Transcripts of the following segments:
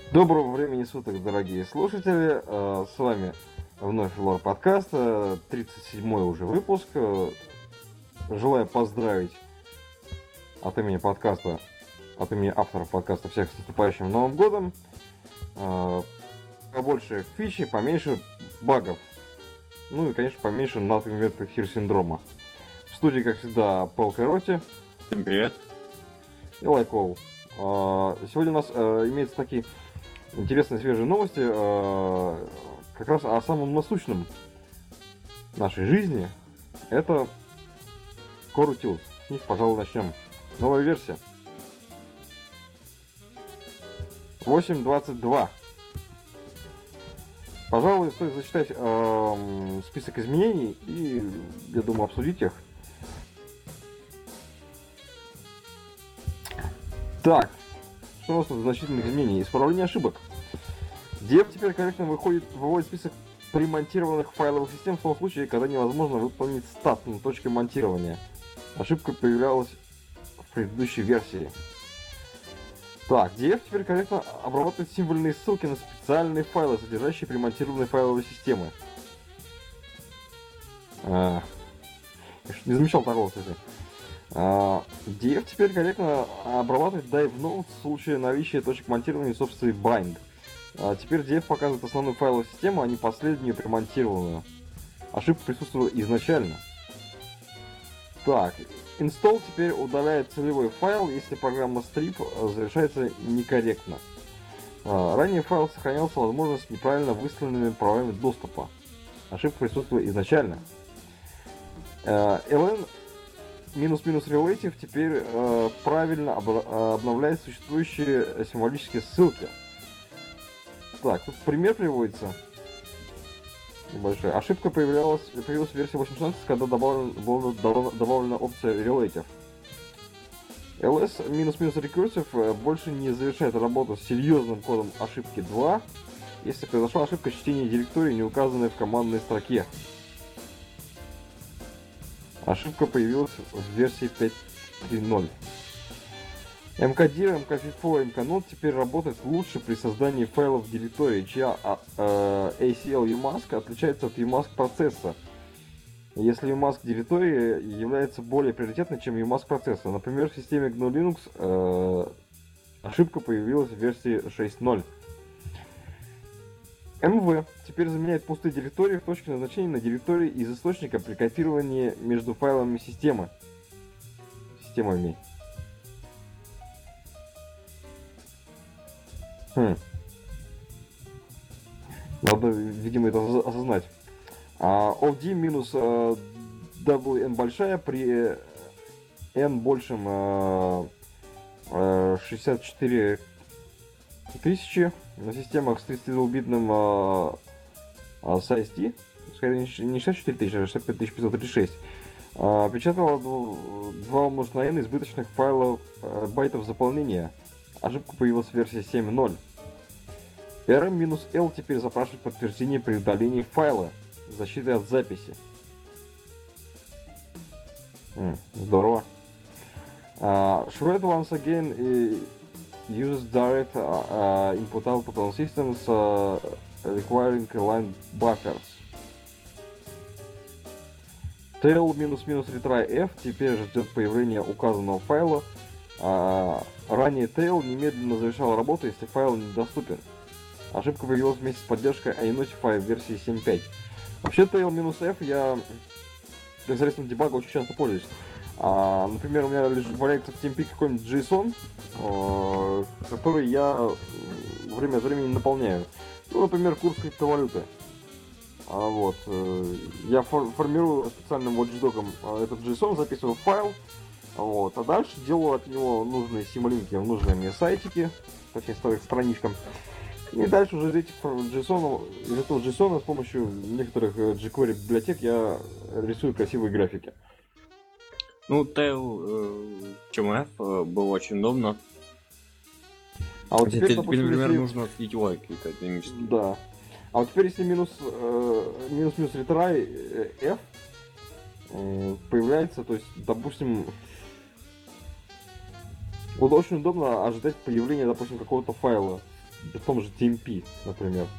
Доброго времени суток, дорогие слушатели. С вами вновь Лор Подкаст, 37-й уже выпуск. Желаю поздравить от имени подкаста, от имени авторов подкаста всех с наступающим Новым годом. Побольше фичи, поменьше багов. Ну и, конечно, поменьше Nothing Wet Here синдрома. В студии, как всегда, Пол Кайроти. Всем привет. И Лайкол. Сегодня у нас имеются такие интересные свежие новости, как раз о самом насущном нашей жизни. Это Core Utils. С них, пожалуй, начнем. Новая версия 8.22. Пожалуй, стоит зачитать список изменений и, я думаю, обсудить их. Так, что у нас тут значительных изменений? Исправление ошибок. Dev теперь корректно выводит список примонтированных файловых систем в том случае, когда невозможно выполнить стат на точке монтирования. Ошибка появлялась в предыдущей версии. Так, Dev теперь корректно обрабатывает символьные ссылки на специальные файлы, содержащие примонтированные файловые системы. Я не замечал такого, кстати. Dev теперь корректно обрабатывает dive node в случае наличия точек монтирования в собственной bind. Теперь Dev показывает основную файловую систему, а не последнюю примонтированную. Ошибка присутствовала изначально. Так, install теперь удаляет целевой файл, если программа strip завершается некорректно. Ранее файл сохранялся возможность с неправильно выставленными правами доступа. Ошибка присутствовала изначально. ln --relative теперь правильно обновляет существующие символические ссылки. Так, тут пример приводится небольшой. Ошибка появилась в версии 8.16, когда добавлена опция Relative. ls --recursive больше не завершает работу с серьезным кодом ошибки 2, если произошла ошибка чтения директории, не указанной в командной строке. Ошибка появилась в версии 5.3.0. mkdir, mkfifo, mknode теперь работают лучше при создании файлов в директории, чья ACL UMask отличается от UMask процесса. Если UMask директории является более приоритетной, чем UMask процесса. Например, в системе GNU Linux ошибка появилась в версии 6.0. MV теперь заменяет пустые директории в точке назначения на директории из источника при копировании между файлами системами. Надо, видимо, это осознать. OD минус WN большая при N большем 64 тысячи на системах с 32-битным SISD, скорее не 64 тысячи, а 65 536, печатала 2 умножить на n избыточных файлов байтов заполнения. Ошибка появилась в версии 7.0. rm-l теперь запрашивает подтверждение при удалении файла защиты от записи. Здорово. Shred once again uses direct input-output on systems requiring line buffers. Tail --retry f теперь ждет появления указанного файла. Ранее Tail немедленно завершал работу, если файл недоступен. Ошибка появилась вместе с поддержкой iNotify в версии 7.5. Вообще Tail-F я для средством дебага очень часто пользуюсь. Например, у меня валяется в TeamPeak какой-нибудь JSON, который я время от времени наполняю. Ну, например, курс криптовалюты. Я формирую специальным watchdog'ом этот JSON, записываю в файл, а дальше делаю от него нужные симлинки в нужные мне сайтики, точнее, страничкам. И дальше уже из этого JSON с помощью некоторых jQuery библиотек я рисую красивые графики. Ну, Tail CMF было очень удобно. А вот теперь, допустим, например, нужно отследить лайки академические. Да. А вот теперь, если минус retry f появляется, то есть, допустим, вот очень удобно ожидать появления, допустим, какого-то файла в том же TMP, например.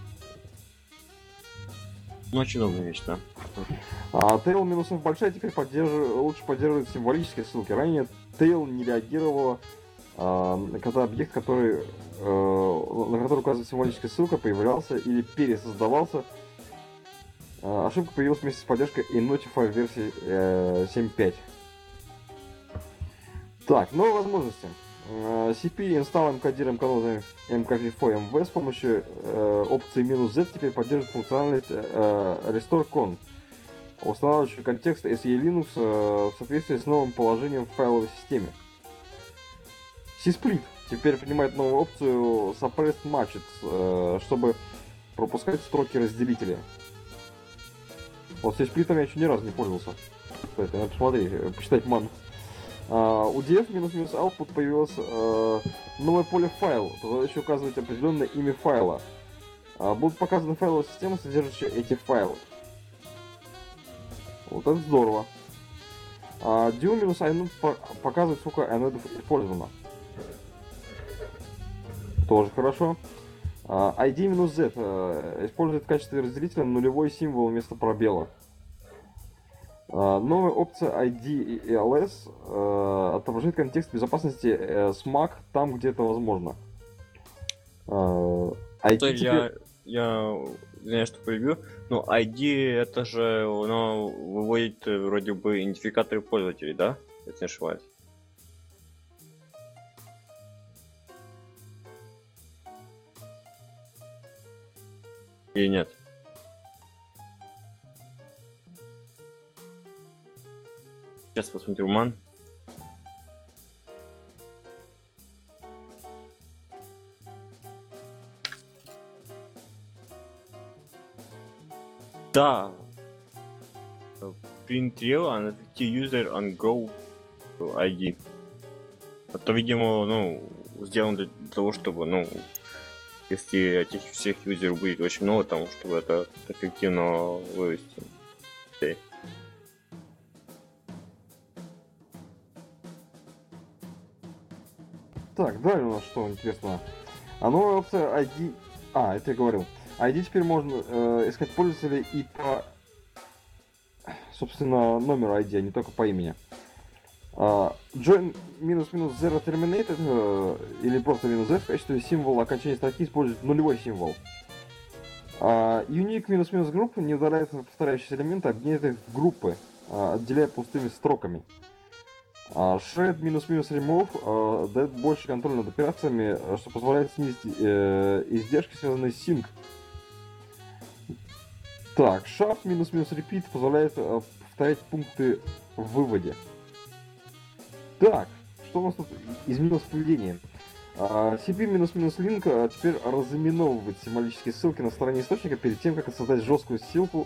Ну, очень много вещей, да. Tail-F большая теперь лучше поддерживает символические ссылки. Ранее Tail не реагировала, когда объект, на который указывает символическая ссылка, появлялся или пересоздавался. Ошибка появилась вместе с поддержкой Notify версии 7.5. Так, новые возможности. CP install MKDIR MKNode MKV4 MV с помощью опции "-Z теперь поддерживает функциональность Restore Con, устанавливающий контекст SE Linux в соответствии с новым положением в файловой системе. C-Split теперь принимает новую опцию Suppressed Matches, чтобы пропускать строки разделителя. Вот C-Split я еще ни разу не пользовался. Кстати, надо посмотреть, почитать ману. У df-output появилось новое поле файл, позволяющее указывать определенное имя файла. Будут показаны файловые системы, содержащие эти файлы. Вот это здорово. Due-inode показывает, сколько инодов использовано. Тоже хорошо. ID-Z использует в качестве разделителя нулевой символ вместо пробела. Новая опция ID и ELS отображает контекст безопасности SMAC там, где это возможно. ID я извиняюсь, что прибью, но ID это же оно выводит вроде бы идентификаторы пользователей, да? Если не ошибаюсь. Или нет? Сейчас посмотрю, ман. Да. Print real and user and go ID. Это, видимо, сделано для того, чтобы, если этих всех юзеров будет очень много, там, чтобы это эффективно вывести. Okay. Так, далее у нас что интересно. Новая опция ID... это я говорил. ID теперь можно искать пользователей и по, собственно, номеру ID, а не только по имени. Join -0 terminated или просто -z в качестве символа окончания строки использует нулевой символ. Unique -group не удаляет повторяющиеся элементы, объединяет их в группы, отделяя пустыми строками. Shred -remove дает больше контроля над операциями, что позволяет снизить издержки, связанные с sync. Так, Sharp -repeat позволяет повторять пункты в выводе. Так, что у нас тут изменилось в поведении? CP-link теперь разыменовывает символические ссылки на стороне источника перед тем, как создать жесткую ссылку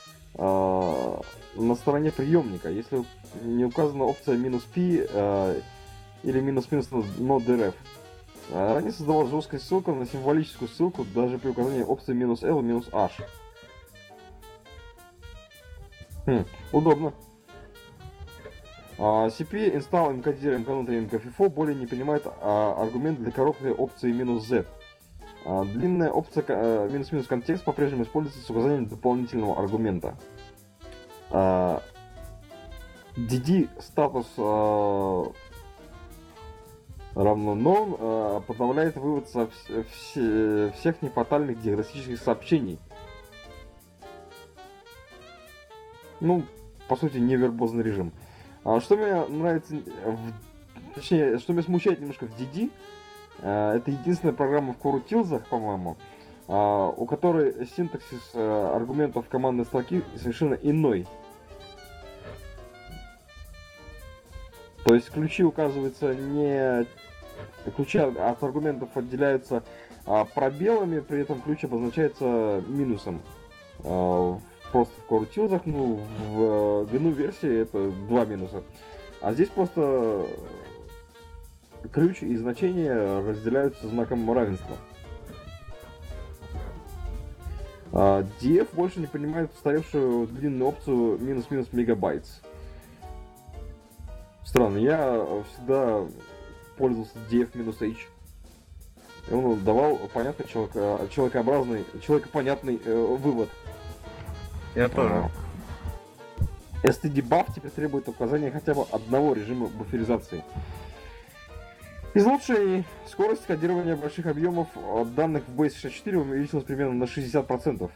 на стороне приемника, если не указана опция "-p" или "-node-ref". Ранее создавалась жесткая ссылка на символическую ссылку даже при указании опции "-l" и "-h". Удобно. CP install MKDIR MKNode MKV4 более не принимает аргумент для короткой опции "-z". Длинная опция "-контекст" по-прежнему используется с указанием дополнительного аргумента. DD статус равно none подавляет вывод всех непатальных диагностических сообщений. По сути, не вербозный режим. Что мне нравится, точнее, что меня смущает немножко в DD, это единственная программа в CoreUtils, по-моему, у которой синтаксис аргументов командной строки совершенно иной. То есть ключи указываются не... Ключи от аргументов отделяются пробелами, при этом ключ обозначается минусом. Просто в CoreUtils, в GNU версии это 2 минуса. А здесь просто ключ и значение разделяются знаком равенства. DF больше не принимает устаревшую длинную опцию --- мегабайтс. Странно, я всегда пользовался df-h. И он давал понятный человекопонятный вывод. Я тоже. STD Buff теперь требует указания хотя бы одного режима буферизации. Из улучшений скорость кодирования больших объемов данных в Base64 увеличилась примерно на 60%.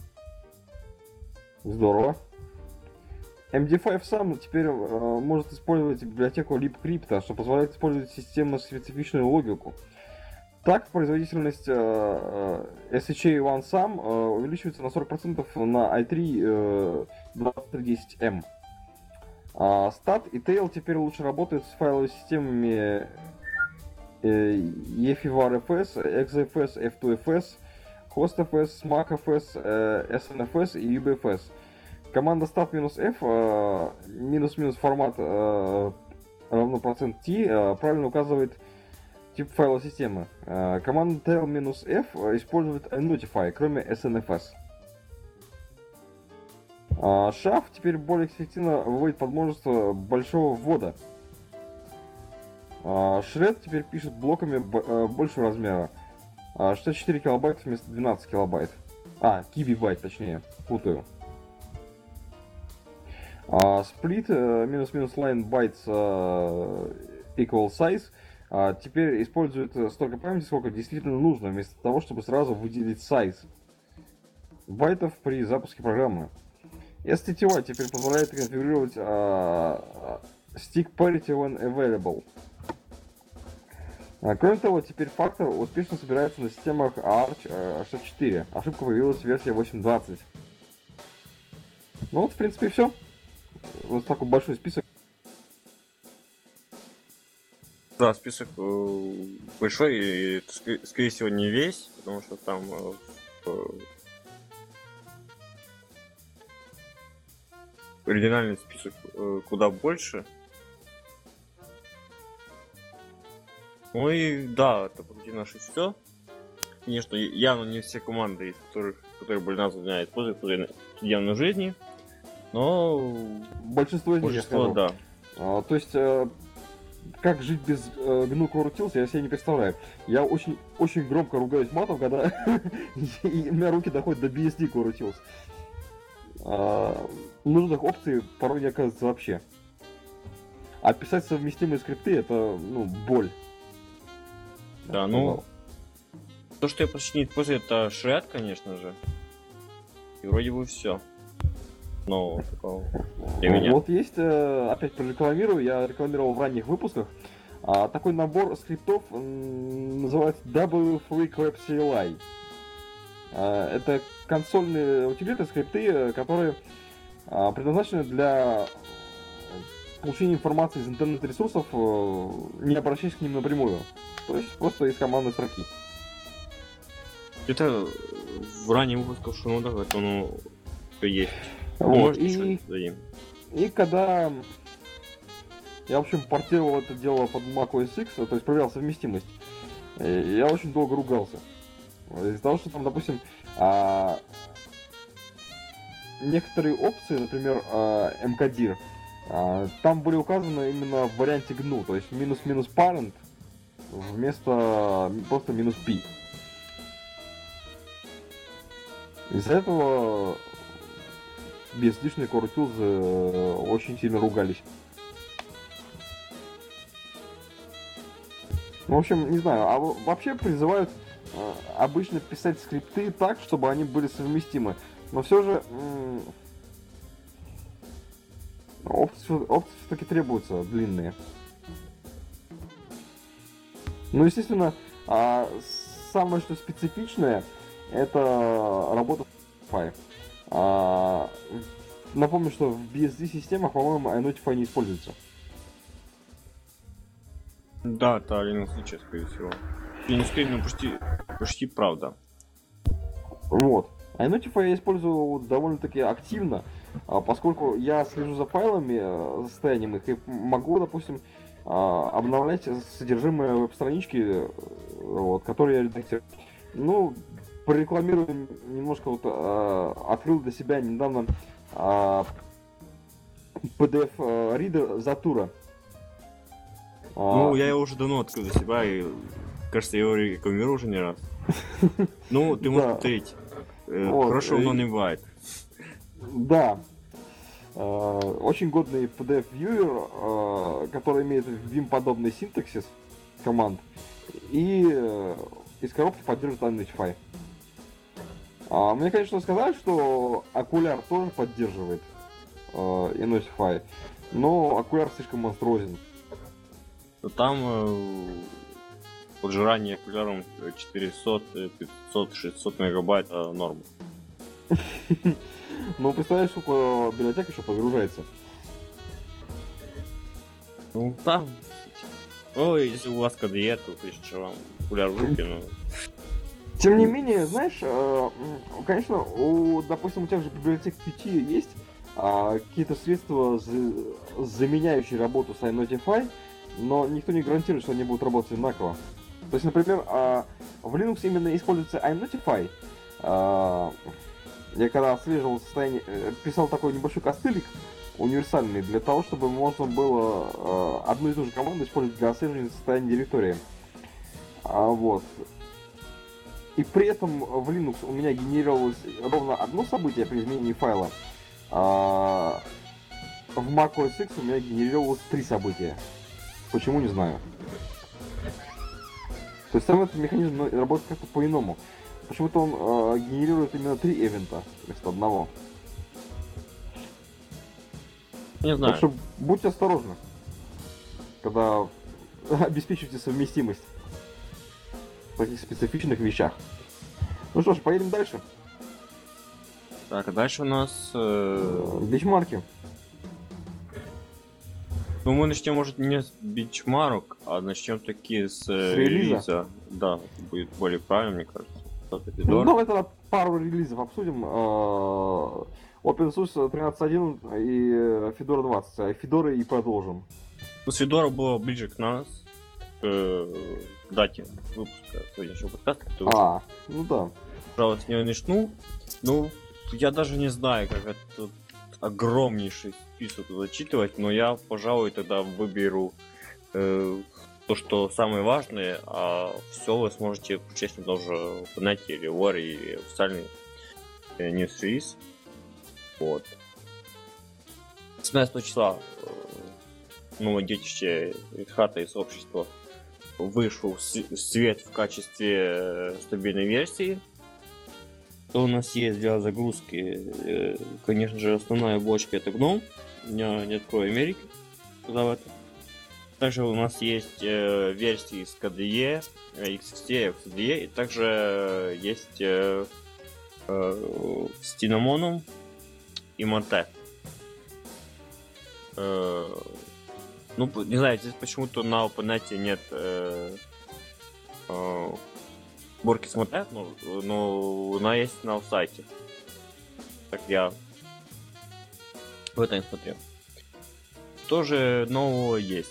Здорово. MD5 сам теперь может использовать библиотеку libcrypt, что позволяет использовать системно-специфичную логику. Так, производительность SHA-1 сам увеличивается на 40% на i3 2310M. Stat и Tail теперь лучше работают с файловыми системами EFIVAR-FS, XFS, F2FS, HostFS, SMAC-FS, SNFS и UBFS. Команда stat-f минус-минус формат равно %t правильно указывает тип файла системы. Команда tail-f использует notify, кроме SNFS. SHAF теперь более эффективно выводит под множество большого ввода. Shred теперь пишет блоками большего размера. 64 килобайта вместо 12 килобайт. Кибибайт, точнее, путаю. Split минус-минус line bytes equal size теперь использует столько памяти, сколько действительно нужно, вместо того, чтобы сразу выделить size байтов при запуске программы. STTY теперь позволяет конфигурировать stick parity when available. Кроме того, теперь фактор успешно собирается на системах ARCH64. Ошибка появилась в версии 8.20. Ну вот, в принципе, и все. Вот такой большой список. Да, список большой, и, скорее всего, не весь, потому что там оригинальный список куда больше. Ну и да, это почти наше все. Конечно, явно не все команды, которые были названы, используют в повседневной жизни, но большинство из них, да. То есть, как жить без GNU Core Utils, я себе не представляю. Я очень, очень громко ругаюсь матом, когда у меня руки доходят до BSD Core Utils. Нужных опций порой не оказывается вообще. А писать совместимые скрипты — это, боль. Да, то, что я почти не использую, это Shred, конечно же. И вроде бы все. Но такого для меня. Вот есть, опять прорекламирую, я рекламировал в ранних выпусках, такой набор скриптов называется W3Crap CLI. Это консольные утилиты, скрипты, которые предназначены для получения информации из интернет-ресурсов, не обращаясь к ним напрямую. То есть просто из командной строки. Это в раннем выпуске в шоу-нотах это есть. Вот. И когда я, в общем, портировал это дело под Mac OS X, то есть проверял совместимость, я очень долго ругался. Из-за того, что там, допустим, некоторые опции, например, mkdir, там были указаны именно в варианте GNU, то есть минус-минус parent вместо просто минус p. Из-за этого BSD-шные Core Utils очень сильно ругались. В общем, не знаю, а вообще призывают обычно писать скрипты так, чтобы они были совместимы. Но все же опции все-таки требуются длинные. Ну, естественно, самое что специфичное — это работа с Notify. Напомню, что в BSD-системах, по-моему, iNotify не используется. Да, это один случай, скорее всего. Я не скорее, но почти правда. Вот. iNotify я использую довольно-таки активно, поскольку я слежу за файлами, состоянием их, и могу, допустим, обновлять содержимое веб-странички, которые я редактирую. Ну, прорекламирую немножко, открыл для себя недавно PDF-ридер Zatura. Ну, я его уже давно открыл для себя, и кажется, я его рекламировал уже не раз. Ну, ты можешь повторить. Хорошего, но не бывает. Да. Очень годный PDF-вьюер, который имеет Vim-подобный синтаксис команд и из коробки поддерживает iNotify. Мне, конечно, сказали, что Okular тоже поддерживает iNotify, но Okular слишком монструозен. Там поджирание окуляром 400, 500, 600 мегабайт норма. Ну, представляешь, сколько библиотека еще погружается. Ну, там... Ой, если у вас KDE, то, конечно, вам окуляр в руки, но... Тем не менее, знаешь, конечно, допустим, у тех же библиотек Qt есть какие-то средства, заменяющие работу с iNotify, но никто не гарантирует, что они будут работать одинаково. То есть, например, в Linux именно используется iNotify. Я когда отслеживал состояние, писал такой небольшой костылик универсальный для того, чтобы можно было одну и ту же команду использовать для отслеживания состояния директории. Вот. И при этом в Linux у меня генерировалось ровно одно событие при изменении файла. В Mac OS X у меня генерировалось 3 события. Почему, не знаю. То есть там этот механизм работает как-то по-иному. Почему-то он генерирует именно 3 ивента вместо одного. Не знаю. Так что будьте осторожны, когда обеспечиваете совместимость в таких специфичных вещах. Ну что ж, поедем дальше. Так, а дальше у нас... Бичмарки. Ну, мы начнем, может, не с бичмарок, а начнем таки с релиза. Да, будет более правильно, мне кажется. Ну, давай тогда пару релизов обсудим. OpenSUSE 13.1 и Fedora 20. А Fedora и продолжим. Ну, Fedora было ближе к нас, к дате выпуска сегодняшнего подкаста. Ну да. Пожалуй, с него начну. Ну, я даже не знаю, как этот огромнейший список зачитывать, но я, пожалуй, тогда выберу то, что самое важное, а все вы сможете прочесть тоже в инете или в Лоре или в официальный ньюс-релиз. Вот. 17 числа новое детище Red Hat и сообщества вышел в свет в качестве стабильной версии. Что у нас есть для загрузки? Конечно же, основная блочка — это GNOME. Я не открою Америки. Куда в это? Также у нас есть версии с KDE, XFCE, XDE, и также есть с Cinnamon и Monte. Ну, не знаю, здесь почему-то на OpenNet нет сборки с Monte, но она есть на сайте. Так я в этом смотрел. Тоже нового есть.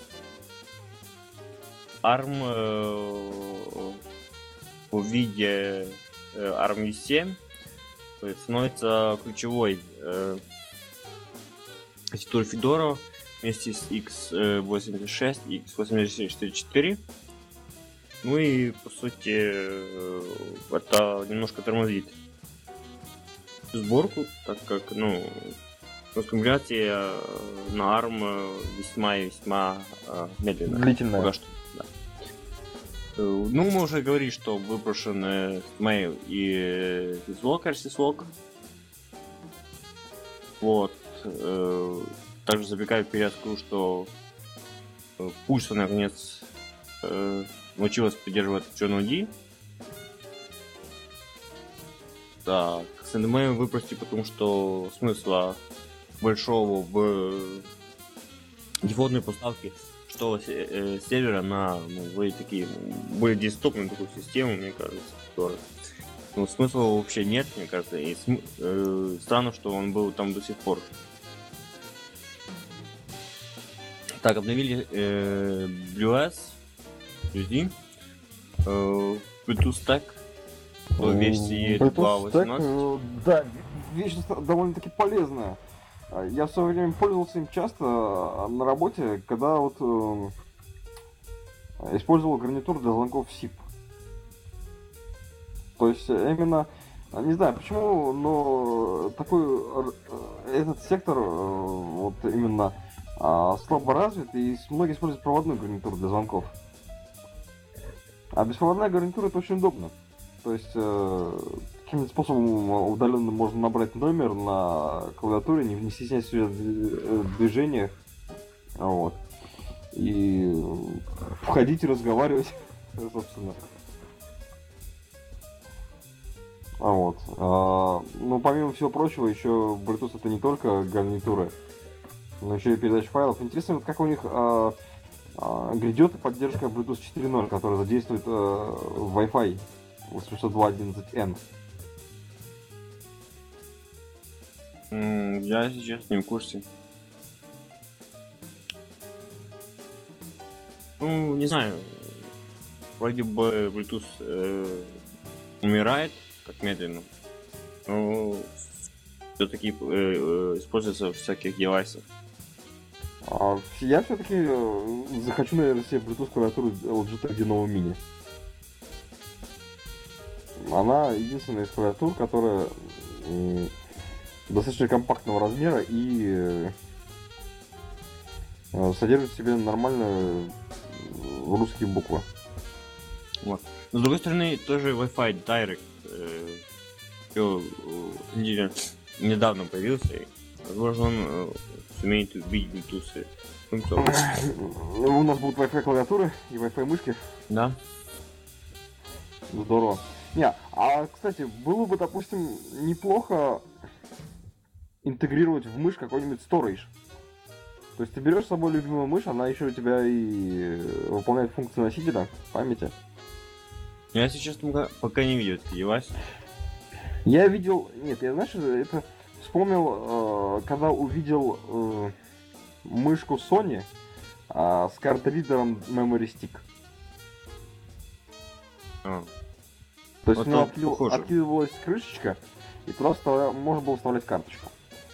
ARM в виде ARM V7 становится ключевой архитектурой Fedora вместе с x86 и x86-4. Ну и по сути это немножко тормозит сборку, так как компиляция на ARM весьма и весьма медленная. Длительная. Пока что, да. Ну, мы уже говорили, что выброшен Mail и Syslog. Вот. Также забегая вперед, скажу, что Pulse наконец научилась поддерживать JNOD. Так, SNDMA выпустили, потому что смысла большого в дефолтной поставке что сервера на такие более доступную такую систему, мне кажется, которая. Ну, смысла вообще нет, мне кажется, и странно, что он был там до сих пор. Так, обновили BlueS, Bluezy, Bluetooth Stack по версии 2.18. Да, вещь довольно-таки полезная. Я в свое время пользовался им часто на работе, когда вот использовал гарнитур для звонков в SIP. То есть именно, не знаю почему, но этот сектор вот именно слабо развит, и многие используют проводную гарнитуру для звонков. А беспроводная гарнитура это очень удобно. То есть каким-нибудь способом удаленным можно набрать номер на клавиатуре, не стесняясь в движениях. Вот. И входить и разговаривать, собственно. Вот. Ну, помимо всего прочего, еще Bluetooth это не только гарнитуры, но еще и передача файлов. Интересно, вот как у них грядет поддержка Bluetooth 4.0, которая задействует Wi-Fi 802.11n. Я сейчас не в курсе. Ну, не знаю. Вроде бы Bluetooth умирает, как медленно. Но все-таки используется в всяких девайсах. Я все-таки захочу, наверное, себе Bluetooth клавиатуру Logitech Lenovo Mini. Она единственная из клавиатур, которая достаточно компактного размера и содержит в себе нормальные русские буквы. Вот. Но с другой стороны, тоже Wi-Fi Direct недавно появился. И, возможно, он сумеет убить Bluetooth функцию. У нас будут Wi-Fi клавиатуры и Wi-Fi мышки. Да. Здорово. Кстати, было бы, допустим, неплохо интегрировать в мышь какой-нибудь storage. То есть ты берешь с собой любимую мышь, она еще у тебя и выполняет функции носителя памяти. Я сейчас пока не видел этот девайс. Я видел... Нет, я, знаешь, это вспомнил, когда увидел мышку Sony с карт-ридером Memory Stick. То есть Вот у него похоже. откидывалась крышечка, и туда можно было вставлять карточку.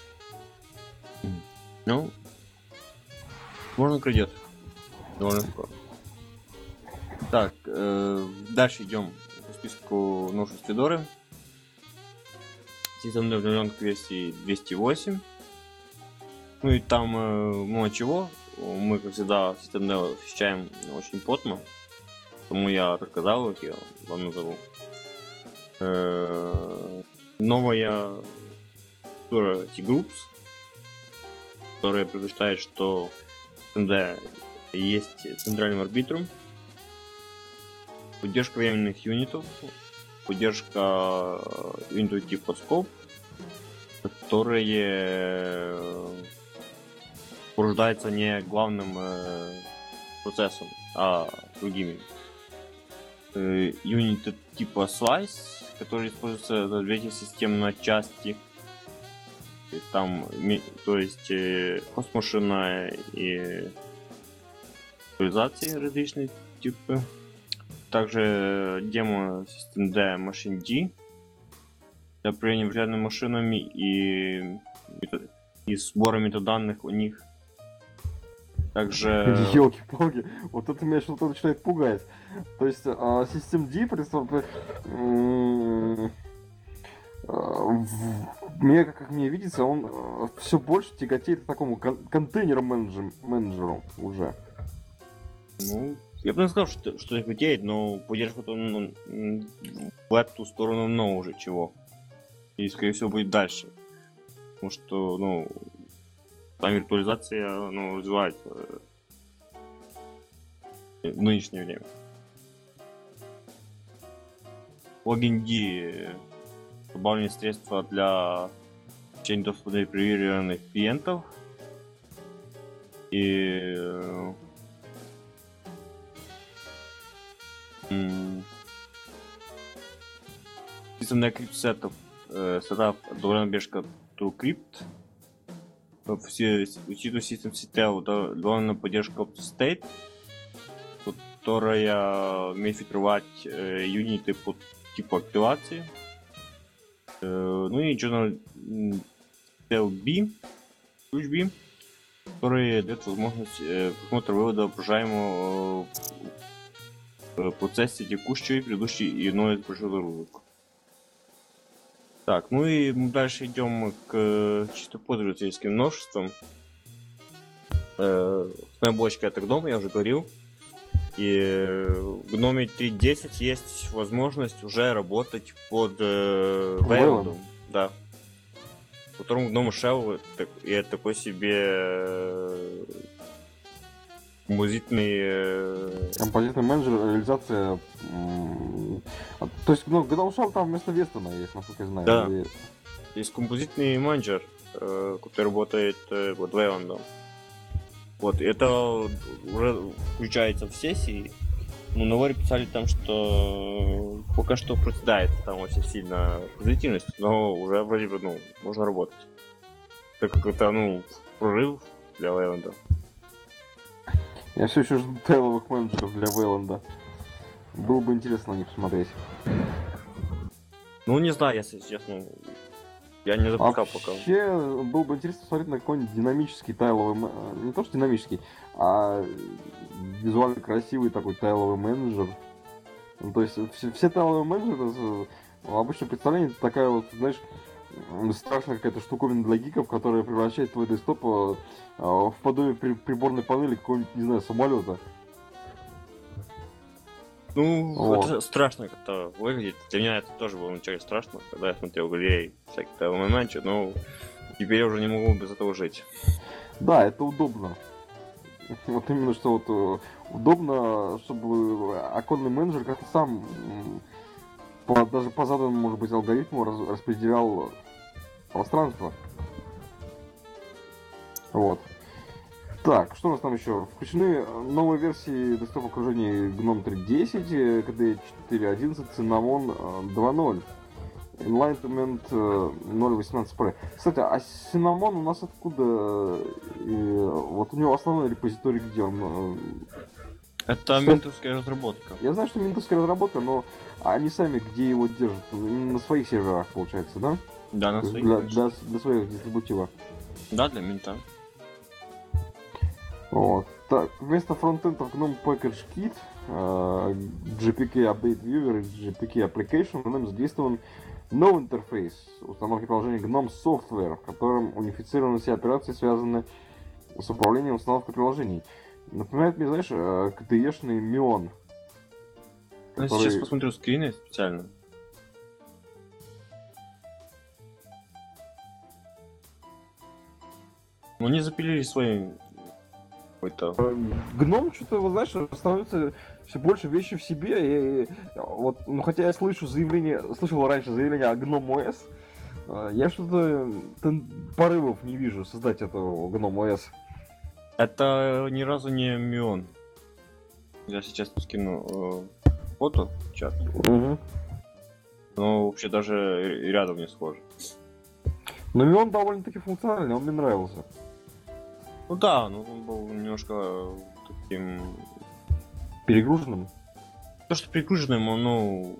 Ну, можно придет. Довольно скоро. Так, дальше идем по списку новшеств Fedora. Системная обновленка версии 208. Ну и там много чего. Мы, как всегда, системную освещаем очень плотно. Поэтому я рассказал их, я вам назову. Новая структура T-Groups, которая предупреждает, что SMD есть центральным арбитром, поддержка временных юнитов, поддержка юнитов типа Scope, которые порождаются не главным процессом, а другими. Юниты типа Slice, которые используются для развития систем на части. Там, то есть, хост-машина и виртуализации различные типы. Также демо Systemd Machine D для управления виртуальными машинами и сбора метаданных у них. Также... Ёлки-палки, вот это меня что-то начинает пугать. То есть Systemd мне, как мне видится, он все больше тяготеет к такому контейнер-менеджеру уже. Ну, я бы не сказал, что не хватает, но поддерживает он в эту сторону много уже чего. И, скорее всего, будет дальше. Потому что, ну, там виртуализация, ну, развивается в нынешнее время. Логин D добавлены средства для получения доступа для привилегированных клиентов. И системная криптсетов сетап довольно бежка TrueCrypt. Учитывая систем сетел довольно поддержка OptiState, которая умеет фильтровать юниты по типу активации. Ну и Journal B, ключ B, который дает возможность просмотра вывода воображаемого в процессе текущей, предыдущей и иной загрузок. Так, ну и мы дальше идем к чисто пользовательским множествам. Основная блочка это гном, я уже говорил. И в гноме 3.10 есть возможность уже работать под Вейландом. Да. В котором гном Shell это такой себе композитный менеджер, реализация. То есть, ну, Гном Shell там вместо Вестона есть, насколько я знаю. Да. Есть композитный менеджер, который работает под Вейландом. Вот, это уже включается в сессии. Ну, на Варе писали там, что пока что проседает там очень сильно производительность, но уже вроде бы, ну, можно работать. Так как это, ну, прорыв для Вейланда. Я все еще жду тейловых менеджеров для Вейланда. Было бы интересно на них посмотреть. Ну, не знаю, если честно. Я не запускал пока. Вообще, было бы интересно посмотреть на какой-нибудь динамический тайловый... Не то, что динамический, а визуально красивый такой тайловый менеджер. Ну, то есть, все тайловые менеджеры, обычно представление, это такая вот, знаешь, страшная какая-то штуковина для гиков, которая превращает твой десктоп в подобие приборной панели какого-нибудь, не знаю, самолета. Ну, вот. Это страшно как-то выглядит. Для меня это тоже было вначале страшно, когда я смотрел галереи всяких тайловых менеджеров, но теперь я уже не могу без этого жить. Да, это удобно. Вот именно что вот удобно, чтобы оконный менеджер как-то сам даже по заданному, может быть, алгоритму распределял пространство. Вот. Так, что у нас там еще? Включены новые версии десктоп окружений GNOME 3.10, KDE 4.11, Cinnamon 2.0, Enlightenment 0.18 Pro. Кстати, а Cinnamon у нас откуда? Вот у него основной репозиторий где он? Это минтовская разработка. Я знаю, что минтовская разработка, но они сами где его держат? На своих серверах, получается, да? Да, на своих. Для своих дистрибутивов. Да, для минта. Вот. Так, вместо фронтендов GNOME Package Kit, GPK Update Viewer и GPK Application нам задействован новый интерфейс установки приложения GNOME Software, в котором унифицированы все операции, связанные с управлением установкой приложений. Напоминает мне, знаешь, KDE-шный Mion. Я сейчас посмотрю скрины специально. Ну, они запилили свои... какой-то... Гном что-то, вот, знаешь, становится все больше вещи в себе. И вот, ну, хотя я слышал раньше заявление о GNOME OS, я что-то порывов не вижу создать этого GNOME OS. Это ни разу не Mion. Я сейчас скину фото в чат. Угу. Но вообще даже рядом не схож. Но Mion довольно-таки функциональный, он мне нравился. Ну да, но он был немножко таким... Перегруженным? То, что перегруженным, он, ну...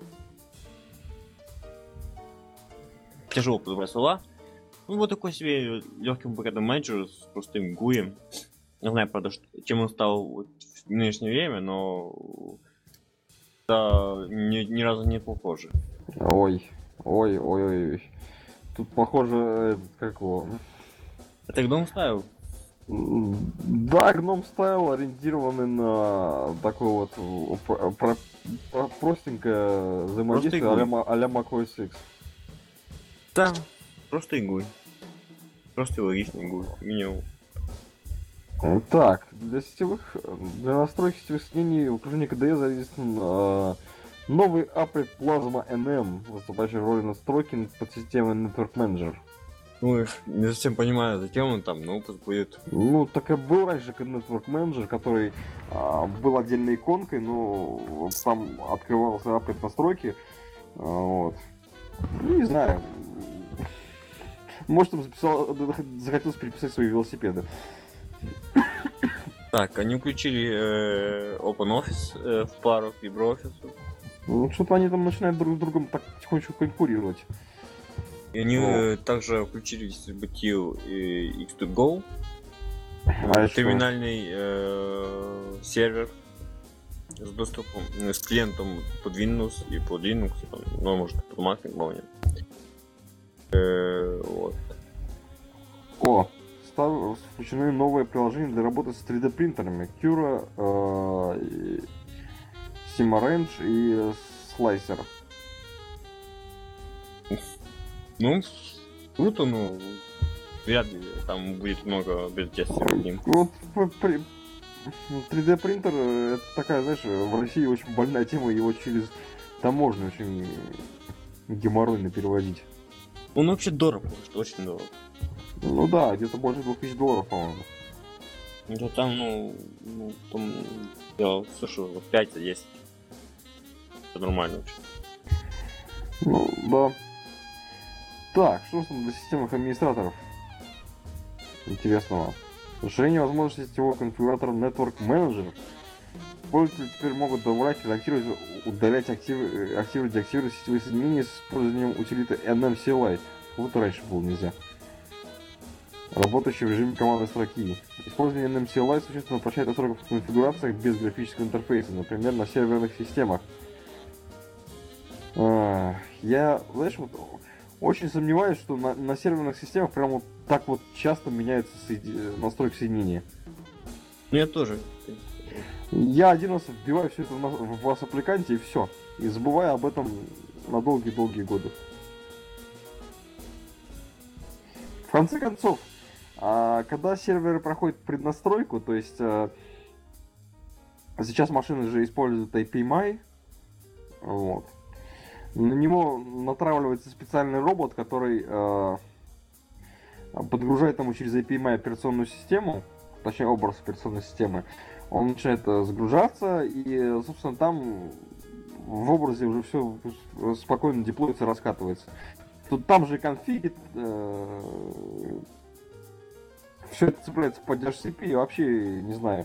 Тяжело подобрать слова. Ну, вот такой себе легким бэкэндом менеджер с простым гуем. Не знаю, правда, чем он стал вот в нынешнее время, но... Да, ни разу не похоже. Ой. Тут похоже, как его... Это GNOME Style. Да, GNOME Style ориентированный на такое вот простенькое взаимодействие а-ля macOS X. Да, просто гуй. Просто логичный гуй, минимум. Так, для настройки сетевых соединений в окружении KDE задействован новый Applet Plasma NM, выступающий в роли настройки под системой Network Manager. Ну, не совсем понимаю, зачем он там, но пусть будет. Ну, так и был раньше Network Manager, который был отдельной иконкой, но там открывался Applet настройки. Вот. Ну, не знаю. Может, он захотелось переписать свои велосипеды. Так, они включили OpenOffice в пару к LibreOffice. Ну, что-то они там начинают друг с другом так потихонечку конкурировать. И они также включили дистрибутив X2Go. Терминальный сервер с доступом, с клиентом под Windows и под Linux, ну, может, под Mac, не помню. Вот. О, включены новые приложения для работы с 3D принтерами. Cura, Simarange и Slicer. Ну, круто, но вряд ли там будет много бета-тестеров. Вот 3D принтер это такая, знаешь, в России очень больная тема, его через таможню очень геморройно переводить. Он вообще дорого, очень дорого. Ну да, где-то больше $2000, по-моему. Да там, там я слышу, 5-10. Это нормально вообще. Ну, да. Так, что там для системных администраторов интересного? Расширение возможностей сетевого конфигуратора Network Manager. Пользователи теперь могут добавлять, редактировать, удалять, активировать, деактивировать сетевые соединения с использованием утилиты NMCLI. Вот раньше было нельзя. Работающий в режиме командной строки. Использование NMCLI существенно упрощает настройку в конфигурациях без графического интерфейса, например, на серверных системах. Я, знаешь, вот очень сомневаюсь, что на серверных системах прям вот так вот часто меняется настройка соединения. Ну я тоже. Я один раз вбиваю все это в вас аппликанте и все. И забываю об этом на долгие-долгие годы. В конце концов, когда серверы проходят преднастройку, то есть сейчас машины же используют API, вот. На него натравливается специальный робот, который подгружает ему через API операционную систему, точнее образ операционной системы. Он начинает загружаться, и, собственно, там в образе уже все спокойно деплоится, раскатывается. Тут там же и конфиги, все это цепляется под DHCP, и вообще, не знаю.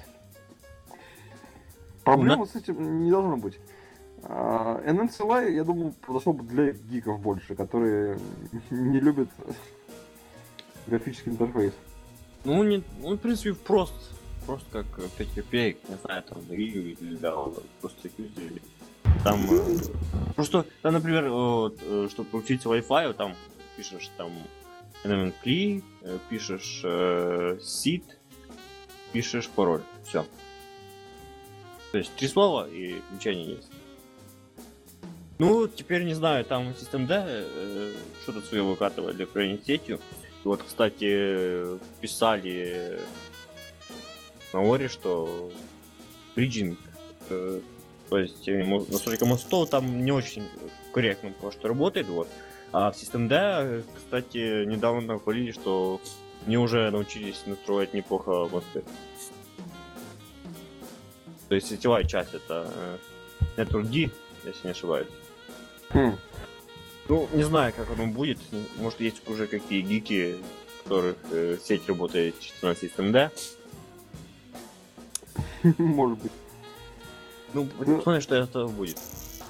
Проблемы с этим не должно быть. NMCLI, я думаю, подошел бы для гиков больше, которые не любят графический интерфейс. Ну, в принципе, просто как 5 копеек, не знаю, там, или да, просто юзали. Там, просто, там, например, чтобы подключиться к Wi-Fi, там пишешь там NMCLI, пишешь seed, пишешь пароль, все. То есть 3 слова и включение есть. Ну, теперь не знаю, там Systemd что-то свое выкатывает для управления сетью. И вот, кстати, писали на Оре, что бриджинг, то есть настройка мостов там не очень корректно просто работает, вот. А в Systemd, кстати, недавно хвалили, что они уже научились настроить неплохо мосты. То есть сетевая часть это Network D, если не ошибаюсь. Ну, не знаю, как оно будет. Может, есть уже какие гики, в которых сеть работает чисто на Systemd. Может быть. Ну, посмотрим, что это будет.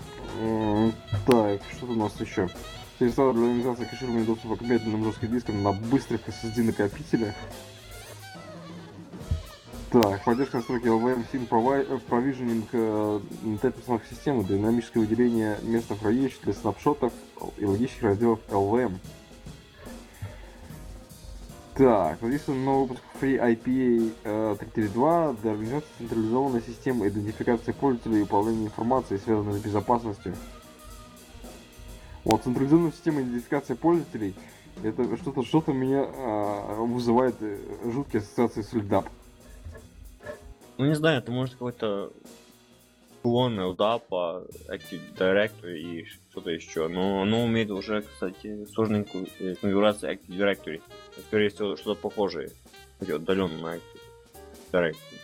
Так, что у нас еще? Средства для организации кэширования доступа к медленным жестким дискам на быстрых SSD накопителях. Так, поддержка настройки LVM Sync Provisioning интерфейсных систем и динамическое выделение места в хранилище для снапшотов и логических разделов LVM. Так, задействован новый выпуск FreeIPA 3.3.2 для организации централизованной системы идентификации пользователей и управления информацией, связанной с безопасностью. Вот, централизованная система идентификации пользователей, это что-то меня вызывает жуткие ассоциации с LDAP. Ну, не знаю, это может какой-то клон LDAP, Active Directory и что-то еще. Но оно умеет уже, кстати, сложную конфигурацию Active Directory. Скорее всего, что-то похожее. Удаленно на Active Directory.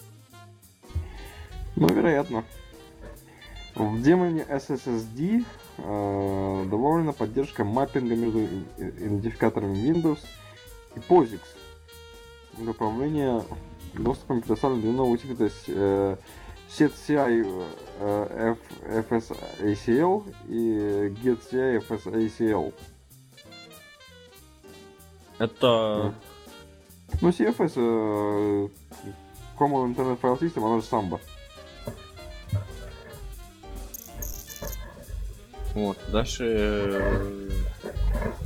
Ну, вероятно. В демоне SSSD добавлена поддержка маппинга между идентификаторами Windows и POSIX для управления доступом предоставлен для нового утилита setCI FSACL и getCI FSACL. Это... Ну, CFS Common Internet File System, она же Samba. Вот, дальше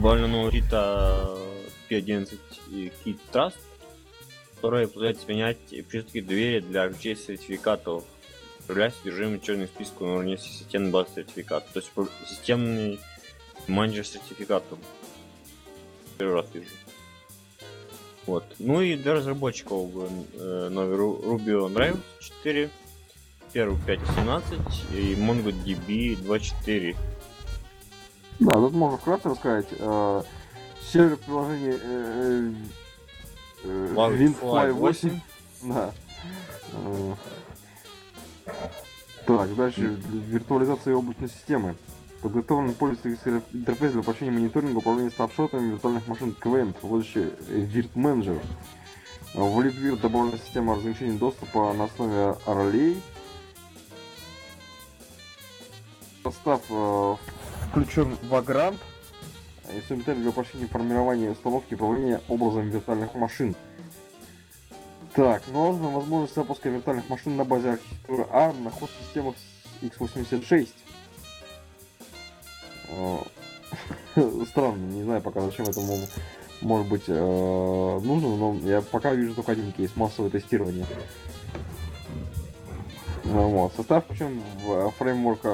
Буквально новый Vita P11 и Kit Trust, которая позволяет изменять признаки доверия для ключей сертификатов, управлять содержимым черным списком на уровне системной базы сертификатов. То есть системный менеджер сертификатов. Первый раз вижу. Вот. Ну и для разработчиков новый Ruby on Rails 4, первый 5.17 и MongoDB 2.4. Да, тут можно вкратце рассказать. Сервер приложения WinFly 8. Да. Так, дальше виртуализация облачной системы. Подготовлен пользовательский интерфейс для упрощения мониторинга управления снапшотами виртуальных машин КВМ, вводящий Virt Manager. В LibVirt добавлена система разграничения доступа на основе ролей. Состав включен Vagrant. Инструментарий для упрощения формирования установки и управления образом виртуальных машин. Так, наложена возможность запуска виртуальных машин на базе архитектуры ARM на хост системах x86. Странно, не знаю пока зачем это может быть нужно, но я пока вижу только один кейс, массовое тестирование. Вот. Состав включен в фреймворк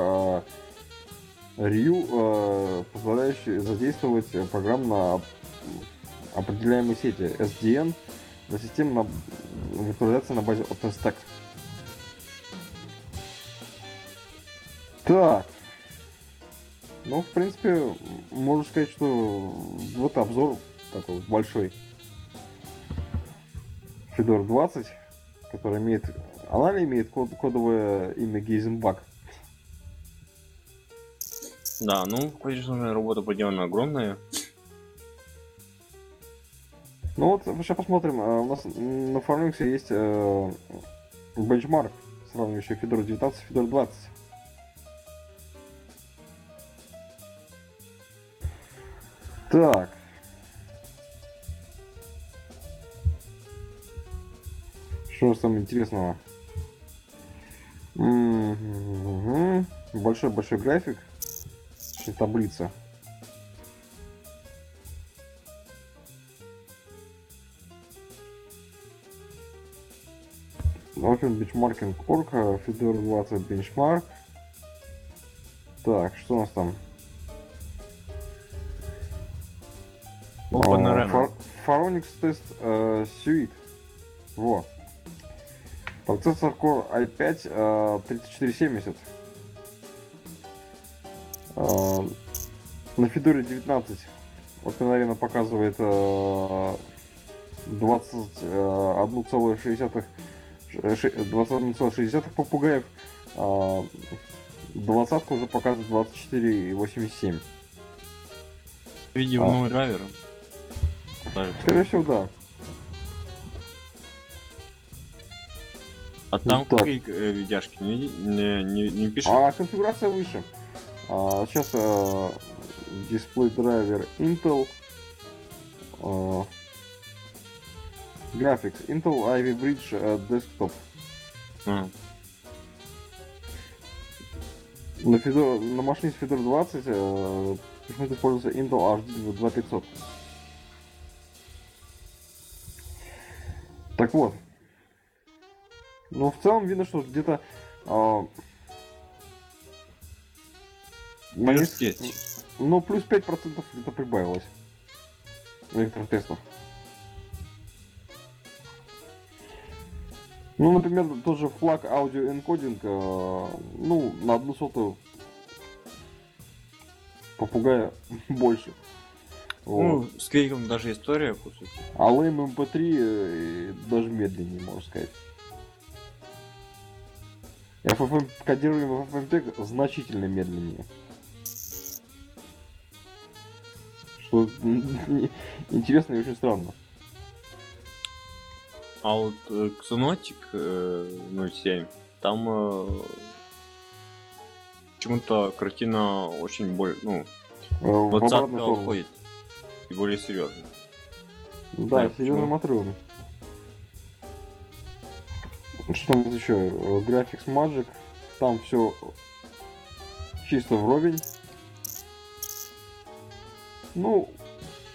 Ryu, позволяющий задействовать программно определяемые сети SDN для систем виртуализации на базе OpenStack. Так. Ну, в принципе, можно сказать, что вот обзор такой большой. Fedora 20, который имеет... Она ли имеет кодовое имя Гейзенбак? Да, ну, конечно, работа проделана огромная. Ну вот, сейчас посмотрим. У нас на Farmix есть бенчмарк, сравнивающий Fedora 19 и Fedora 20. Так. Что же самое интересного? Большой-большой график. Таблица. Open Benchmarking Org, Fedora 20 Benchmark. Так, что у нас там? Pharonix Test Suite. Во. Процессор Core i5 3470. На Fedora 19 OpenArena показывает 21,60 попугаев. 20 уже показывает 24,87. Видимо, новый драйвер. Скорее всего, да. А там какие видяшки не пишут? А конфигурация выше. Сейчас дисплей драйвер Intel. Graphics Intel Ivy Bridge Desktop. На машине с Fedora 20 почему-то используется Intel HD 2500. Так вот. Ну, в целом видно, что где-то ну, плюс 5% где-то прибавилось электротестов. Ну, например, тот же флаг аудиоэнкодинг, ну, на 1/100 попугая больше. Ну, с Квейком даже история, по сути. А Lame MP3 даже медленнее, можно сказать. FFmpeg, кодирование в FFmpeg значительно медленнее. Что интересно и очень странно. А вот Xonotic 07, там почему-то картина очень более, ну, 20 уходит и более серьезно. Да, серьезно матрёный. Что у нас еще? Graphics Magic. Там все чисто вровень. Ну,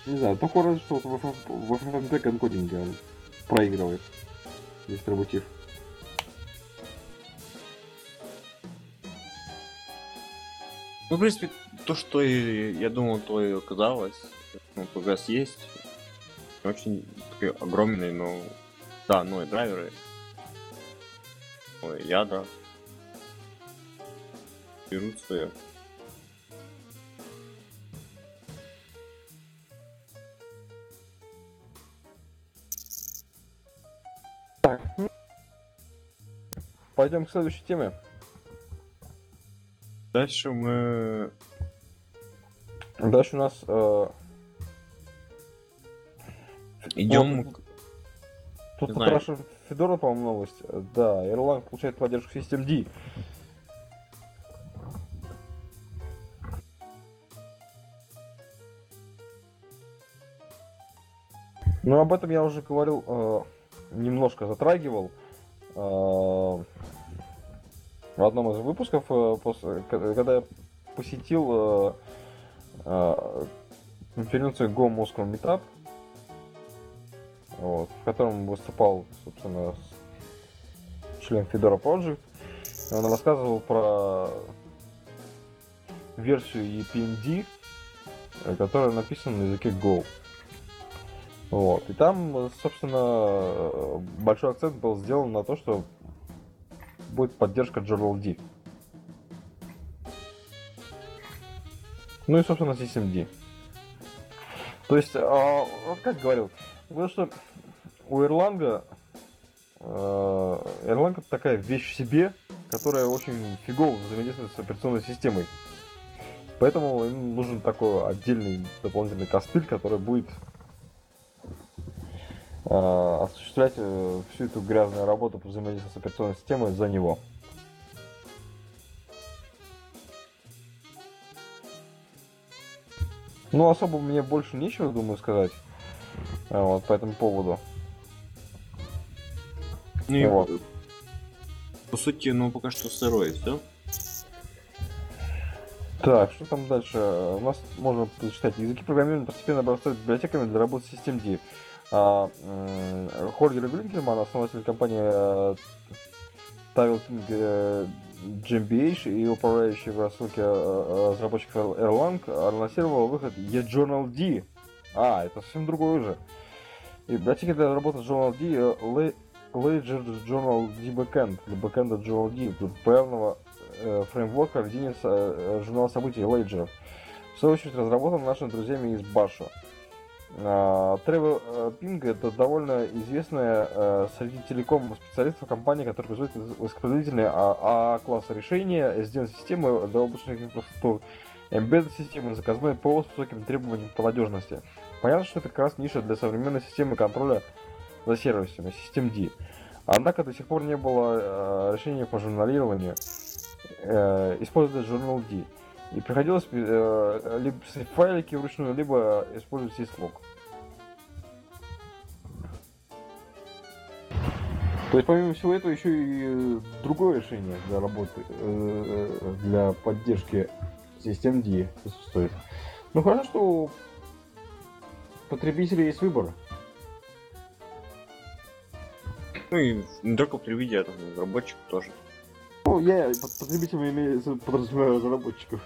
Не знаю, только разве что вот в FFmpeg энкодинге он проигрывает дистрибутив. Ну, в принципе, то, что и я думал, то и оказалось. Ну, прогресс есть. Не очень такой огромный, но... Да, ну и драйверы. Ой, ядра. Берут свое. Пойдем к следующей теме. Дальше мы... Дальше у нас Идем... вот, тут не по знаю. Russian Fedora, по-моему, новость. Да, Erlang получает поддержку Systemd. Ну, об этом я уже говорил, немножко затрагивал в одном из выпусков, когда я посетил конференцию Go Moscow Meetup, вот, в котором выступал, собственно, член Fedora Project. Он рассказывал про версию EPMD, которая написана на языке Go. Вот. И там, собственно, большой акцент был сделан на то, что будет поддержка journald. Ну и, собственно, Systemd. То есть, вот как говорил, потому что у Erlang это такая вещь в себе, которая очень фигово взаимодействует с операционной системой. Поэтому им нужен такой отдельный дополнительный костыль, который будет осуществлять всю эту грязную работу по взаимодействию с операционной системой за него. Ну, особо мне больше нечего, думаю, сказать вот, по этому поводу. Ну, и, Вот. по сути, ну, пока что сырое, все. Так, что там дальше? У нас можно прочитать. Языки программирования постепенно обрастают библиотеками для работы с Systemd. Хольгер Глинкельман, основатель компании Tailwind GmbH и управляющий в рассылке разработчиков Erlang, анонсировал выход eJournalD. Это совсем другое уже. И библиотеки для работы с journald Ledger Journal Backend для бэкэнда journald популярного фреймворка ведения журнала событий Ledger. В свою очередь разработан нашими друзьями из Basho. Тревор Пинг — это довольно известная среди телеком-специалистов компания, которая производит высокопроизводительные А-класса решения, SDN-системы для облачных инфраструктур, embedded-системы, заказной ПО с высокими требованиями по надежности. Понятно, что это как раз ниша для современной системы контроля за сервисами, Systemd. Однако до сих пор не было решения по журналированию, использовать journald. И приходилось либо писать файлики вручную, либо использовать syslog. То есть, помимо всего этого, еще и другое решение для работы, для поддержки Systemd присутствует. Ну, хорошо, что у потребителей есть выбор. Ну и не только потребитель, а там разработчик тоже. Ну, я под потребителями подразумеваю разработчиков.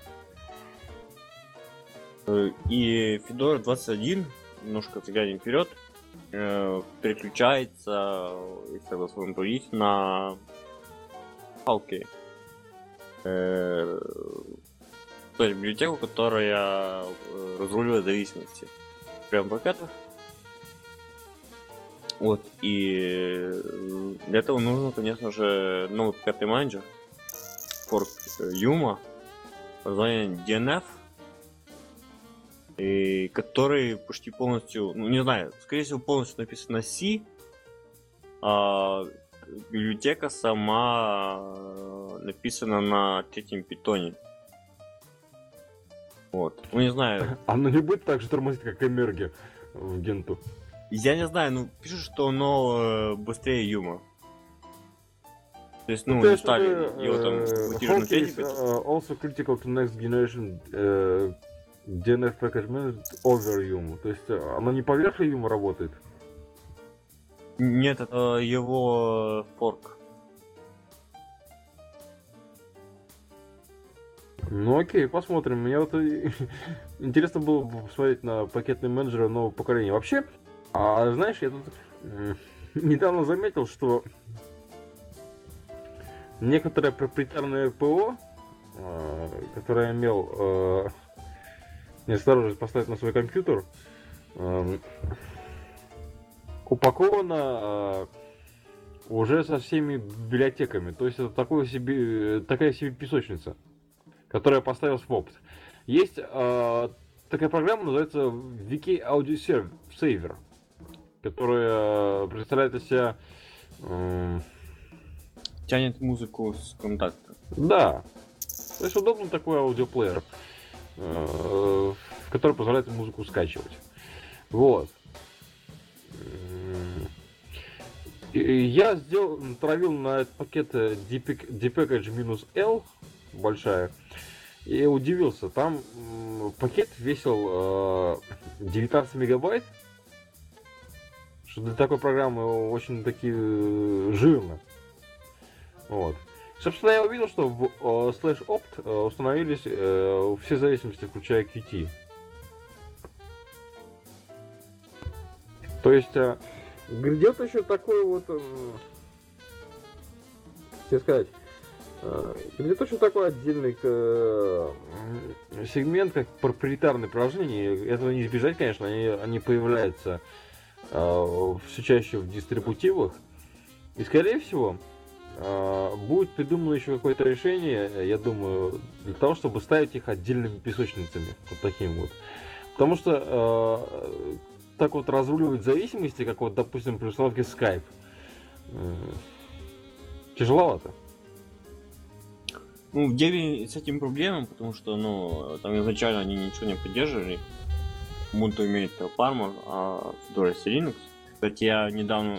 И Fedora 21, немножко заглянем вперед, переключается, если вы будем говорить, на Halkey. То есть библиотеку, которая разруливает зависимости прям в пакетах. Вот, и для этого нужно, конечно же, новый пакетный менеджер, форк Yuma, под названием DNF, и который почти полностью, ну не знаю, скорее всего полностью написан на C, а библиотека сама написана на третьем питоне. Вот, ну не знаю. Оно не будет так же тормозить, как Эмерги в Генту. Я не знаю, ну пишут, что оно быстрее Юма. То есть, ну, не стали его там мутировать на третий питон. Also critical to next generation DNF Package Management over Yum. То есть оно не поверх Yum работает? Нет, это его форк. Ну окей, посмотрим. Мне вот интересно было бы посмотреть на пакетные менеджеры нового поколения. Вообще, знаешь, я тут недавно заметил, что некоторое проприетарное ПО, которое я имел неосторожность поставить на свой компьютер, упаковано уже со всеми библиотеками. То есть это такая себе песочница, которую я поставил в опт. Есть такая программа, называется VK Audio Saver, которая представляет из себя... Тянет музыку с контакта. Да. То есть удобный такой аудиоплеер, в который позволяет музыку скачивать. Вот. И я натравил на этот пакет dpackage-L, большая, и удивился. Там пакет весил 19 мегабайт, что для такой программы очень таки жирно. Вот. Собственно, я увидел, что в /opt установились все зависимости, включая Qt. То есть грядет еще такой вот, как сказать, грядет еще такой отдельный сегмент, как проприетарные приложения. Этого не избежать, конечно, они появляются все чаще в дистрибутивах. И, скорее всего, будет придумано еще какое-то решение, я думаю, для того, чтобы ставить их отдельными песочницами. Вот таким вот. Потому что так вот разруливать зависимости, как вот, допустим, при установке Skype, тяжеловато. Ну, в Деве с этим проблема, потому что, ну, там изначально они ничего не поддерживали. Ubuntu имеет Parmor, а Fedora Linux. Кстати, я недавно,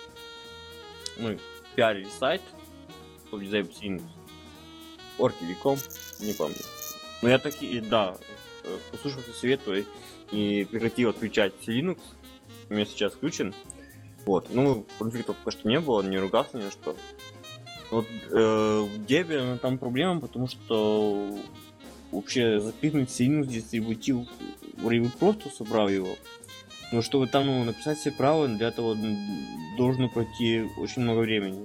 пиарили сайт, чтобы запись Linux. Org.com, не помню. Но я таки, да, послушался совету и прекратил отключать Linux. У меня сейчас включен. Вот, ну, конфликтов пока что не было, не ругался ни на что. Вот в Деве там проблема, потому что вообще запихнуть Linux дистрибутив вроде просто собрал его. Но чтобы там написать все правила, для этого должно пройти очень много времени.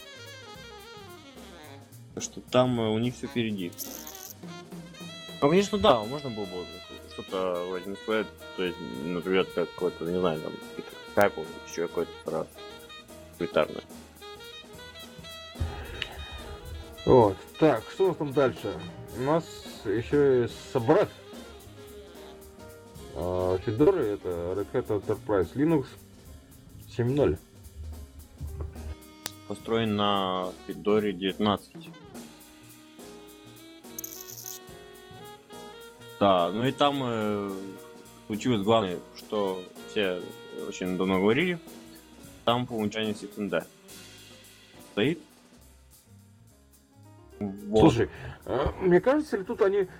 Так что там у них все впереди. Ну, конечно, да, можно было бы что-то вроде NSPed, то есть, например, какой-то, не знаю, там, Skype, еще какой-то раз проприетарный. Вот. Так, что у нас там дальше? У нас еще и собрат. Fedora, это Red Hat Enterprise Linux 7.0. Построен на Fedora 19. Да, ну и там случилось главное, что все очень давно говорили. Там по умолчанию SysMD стоит. Вот. Слушай, мне кажется, ли тут они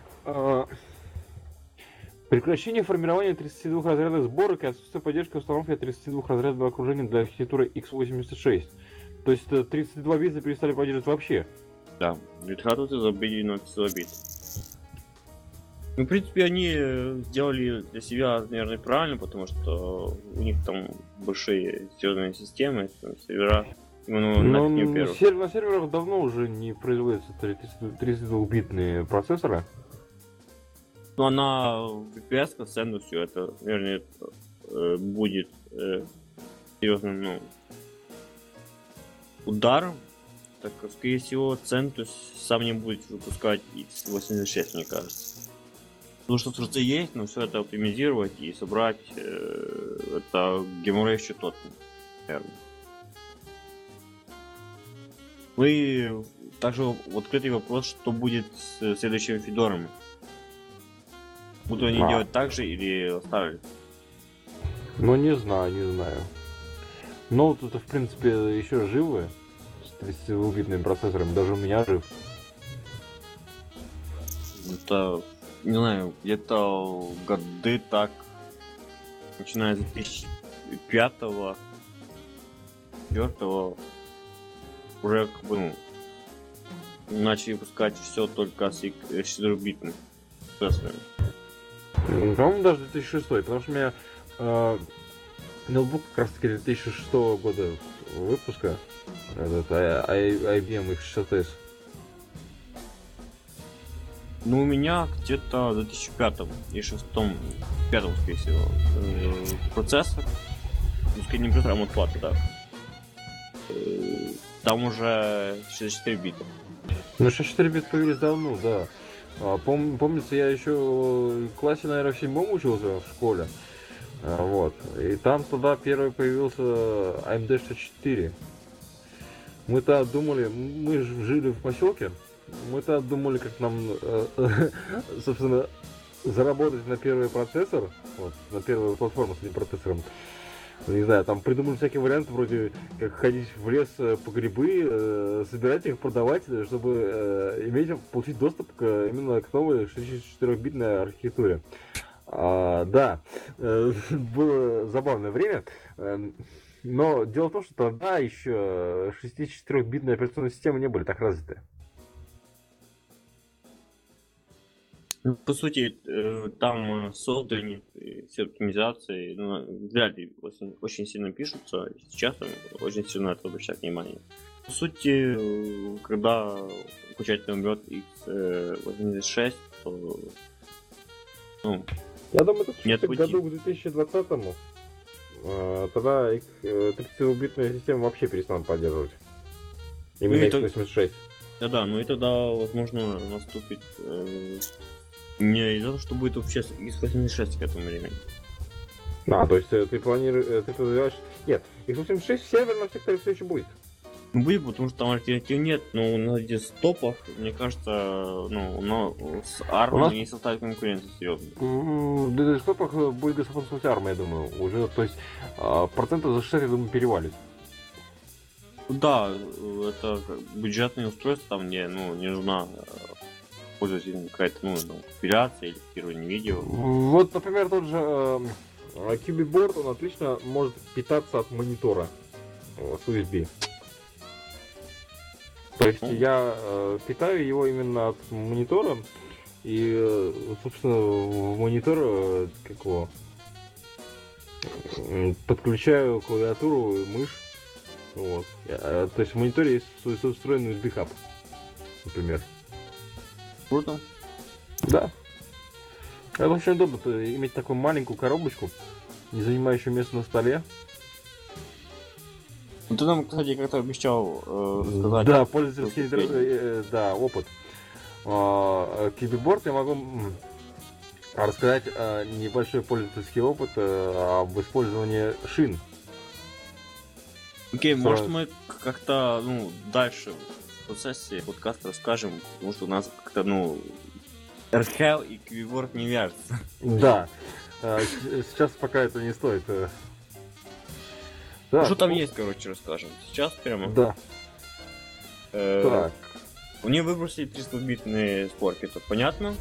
прекращение формирования 32 разрядных сборок и отсутствие поддержки установки 32 разрядного окружения для архитектуры x86. То есть 32 бита перестали поддерживать вообще. Да, редхатуты забили на 32 бит. Ну, в принципе, они сделали для себя, наверное, правильно, потому что у них там большие серверные системы, там, сервера. Но на серверах давно уже не производятся 32-битные процессоры. Ну, она в VPS с ценностью, это, наверное, будет серьезным, ударом, так как, скорее всего, Centus сам не будет выпускать x86, мне кажется. Потому что в есть, но все это оптимизировать и собрать, это геморрой еще тот, наверное. Ну и также открытый вопрос, что будет с следующими фидорами. Будут они делать так же или оставили? Ну не знаю. Но тут в принципе еще живы с 32-битными процессорами, даже у меня жив. Это не знаю, где-то годы так, начиная с 2005-го, 2004-го, уже как бы, ну, начали выпускать все только с 4-битным процессорами. По-моему, даже 2006, потому что у меня ноутбук как раз таки 2006 года выпуска, этот IBM X6S. Ну, у меня где-то в 2005 и 2006, 5, скорее всего, процессор, ну, скорее не процессор, а модплата, да. Там уже 64 бита. Ну, 64 бит появились давно, да. Помнится, я еще в классе, наверное, в 7 учился в школе. Вот. И там тогда первый появился AMD 64. Мы-то думали, мы жили в поселке, мы-то думали, как нам, собственно, заработать на первый процессор, вот, на первую платформу с этим процессором. Не знаю, там придумали всякие варианты, вроде как ходить в лес по грибы, собирать их, продавать, чтобы получить доступ именно к новой 64-битной архитектуре. Да, было забавное время, но дело в том, что тогда еще 64-битные операционные системы не были так развиты. Ну, по сути, там созданы все оптимизации, ну, вряд ли очень сильно пишутся, сейчас очень сильно это обращать внимание. По сути, когда окончательно умрет x86, то, ну, я думаю, это нет пути. году к 2020-му тогда 32-битные системы вообще перестанут поддерживать. Именно x86. Да, ну и тогда, возможно, наступит не из-за того, что будет вообще x86 к этому времени. То есть ты планируешь, ты подразумеваешь... Нет, x86 в северном секторе все еще будет. Ну, будет, потому что там альтернатив нет, но на десктопах, мне кажется, с ARM не составит конкуренции серьезно. В десктопах будет господствовать ARM, я думаю, уже, то есть процентов за 60, я думаю, перевалит. Да, это бюджетные устройства, там не нужна пользователям какая-то компиляция или копирование видео. Вот, например, тот же QB-борд, он отлично может питаться от монитора с USB. То есть я питаю его именно от монитора, и, собственно, в монитор подключаю клавиатуру и мышь. Вот. То есть в мониторе есть встроенный USB-хаб, например. Круто. Да. Это очень удобно иметь такую маленькую коробочку, не занимающую место на столе. Ну ты нам, кстати, как-то обещал сказать. Да, пользовательский опыт. QB-борд я могу рассказать небольшой пользовательский опыт об использовании шин. Окей, может мы как-то дальше в процессе подкаста расскажем, потому что у нас как-то RHEL и QB-борд не вяжутся. Да. Сейчас пока это не стоит. Да, что там есть, короче, расскажем. Сейчас прямо. Да. Так. Мне выбросили 300-битные спорки, это понятно.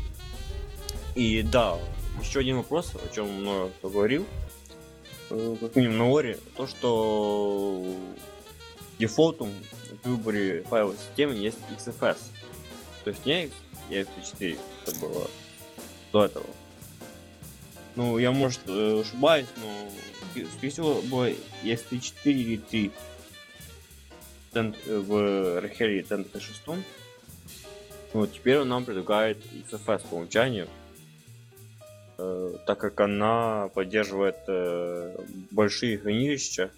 И да, еще один вопрос, о чем много кто говорил. Как минимум на Оре, то что дефолтом в выборе файловой системы есть XFS. То есть не EXP4, это было до этого. Ну, я, может, ошибаюсь, но скорее всего было EXP4 или 3 в RHEL TNT6. Но теперь он нам предлагает XFS по умолчанию, так как она поддерживает большие хранилища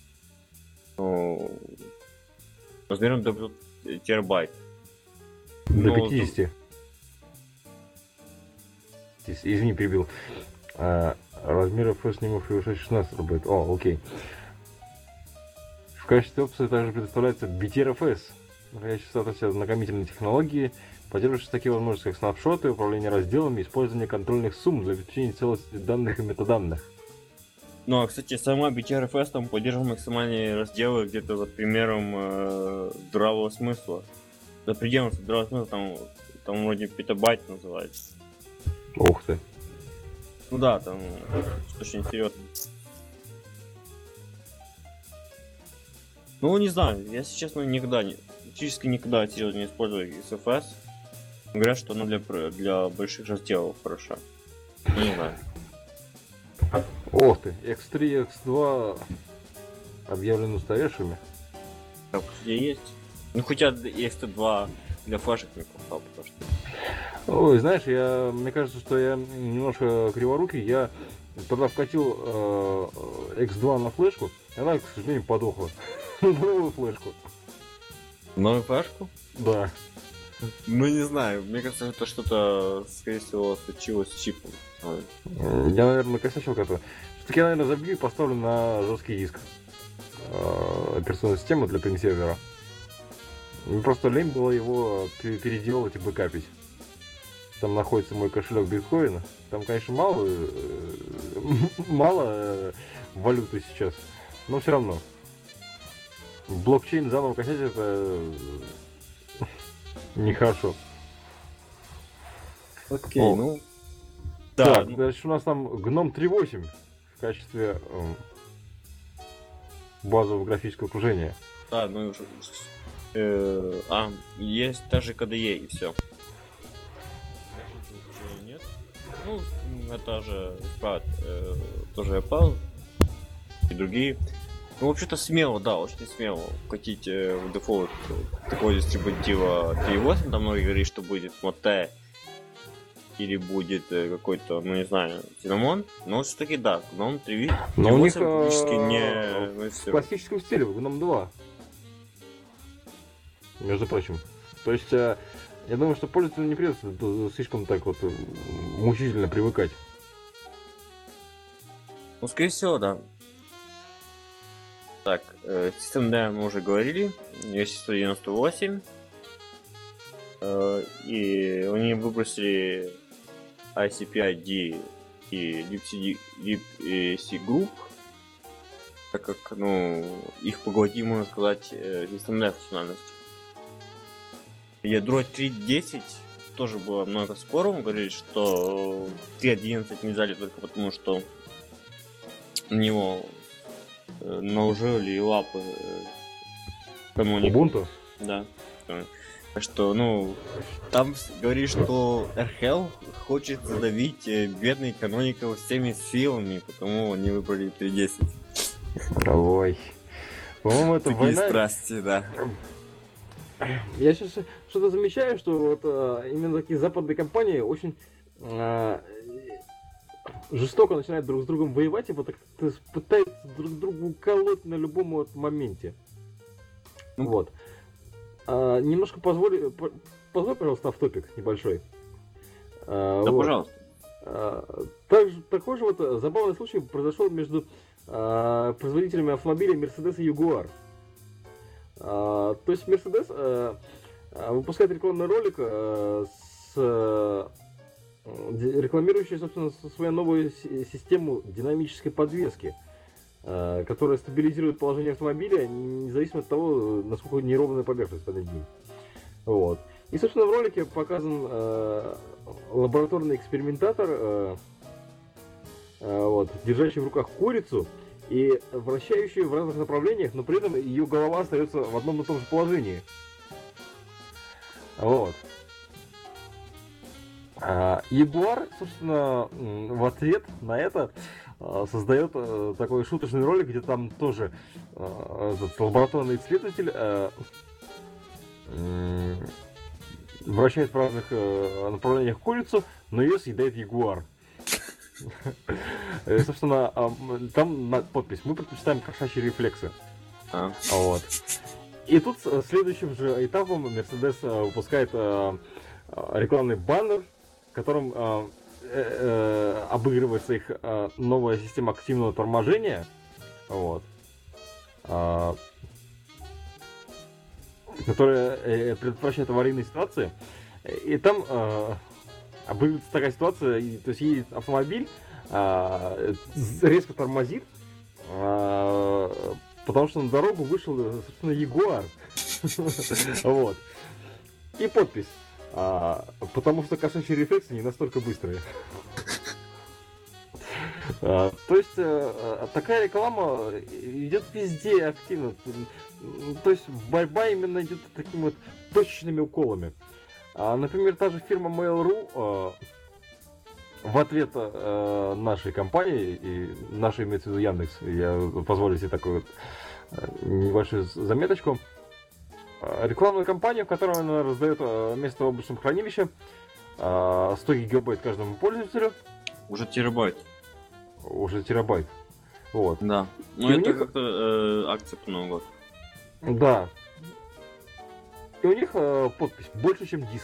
размером до 500 терабайт. До 50. Извини, перебил. Размер FS превышает 16 терабайт. О, окей. В качестве опции также предоставляется BTRFS, находящийся в статусе ознакомительной технологии, поддерживающие такие возможности, как снапшоты, управление разделами, использование контрольных сумм для обеспечения целостности данных и метаданных. Ну, а, кстати, сама BTRFS там поддерживает максимальные разделы где-то за примером здравого смысла. За пределом здравого смысла там вроде петабайт называется. Ух ты. Ну да, там очень серьезно. Ну, не знаю, я, если честно, практически никогда серьезно не использую XFS. Говорят, что она для больших разделов хороша. Ну, не знаю. Ох ты, X3, X2 объявлены устаревшими. Так, где есть? Ну, хотя EXT2 для флешек не попал, потому что... Ой, знаешь, мне кажется, что я немножко криворукий. Я тогда вкатил X2 на флешку, и она, к сожалению, подохла. На новую флешку. Новую флешку? Да. Ну, не знаю, мне кажется, это что-то, скорее всего, случилось с чипом. Я, наверное, накосячил как-то. Все-таки я, наверное, забью и поставлю на жесткий диск операционную систему для пинг-сервера. Просто лень было его переделывать и бэкапить. Там находится мой кошелек биткоина. Там, конечно, мало валюты сейчас, но все равно. Блокчейн заново качать это нехорошо. Окей, О. ну... Да, Да, значит, у нас там GNOME 3.8 в качестве базового графического окружения. да, ну уже... есть даже KDE и все. Нет. Ну, это же исправят тоже Apple и другие. Ну, вообще-то смело, да, очень смело вкатить в дефолт такого дистрибутива 3.8. Там многие говорят, что будет Mate или будет какой-то, ну не знаю, Cinnamon. Но все-таки да, GNOME 3.8 Но у них практически не... в классическом стиле, в GNOME 2. Между прочим. То есть, я думаю, что пользователю не придется слишком так вот мучительно привыкать. Ну, скорее всего, да. Так, систем D мы уже говорили. Есть 198. И они выбросили ICP-ID и libc Group, так как, ну, их поглотил, можно сказать, систем D функциональность. Ядро 3.10 тоже было много споров. Говорили, что 3.11 не взяли только потому, что на него наложили лапы каноник. Ubuntu? Да. Так что, ну, там говорит, что RHEL хочет задавить бедный каноников всеми силами, потому они выбрали 3.10. Ой. По-моему, это Такие война. страсти, да. Я сейчас что-то замечаю, что вот именно такие западные компании очень жестоко начинают друг с другом воевать и вот пытаются друг другу колоть на любом вот моменте. Вот. Немножко позволь, пожалуйста, автопик небольшой. Да, вот. пожалуйста. Такой же вот забавный случай произошел между производителями автомобилей Mercedes и Jaguar. То есть Mercedes выпускает рекламный ролик рекламирующий, собственно, свою новую систему динамической подвески, которая стабилизирует положение автомобиля независимо от того, насколько неровная поверхность под ним. Вот. И, собственно, в ролике показан лабораторный экспериментатор, держащий в руках курицу и вращающую в разных направлениях, но при этом ее голова остается в одном и том же положении. Вот. Jaguar, собственно, в ответ на это создает такой шуточный ролик, где там тоже этот лабораторный исследователь вращает в разных направлениях курицу, но ее съедает Jaguar. Собственно, там подпись: мы предпочитаем кошачьи рефлексы. Вот. И тут следующим же этапом Mercedes выпускает рекламный баннер, в котором обыгрывается их новая система активного торможения, вот, которая предотвращает аварийные ситуации. И там обыгрывается такая ситуация, то есть едет автомобиль, резко тормозит, потому что на дорогу вышел, собственно, Jaguar. Вот. И подпись: Потому что кошачьи рефлексы не настолько быстрые. То есть такая реклама идет везде активно. То есть борьба именно идет такими вот точечными уколами. Например, та же фирма Mail.ru в ответ нашей компании, и нашей имеется в виду Яндекс, я позволю себе такую вот небольшую заметочку, рекламную кампанию, в которой она раздает место в облачном хранилище, 100 гигабайт каждому пользователю. Уже терабайт. Уже терабайт. Вот. Да. Ну И у это них- как-то акция по Новому году. Да. И у них подпись больше, чем диск.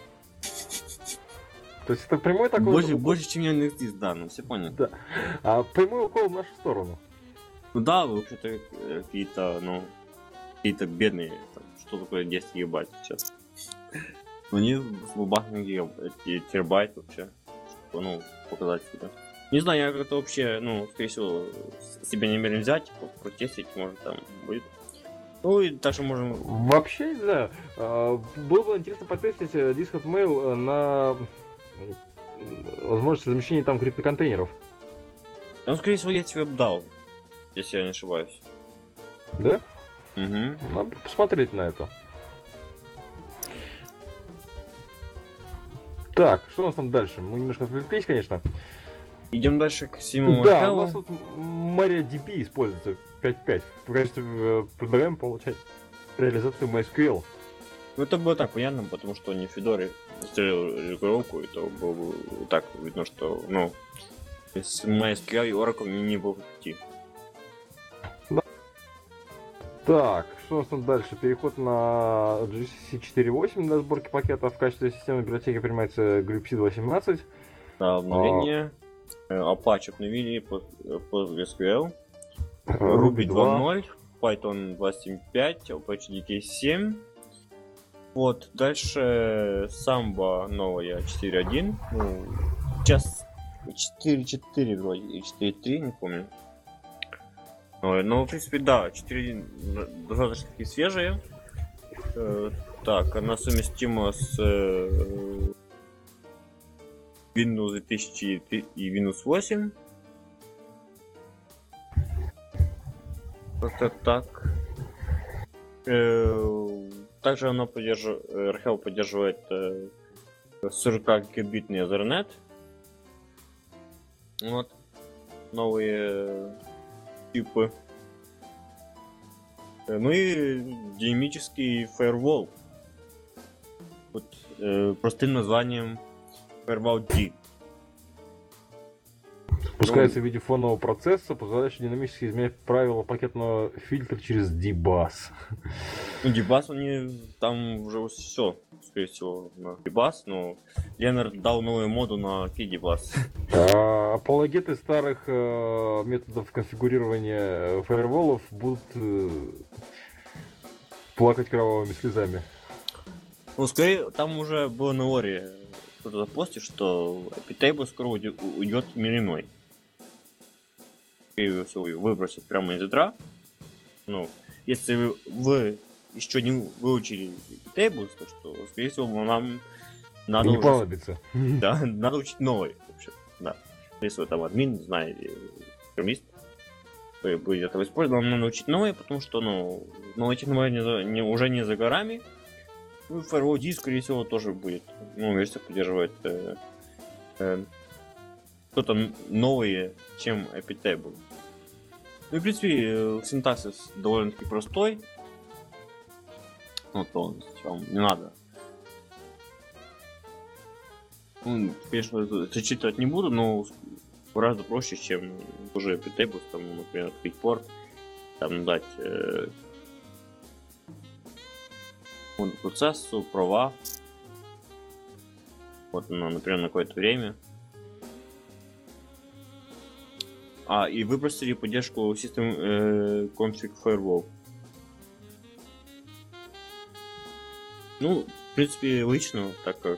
То есть это прямой такой Больше, чем Яндекс.Диск, да, ну все поняли. Да. Прямой укол в нашу сторону. Ну да, вы вообще-то какие-то бедные, там, что такое 10 гигабайт сейчас. У них с бабахами эти терабайт вообще, чтобы, ну, показать себя. Не знаю, я как-то вообще, ну, скорее всего, себе не намерен взять, типа, протестить, может, там будет. Ну и даже можем... Вообще, да. Было бы интересно потестить диск Hotmail на возможность размещения там криптоконтейнеров. Ну, скорее всего, я тебе дал, если я не ошибаюсь. Да? Угу. Надо посмотреть на это. Так, что у нас там дальше? Мы немножко отвлеклись, конечно. Идем дальше к Симону Да, Маркеллу. у нас тут MariaDB используется 5.5 в качестве предлагаем получать реализацию MySQL. Ну, это было так понятно, потому что они в Федоре сделали регулировку, и то было бы так видно, что, ну, с MySQL и Oracle не было пути. Так, что у нас там дальше? Переход на GCC 4.8 для сборки пакетов. В качестве системной библиотеки принимается glibc 2.17. Да, обновление. Apache обновили под SQL. Ruby 2.0, Python 2.7.5, Apache DK7. Вот, дальше Samba новая 4.1. Ну, сейчас 4.4 вроде, и 4.3, не помню. Ну, в принципе, да, 4.1 достаточно такие свежие. Так, она совместима с Windows 2000 и Windows 8. Как-то так. Также она поддерживает, RHEL поддерживает 40-гигабитный Ethernet. Вот. Новые типы. Ну и динамический Firewall. Вот, простым названием Firewall D. Пускается в виде фонового процесса, позволяющего динамически изменять правила пакетного фильтра через dbus. Ну, Dbus, они там уже все, скорее всего, на Dbus, но Ленард дал новую моду на KDBus. Апологеты старых методов конфигурирования фаерволов будут плакать кровавыми слезами. Ну, скорее, там уже было на Оре кто-то запостил, что Epitable скоро уйдет мириной. Скорее всего, выбросят прямо из ядра. Ну, если вы еще не выучили Epitable, то что, скорее всего, нам надо Не уже... понадобится. Да, надо учить новый, вообще, да. Если вы там админ, знаете, программист, вы будете этого использовать, нам надо учить новые, потому что, ну, новые технологии уже не за горами. Ну, Firewall D, скорее всего, тоже будет. Ну, версия поддерживает что-то новые, чем Epitable. Ну, и, в принципе, синтаксис довольно-таки простой. Ну, то вам не надо. Ну, конечно, зачитывать не буду, но гораздо проще, чем уже Epitable, там, например, открыть порт, там дать процессу, права. Вот, например, на какое-то время. И выбросили поддержку System Config Firewall. Ну, в принципе, лично, так как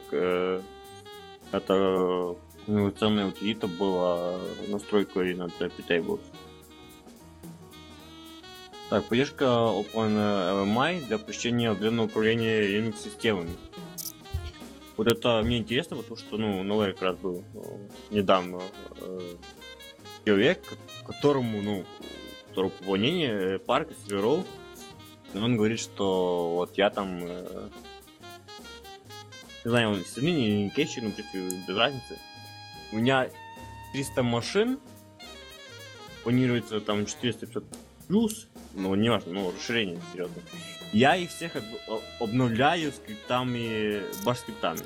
это инновационная утилита была настройкой над Epitable. Так, поддержка OpenLMI для упрощения отдаленного управления Linux-системами. Вот это мне интересно, потому что, ну, новый как раз был недавно человек, которому, ну, которого пополнение парка серверов, и он говорит, что вот я там, не знаю, сравнение не кэчи, но в принципе без разницы. У меня 300 машин, планируется там 450 плюс, ну не важно, ну расширение серьезно. Я их всех обновляю скриптами, баш-скриптами.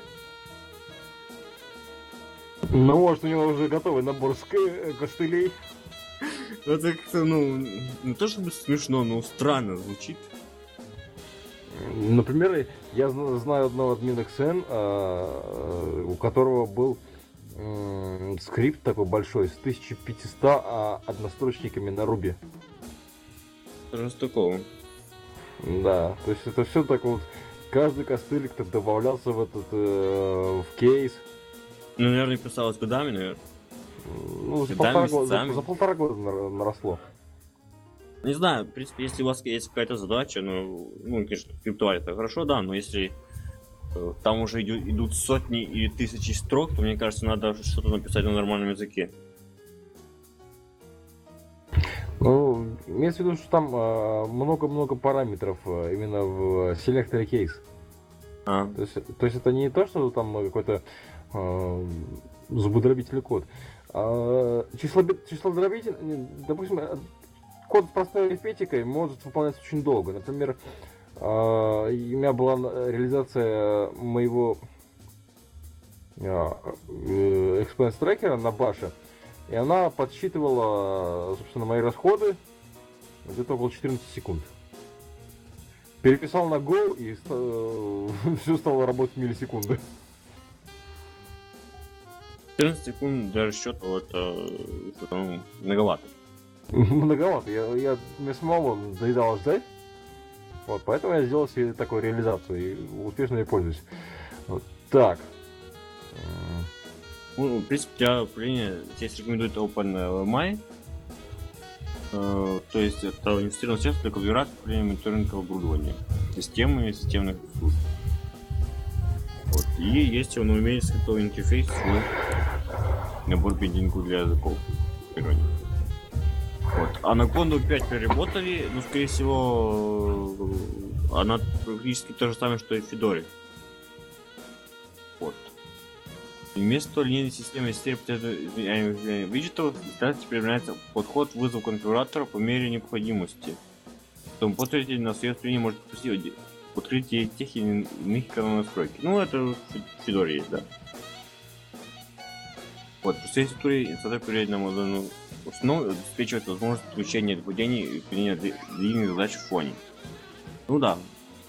Ну, может, у него уже готовый набор костылей. Это как-то, ну, не то чтобы смешно, но странно звучит. Например, я знаю одного админа XN, у которого был скрипт такой большой с 1500 однострочниками на Ruby. Что такого? Да, то есть это все так вот, каждый костылик так добавлялся в этот в кейс. Ну, наверное, писалось годами, наверное. Ну, за полтора года наросло. Не знаю, в принципе, если у вас есть какая-то задача, ну, конечно, скриптовать это хорошо, да, но если там уже идут сотни или тысячи строк, то мне кажется, надо что-то написать на нормальном языке. Ну, имеется в виду, что там много-много параметров именно в селекторе кейс. То есть это не то, что там какой-то зубодробительный код. Числодробитель, допустим, код с простой арифметикой может выполняться очень долго. Например, у меня была реализация моего expense трекера на баше, и она подсчитывала, собственно, мои расходы где-то около 14 секунд. Переписал на Go, и все стало работать в миллисекунды. 14 секунд для расчета, это многовато. Многовато. Я мне самому доедало ждать. Вот, поэтому я сделал себе такую реализацию и успешно ей пользуюсь. Вот так. Ну, в принципе, для управления здесь рекомендует OpenMI. То есть это инвестированное средство для конфигурации управления мониторингового оборудования, системами и системных ресурсов. Вот. И есть он умеет скриптовый интерфейс, свой набор бендингу для языков. Вот. А на Conda 5 переработали, но скорее всего она практически то же самое, что и в Fedora. Вот. И вместо линейной системы виджетов теперь применяется подход вызов конфигуратора по мере необходимости. Потом пользователь на свое устройство может допустить открытие тех или иных каналов настройки. Ну, это в Fedora есть, да. Вот, после структуры инсталляции проверять на модульную основу обеспечивает возможность включения наблюдений и выполнения длинных задач в фоне. Ну да.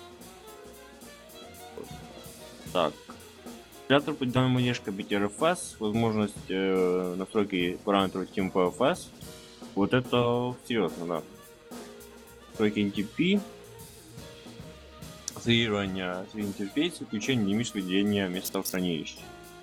Вот. Так. Оператор под данной манежкой BTRFS, возможность настройки параметров типа PFS. Вот это серьезно, да. Настройки NTP. Ассоциирование с интерфейсом, включение динамического деления места в хранилище.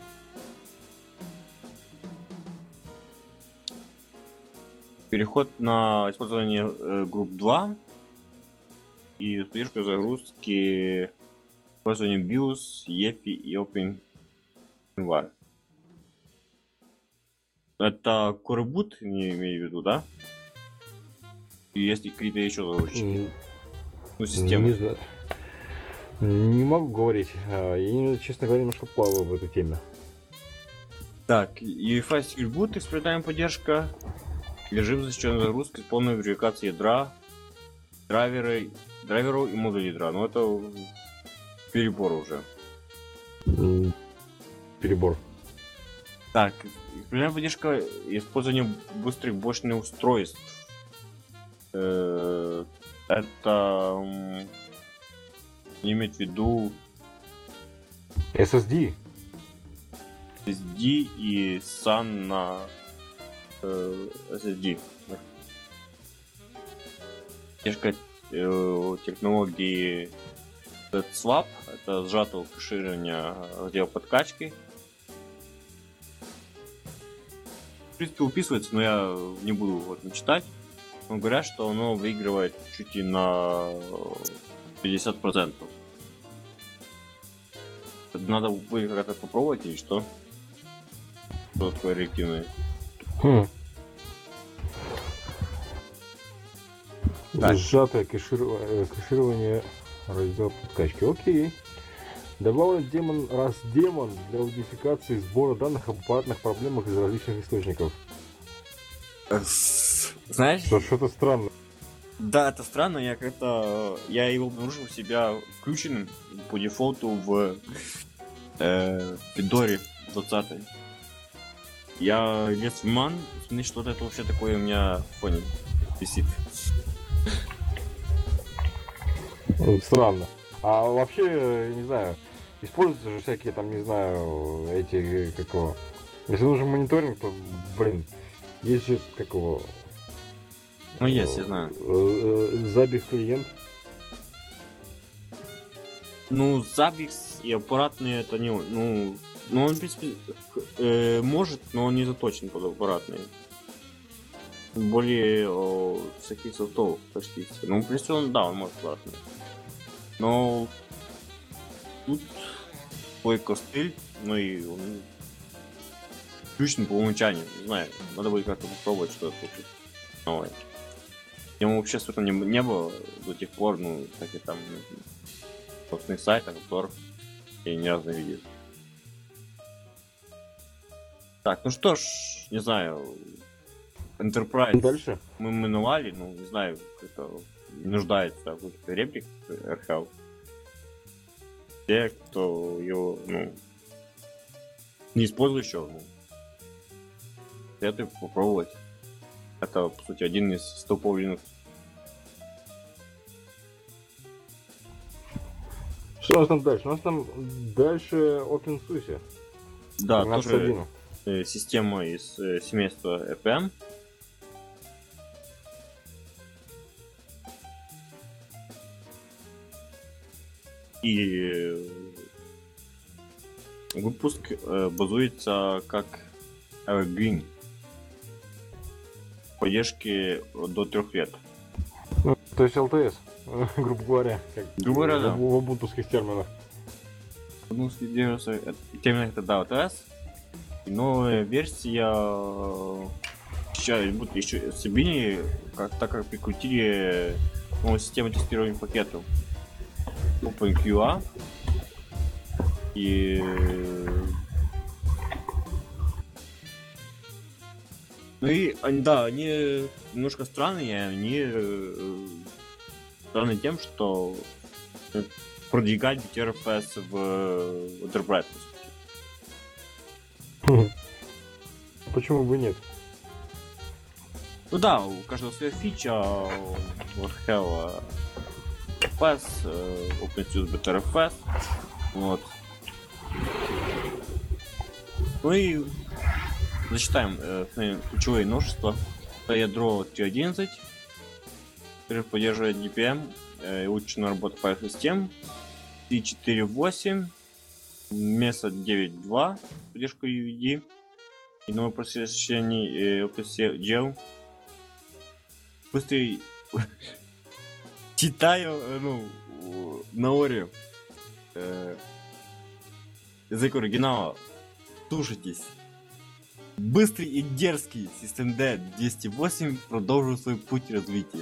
Переход на использование групп 2 и поддержку загрузки использования BIOS, EFI и OpenVR. Это Core Boot, не имею в виду, да? И есть какие-то еще загрузчики? Ну, системы. Не знаю. Не могу говорить. Я, честно говоря, немножко плаваю в этой теме. Так, UEFI Secure Boot, исправляем поддержка. Режим защищенной загрузки с полной верификацией ядра, драйверов и модулей ядра. Но это перебор уже. Перебор. Так, исправляем поддержка использования быстрых блочных устройств. Это имеет в виду SSD. SSD и SAN на SSD. Поддержка технологии swap, это сжатого кэширования раздела подкачки. В принципе, уписывается, но я не буду вот читать. Но говорят, что оно выигрывает чуть ли на 50%. Надо будет как-то попробовать или что? Что такое реактивное? Так. Сжатое кэширование раздел подкачки. Окей. Добавлен демон для аудентификации сбора данных об аппаратных проблемах из различных источников. Знаешь? Что-то странно. Да, это странно, я его обнаружил у себя включенным по дефолту в Fedora 20. Я лез в ман, смотри, что-то это вообще такое у меня в фоне висит. Странно. А вообще, не знаю, используются же всякие там, не знаю, эти, какого. Если нужен мониторинг, то, блин, есть же какого. Ну, есть, я знаю. Zabbix клиент. Ну, Zabbix и аппаратные это не... Ну, он, в принципе, может, но он не заточен под аппаратные. Более всяких софтов почти все. Ну, в принципе, он может аппаратные. Но тут твой костыль, ну и он включен по умолчанию. Не знаю, надо будет как-то попробовать что-то новое. Ему вообще собственно не было до тех пор, ну, всяких там собственных сайтах, обзоров, я ни разу не видел. Так, ну что ж, не знаю, Enterprise Дальше. мы миновали, ну, не знаю, это нуждается в каких-то репликах RHEL. Те, кто его, ну, не использует еще, ну, советую попробовать. Это, по сути, один из столпов Linux. Что у нас там дальше? У нас там дальше OpenSUSE. Да, тоже 13.1. система из семейства EPM. И выпуск базуется как Evergreen. Поддержки до 3 лет. Ну, то есть LTS, грубо говоря. Грубо говоря, да. В убунтовских терминах. Термин это да, LTS. И новая версия сейчас будут еще стабильнее, так как прикрутили новую систему тестирования пакетов OpenQA. И ну и они немножко странные, они странны тем, что продвигать BTRFS в Enterprise. Почему бы нет? Ну да, у каждого своя фича, вот Hell FS, OpenSUSE BTRFS, вот. Ну и зачитаем ключевые новшества. Это ядро 3.11, которое поддерживает DPM, улучшенная работа файл-систем, 3.4.8, Mesa 9.2, поддержку UED, и новое просвещение OpenSea Gel. Быстрый читаю, ну, на Оре язык оригинала. Слушайтесь. Быстрый и дерзкий SystemD 208 продолжил свой путь развития.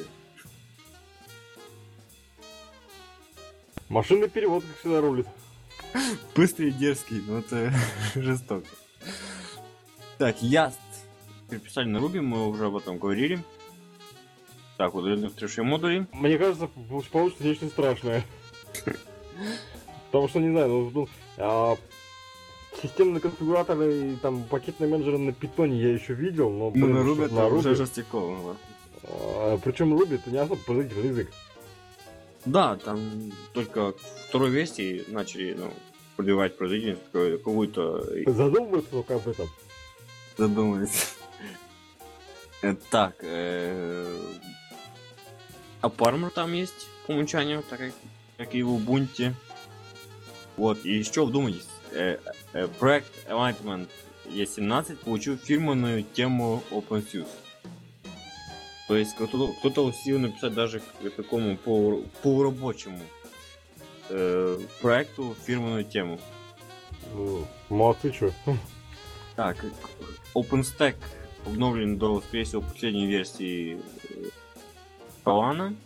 Машинный перевод, как всегда, рулит. Быстрый и дерзкий, ну это жестоко. Так, Яст. Переписали на Ruby, мы уже об этом говорили. Так, удаленные встречные модули. Мне кажется, получится нечто страшное. Потому что, не знаю, системные конфигураторы и там пакетные менеджеры на питоне я еще видел, но Ну, на Ruby это уже жестяково. Причем Ruby это не особо производительный язык. Да, там только второй версии начали, ну, продвигать производительность какую-то. Задумываются только об этом. Задумались. Так, Апармор там есть по умолчанию, так как и в Ubuntu. Вот, и еще вдумайтесь, проект Enlightenment E17 получил фирменную тему OpenSUSE. То есть кто-то усилил написать даже к такому полурабочему проекту фирменную тему. Ну, молодцы, чё. Так, OpenStack обновлен до, скорее всего, последней версии Solana.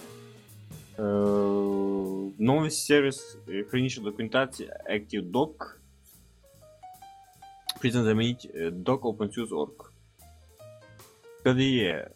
Новый сервис хранителя документации ActiveDoc призван заменить Doc OpenSUSE.org. KDE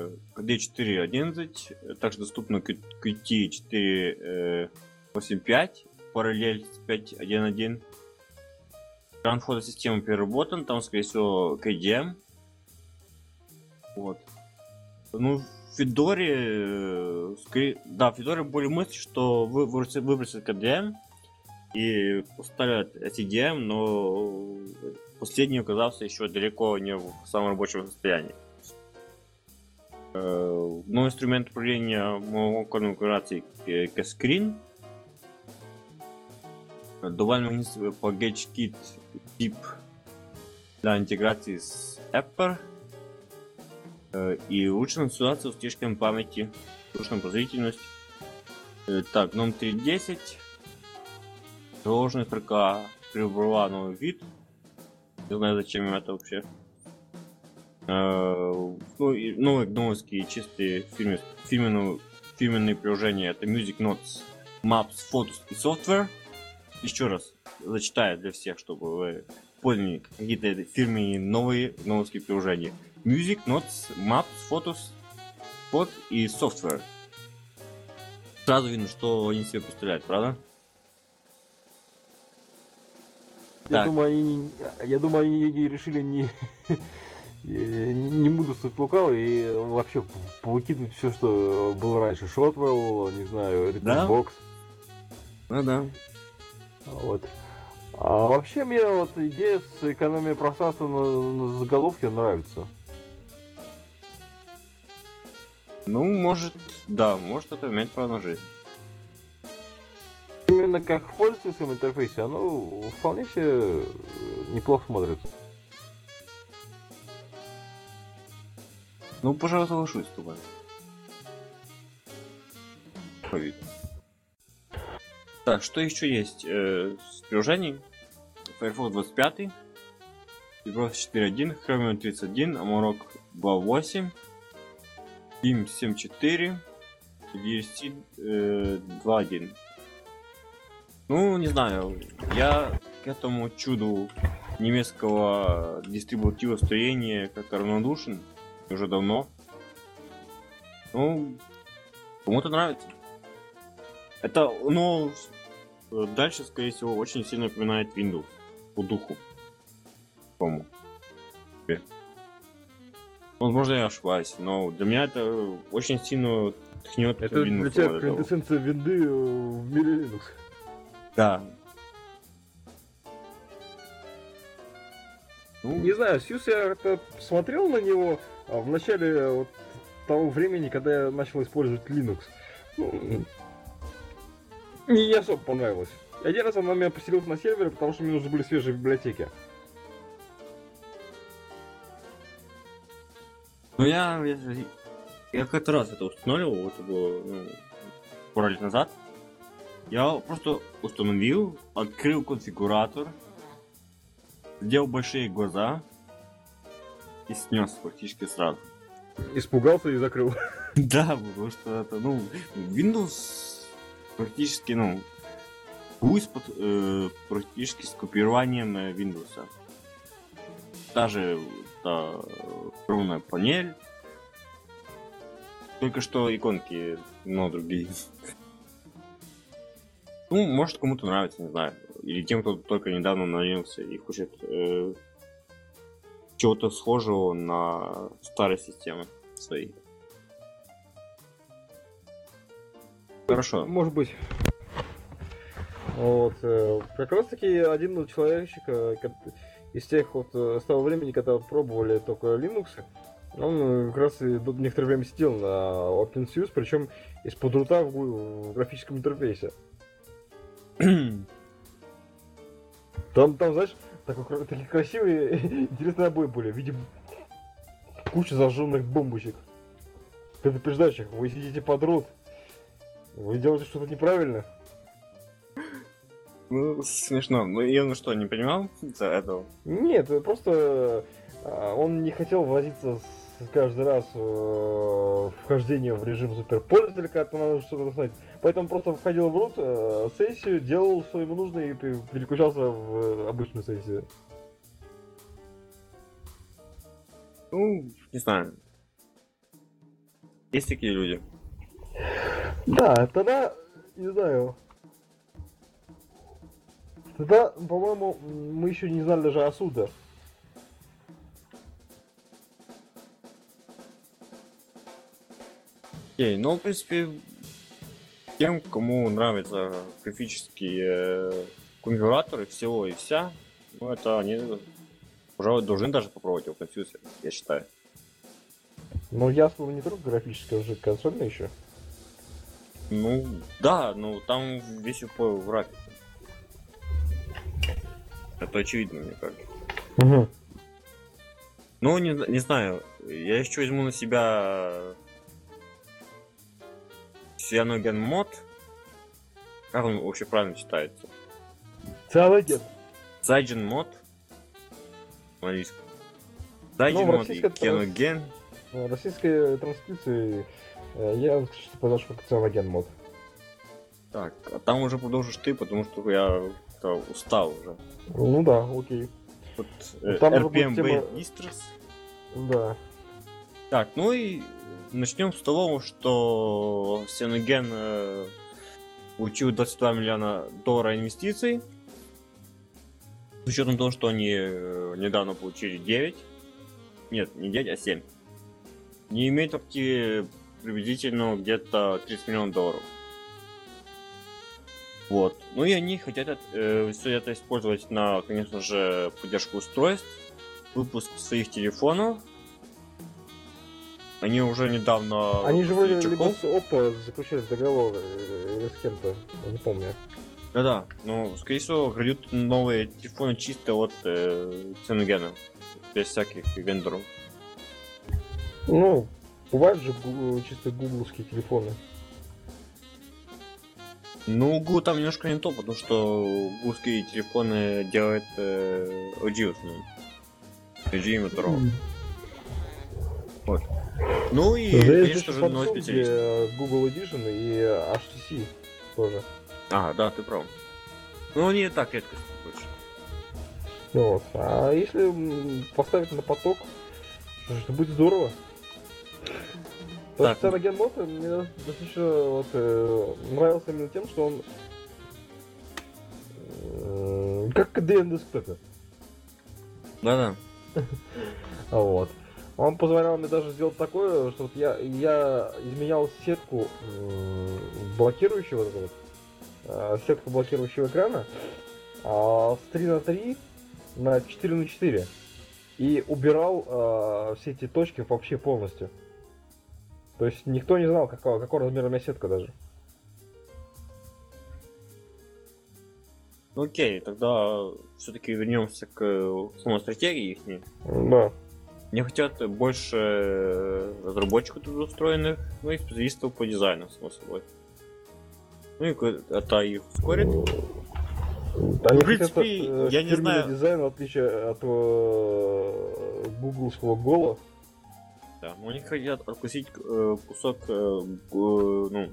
4.11, также доступно Qt 4.8.5, параллель 5.1.1. Экран входа системы переработан, там, скорее всего, KDM. Вот. Ну, в Fedora, да, в Fedora более мысли, что выбросят KDM и поставят CDM, но последний оказался еще далеко не в самом рабочем состоянии. Новый инструмент управления конфигурацией Cascreen. Добавлен механизм PackagKit тип для интеграции с Apple. И улучшена ситуация с утечками памяти, улучшена производительность. Так, номер 3.10. Сложная строка приобрела новый вид. Не знаю, зачем им это вообще. Ну и новые гномовские чистые фирменные приложения. Это Music Notes, Maps, Photos и Software. Еще раз зачитаю для всех, чтобы вы поняли какие-то фирменные новые гномовские приложения. Music, Notes, Maps, Photos, Pod и Software. Сразу видно, что они себе представляют, правда? Я думаю, они решили не буду стать лукавым и вообще повыкидывать все, что было раньше. Shotwell, не знаю, Box. Ну да. Вот. А вообще мне вот идея с экономией пространства на заголовке нравится. Ну, может, да, может это имеет право на жизнь. Именно как в пользовательском интерфейсе, оно вполне себе неплохо смотрится. Ну, пожалуй, соглашусь с тобой. Так, что еще есть с приложений? Firefox 25, Firefox 4.1, Chromium 31, Amarok 2.8, Vim 7.4, VLC 2.1. Ну, не знаю, я к этому чуду немецкого дистрибутива строения как-то равнодушен уже давно. Ну, кому-то нравится. Это, ну, дальше, скорее всего, очень сильно напоминает Windows по духу. По-моему. Возможно, я ошибаюсь, но для меня это очень сильно тхнет это Windows. Это для тебя квинтэссенция винды в мире Linux. Да. Ну, не знаю, Сьюз я как-то смотрел на него в начале вот того времени, когда я начал использовать Linux. Ну, мне не особо понравилось. Один раз она меня поселилась на сервере, потому что мне нужны были свежие библиотеки. Ну я как-то раз это установил, вот это было пару лет назад. Я просто установил, открыл конфигуратор, сделал большие глаза и снес практически сразу. Испугался и закрыл. Да, потому что это, ну, Windows практически, ну, пусть практически с копированием Windows. Даже ровная панель. Только что иконки, но другие. Ну, может кому-то нравится, не знаю. Или тем, кто только недавно налился и хочет чего-то схожего на старой системы своей. Хорошо. Может быть. Вот. Как раз таки один человечек из тех вот с того времени, когда пробовали только Linux, он как раз и некоторое время сидел на OpenSUSE, причем из-под рута в графическом интерфейсе. Там, знаешь, такие красивые, интересные обои были, в виде кучи зажженных бомбочек, предупреждающих: вы сидите под рот, вы делаете что-то неправильно. Ну, смешно. Ну, и он что, не понимал из-за этого? Нет, просто он не хотел возиться каждый раз вхождение в режим суперпользователя, когда там надо что-то узнать. Поэтому просто входил в рут, сессию, делал, что ему нужно, и переключался в обычную сессию. Ну, не знаю. Есть такие люди. Да, тогда, не знаю. Тогда, по-моему, мы еще не знали даже Асуда. Окей, ну, в принципе, тем, кому нравятся графические конфигураторы всего и вся, ну, это они уже должны даже попробовать OpenFuse, я считаю. Но я слово не только графическое, уже консольное еще. Ну, да, ну, там весь упор в графике. Это очевидно, мне кажется. Угу. Ну, не знаю, я еще возьму на себя Cyanogen мод. Как он вообще правильно читается? Cyanogen. Cyanogen мод. Английский. Ну, Cyanogen в мод и российской Cyanogen. В российской транскрипции я что подошел как Cyanogen мод. Так, а там уже продолжишь ты, потому что я устал уже. Ну да, окей. Вот, Там уже будет RPM тема- Based Distros. Да. Так, ну и начнем с того, что Cyanogen получил $22 миллиона инвестиций. С учетом того, что они недавно получили 9. Нет, не 9, а 7. Не имеет в активе приблизительно где-то $30 миллионов. Вот. Ну и они хотят все это использовать на, конечно же, поддержку устройств, выпуск своих телефонов. Они уже недавно... Они же вроде выпустили либо чехол. с Oppo заключили договор, или с кем-то, я не помню. Да-да, но, скорее всего, грядут новые телефоны чисто от Cyanogen, без всяких вендоров. Ну, бывают же чисто гугловские телефоны. Ну, Google там немножко не то, потому что гуглские телефоны делают LG в основном. LG и Motorola. Вот. Ну и, Да, есть конечно еще же, новый Samsung, специалист. где Google Edition и HTC тоже. А, да, ты прав. Ну, они и так редкость больше. Вот. А если поставить на поток, что ж, это будет здорово. Так. Cyanogen мод мне достаточно вот, нравился именно тем, что он как KDE десктопе. Да-да. Вот. Он позволял мне даже сделать такое, что вот я изменял сетку блокирующего вот эту вот, сетку блокирующего экрана с 3 на 3 на 4 на 4 и убирал все эти точки вообще полностью. То есть никто не знал, какого размера у меня сетка даже. Ну, окей, тогда все-таки вернемся к самой стратегии их. Да. Мне хотят больше разработчиков трудоустроенных, ну и специалистов по дизайну, само собой. Ну и это их ускорит. Они В принципе, хотят, я не фирменный знаю. дизайн, в отличие от гугловского Гола. Да, но они хотят откусить кусок, ну,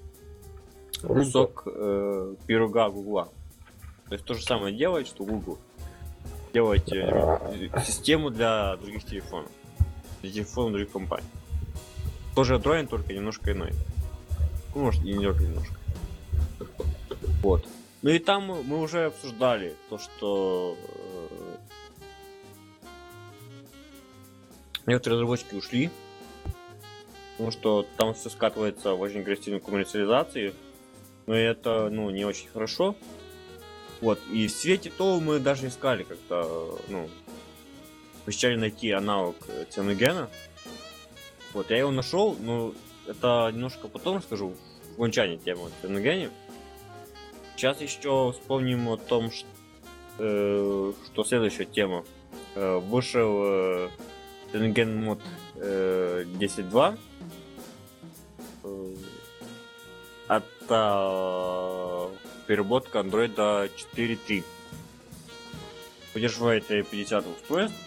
кусок пирога Гугла. То есть то же самое делать, что Google. Делать систему для других телефонов. Для телефонов других компаний. Тоже Android, только немножко иной. Ну, может, и не только немножко. Вот. Ну и там мы уже обсуждали то, что некоторые разработчики ушли, потому что там все скатывается в очень агрессивную коммерциализацию, но это, ну, не очень хорошо. Вот, и в свете того мы даже искали как-то, ну, обещали найти аналог Cyanogen. Вот, я его нашел, но это немножко потом расскажу, в окончании темы о Cyanogen. Сейчас еще вспомним о том, что следующая тема. Вышел Cyanogen мод 10.2. Это переработка Android 4.3. Поддерживает 50 устройств.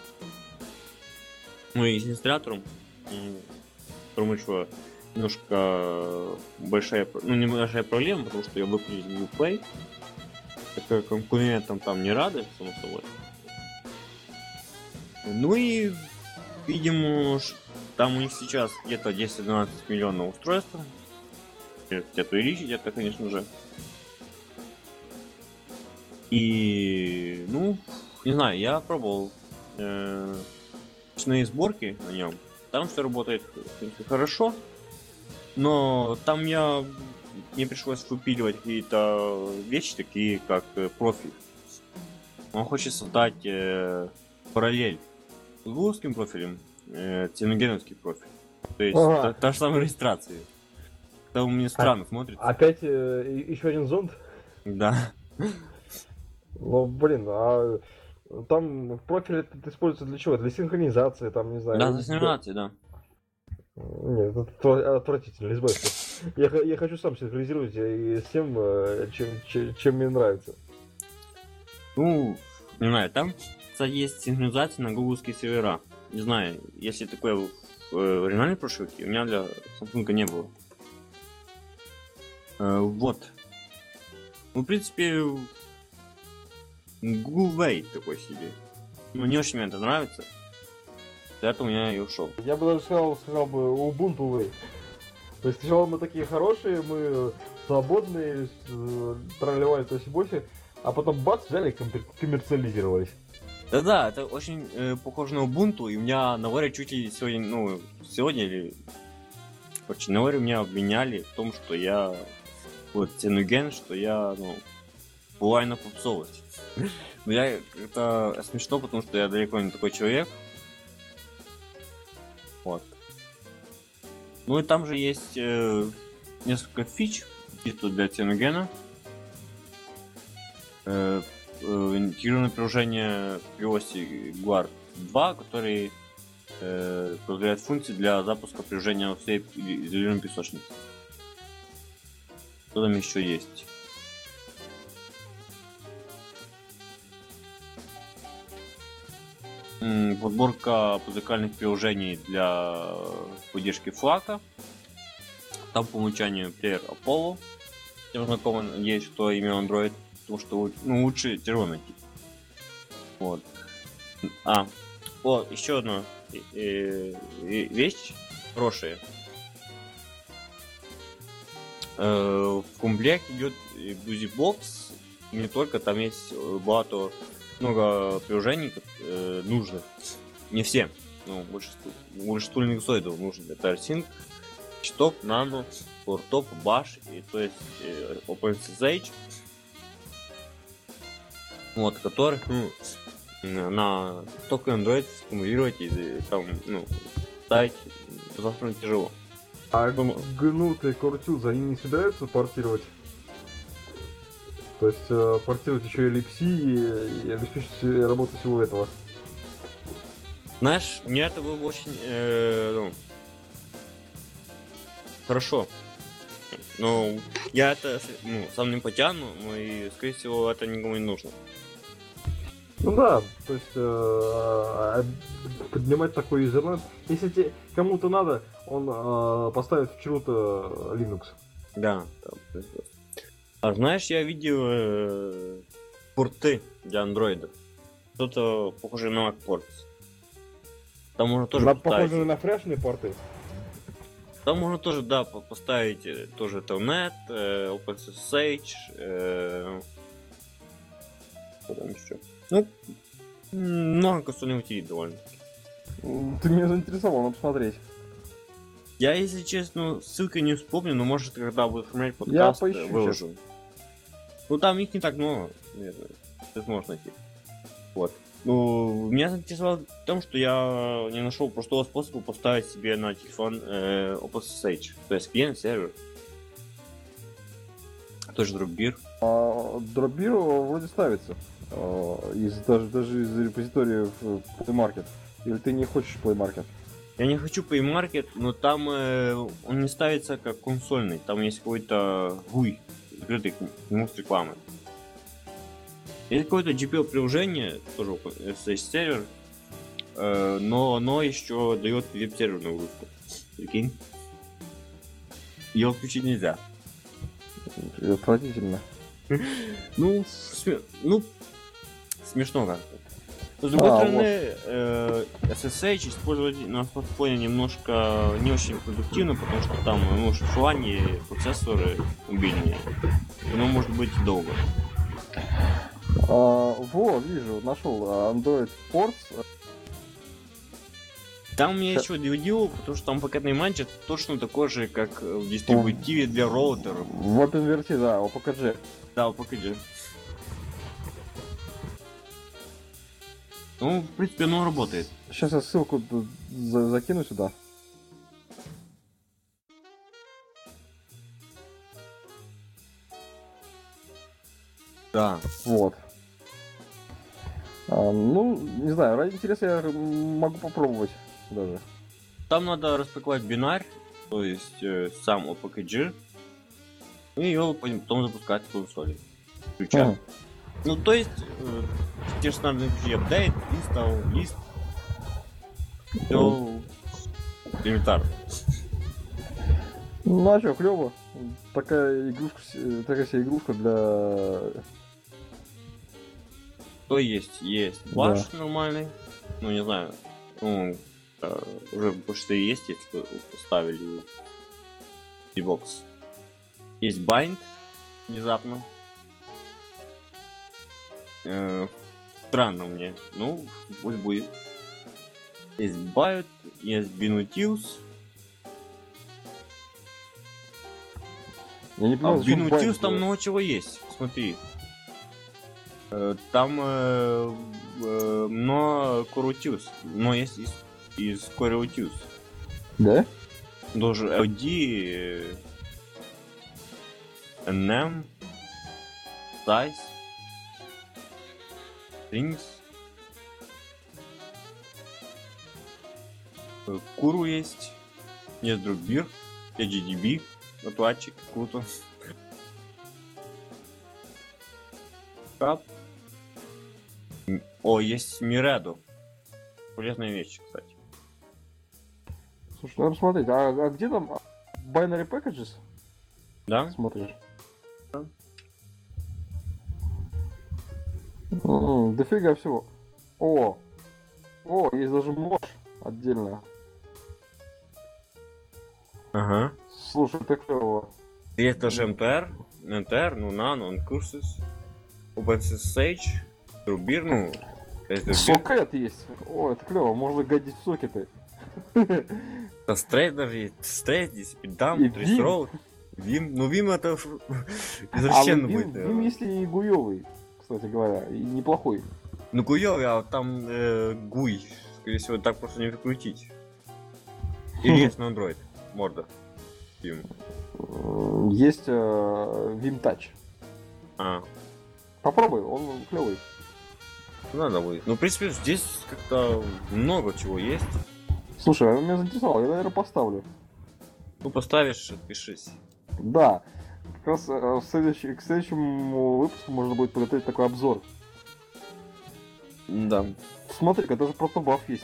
Ну и с инсталлятором, потому что немножко небольшая проблема, потому что я выключил Google Play. Так конкурентам там не рады, само собой. Ну и, видимо, там у них сейчас где-то 10-12 миллионов устройств. Где-то увеличить это, конечно же. И, ну, не знаю, я пробовал ручные сборки на нем. Там все работает, в принципе, хорошо. Но там мне пришлось выпиливать какие-то вещи, такие как профиль. Он хочет создать параллель с гугловским профилем, циногеновский профиль. То есть та же самая регистрация. Это мне странно смотрится. Опять еще один зонд? Да. Ну, блин, а там профиль это используется для чего? Для синхронизации, там, не знаю. Да, для синхронизации, да. Нет, это отвратительно, избавься. Я хочу сам синхронизировать и с тем, чем мне нравится. Ну, не знаю, там, кстати, есть синхронизация на гугловские сервера. Не знаю, если такое в оригинальной прошивке, у меня для Samsung не было. Вот. Ну, в принципе, Google Way такой себе. Ну, не очень мне это нравится. Поэтому я и ушел. Я бы даже сказал бы Ubuntu Way. То есть сначала мы такие хорошие, мы свободные, тролливали тоси-боси, а потом бац, взяли и коммерциализировались. Да-да, это очень похоже на Ubuntu, и у меня на Варе чуть ли сегодня или... Короче, на Варе меня обвиняли в том, что я... Вот, Cyanogen, что я, бываю на попсовости. Но это смешно, потому что я далеко не такой человек. Вот. Ну и там же есть несколько фич чисто для Cyanogen. Интегрированное приложение при оси Guard 2, который позволяет функции для запуска приложения в всей изолированной песочнице. Что там еще есть? Подборка музыкальных приложений для поддержки флага. Там по умолчанию плеер Apollo. Всем знакомо, надеюсь, что имя Android, потому что лучше тяжело найти. Вот. Еще одна вещь хорошая. В комплекте идет BusyBox, и не только, там есть много приложений нужных. Не все, большинству линуксоидов нужны. Это Sync, Stop, Nano, PowerTop, Bash, и то есть OpenSSH, вот, которых на только Android скумулировать и там ставить достаточно тяжело. А гнутые Cortuse, они не собираются портировать? То есть портировать еще и LXC и обеспечить работу всего этого? Знаешь, мне это было бы очень хорошо. Но я это сам не потяну, но и, скорее всего, это никому не нужно. Ну да, то есть поднимать такой юзернет. Если кому-то надо, он поставит в чью-то Linux. Да, да. А знаешь, я видел порты для андроида. Что-то похоже на MacPorts. Там можно тоже похоже на фрешные порты. Там можно тоже, да, поставить тоже Telnet, OpenSSH, потом еще. Много кастомных утилит довольно. Ты меня заинтересовал, надо посмотреть. Я, если честно, ссылкой не вспомню, но может, когда буду оформлять подкаст, выложу. Сейчас. Ну там их не так много, наверное. Это можно найти. Вот. Меня заинтересовало в том, что я не нашел простого способа поставить себе на телефон OpenSSH. То есть клиент-сервер. Тоже Dropbeer. Dropbeer вроде ставится. Даже из репозитория в Play Market. Или ты не хочешь Play Market? Я не хочу Play Market, но там он не ставится как консольный. Там есть какой-то GUI закрытый к нему с рекламой. Есть какое-то GPL-приложение, тоже SSH-сервер, но оно еще дает веб-сервер нагрузку. Прикинь? Ее включить нельзя. Отвратительно. Ну, смешно как-то. Но, с другой стороны, SSH использовать на смартфоне немножко не очень продуктивно, потому что там шифрование, процессоры мобильные. Оно может быть долго. Вижу, нашел Android Ports. Там у меня еще DVD, потому что там пакетный манчер точно такой же, как в дистрибутиве для роутеров. В OpenVRT, да, OpenGL. Да, OpenGL. Ну, в принципе, оно работает. Сейчас я ссылку закину сюда. Да. Вот. Ну, не знаю, ради интереса я могу попробовать даже. Там надо распаковать бинарь, то есть сам OpenGL, и его потом запускать в консоли. Ключа. Ну, то есть, те же стандартные ключи, апдейт, лист, все элементарно. Ну, а чё, клёво. Такая себе игрушка для... То есть флаш нормальный, ну, не знаю, ну, уже почти есть, если вы поставили D-Box. Есть bind, внезапно. Странно мне, ну, пусть будет. Есть bind, есть Binutius. Я не понимаю, А в Binutius там много чего есть, смотри. Там много Corutius, но есть из Corutius. Да? Тоже LD, NM, Size, Strings, Куру есть, есть Друкбир, HDB, отладчик, круто. Кап. О, есть Миредо. Полезная вещь, кстати. Слушай, надо посмотреть, а где там binary packages? Да? Смотришь? Дофига всего. О, есть даже мож отдельно. Ага. Слушай, это клево. Есть даже NTR, ну, Nano, Cursus, OpenSSH, Друкбир, ну, Сокет есть. О, это клево, можно гадить в сокеты. Стрейт даже есть, Стрейт здесь, Пидам, И Трисроу, Вим, ну Вим это извращенно будет. Vim, если и гуёвый, кстати говоря, и неплохой. Ну гуёвый, а там гуй, скорее всего, так просто не прикрутить. Или есть на Android, морда. Vim. Есть Vim Touch. Попробуй, он клевый. Надо будет. Ну, в принципе, здесь как-то много чего есть. Слушай, он меня заинтересовал, я, наверное, поставлю. Ну, поставишь, отпишись. Да. Как раз к следующему выпуску можно будет подготовить такой обзор. Да. Смотри-ка, даже протобаф есть.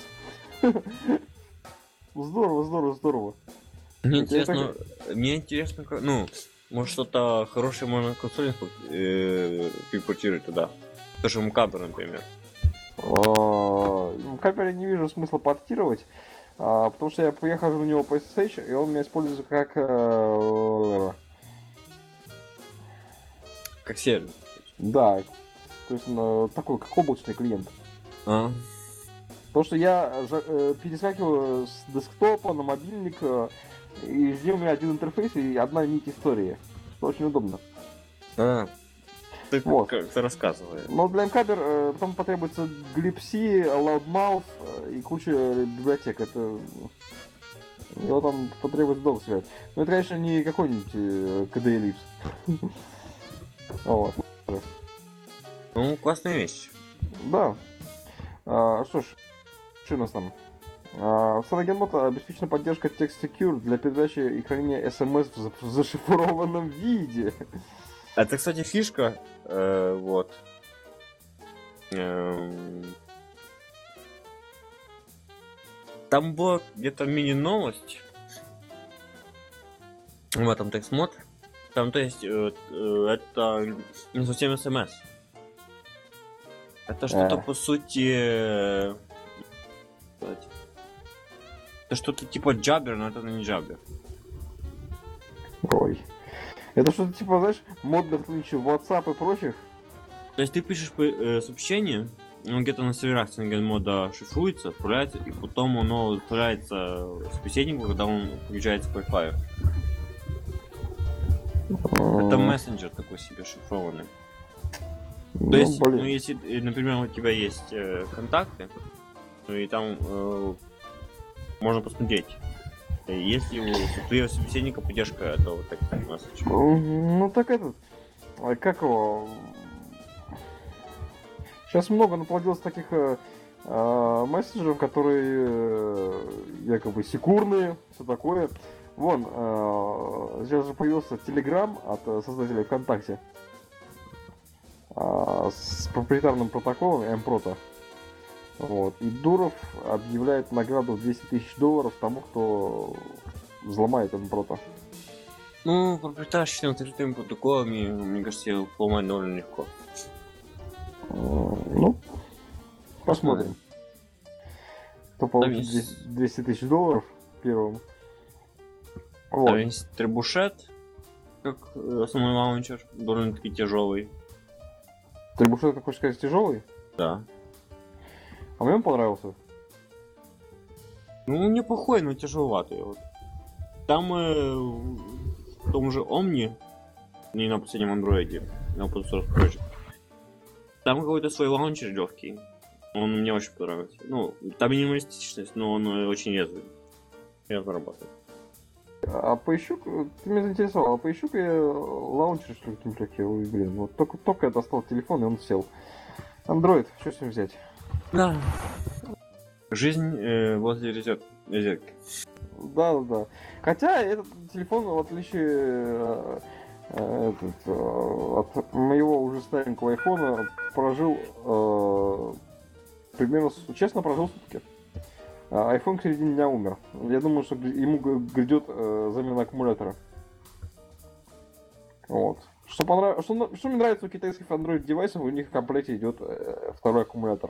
Здорово. Мне интересно, как... Ну, может что-то хорошее можно консоль перепортировать туда. Тоже МКБ, например. Капер я не вижу смысла портировать, потому что я прихожу на него по SSH, и он меня используется как... Как сервис. Да, то есть такой, как облачный клиент. Потому что я перескакиваю с десктопа на мобильник, и везде у меня один интерфейс и одна нить истории, что очень удобно. Ты вот. как-то рассказывай. Но для МКБер потом потребуется glibc, loudmouth и куча библиотек. Это... Его там потребуется долго связать. Но это, конечно, не какой-нибудь KDE Ellipse. Вот. Ну, классная вещь. Да. Что ж, что у нас там? В CyanogenMod обеспечена поддержка Text Secure для передачи и хранения SMS в зашифрованном виде. Это, кстати, фишка. Вот. Там была где-то мини-новость в этом текст-мод. Там, то есть, это не совсем смс. Это что-то, по сути... Это что-то типа джабер, но это не джабер. Ой. Это что-то типа, знаешь, модных случаев WhatsApp и прочих? То есть ты пишешь сообщение, он где-то на серверах мода шифруется, отправляется, и потом оно отправляется собеседнику, когда он подключается к Wi-Fi. Это мессенджер такой себе шифрованный. То есть, ну, если, например, у тебя есть контакты, ну и там можно посмотреть, если у твоего собеседника поддержка этого таких месседжей. Ну так этот, как его... Сейчас много наплодилось таких мессенджеров, которые якобы секурные, все такое. Вон, сейчас же появился Telegram от создателей ВКонтакте с проприетарным протоколом mProta. Вот. И Дуров объявляет награду в $200 000 тому, кто взломает mProta. Ну, проприетарщиком открытыми протоколами, мне кажется, поломать довольно легко. Ну, посмотрим. Кто получит $200 000 первым. Вот. Там есть Требушет, как основной лаунчер, довольно-таки тяжелый. Требушет, ты хочешь сказать, тяжелый? Да. А мне он понравился. Ну, неплохой, но тяжеловатый. Вот. Там в том же Omni, не на последнем андроиде, на Open Source Project, там какой-то свой лаунчер легкий. Он мне очень понравился. Ну, там минималистичность, но он очень резвый. Резво работает. А поищу, ты меня заинтересовал, а поищу-ка я лаунчер, что ли, какие-то, ой, блин, вот только я достал телефон, и он сел. Android, что с ним взять? Да. Жизнь возле розетки. Да. Хотя этот телефон, в отличие от моего уже старенького айфона, прожил примерно, честно, прожил сутки. iPhone к середине дня умер. Я думаю, что ему грядет замена аккумулятора. Вот. Что мне нравится у китайских Android девайсов, у них в комплекте идет второй аккумулятор.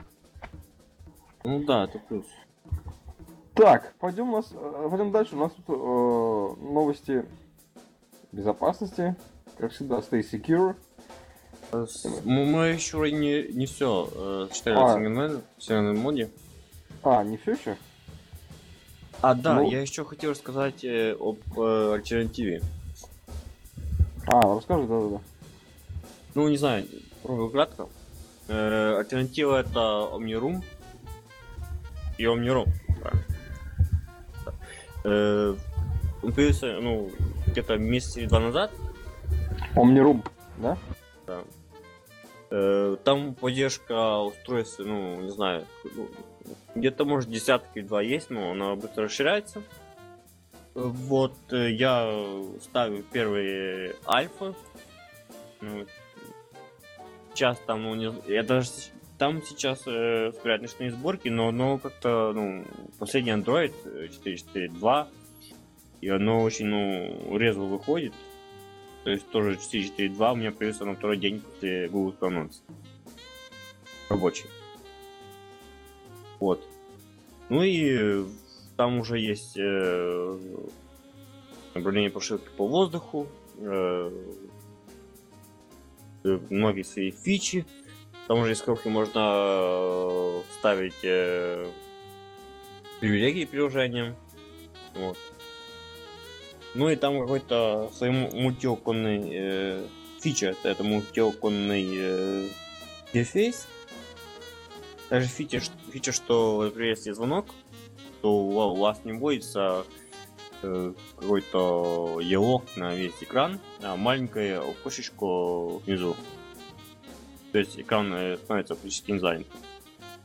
Ну да, это плюс. Так, пойдем дальше. У нас тут новости безопасности. Как всегда, stay secure. Мы еще не все читали в CNN моде. Не все еще? Да, Ну... я еще хотел рассказать об альтернативе. Расскажи, да. Ну, не знаю, кратко. Альтернатива это OmniRoom и OmniRoom. Он появился, где-то месяц или два назад. OmniRoom, да? Да. Там поддержка устройств, не знаю, где-то, может, десятки два есть, но она быстро расширяется. Вот, я ставлю первые альфа. Сейчас там, я даже там сейчас говорят ночные сборки, но как-то, последний Android 4.4.2, и оно очень, резво выходит. То есть тоже 4.4.2 у меня появился на второй день после Google анонса. Рабочий. Вот. Ну и там уже есть направление прошивки по воздуху, многие свои фичи. Там уже из коробки можно ставить привилегии приложениям. Вот. Ну и там какой-то свой мультиоконный фича, это мультиоконный интерфейс. Даже фича, что, например, если звонок, то у вас не вводится какой-то елок на весь экран, а маленькое окошечко внизу. То есть экран становится практически незанятым.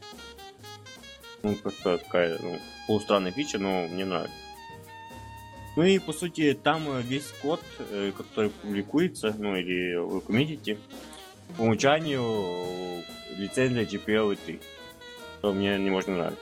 Как-то такая полустранная фича, но мне нравится. Ну и по сути там весь код, который публикуется, ну или вы коммитите, по умолчанию лицензия GPL 3, что мне не может нравиться.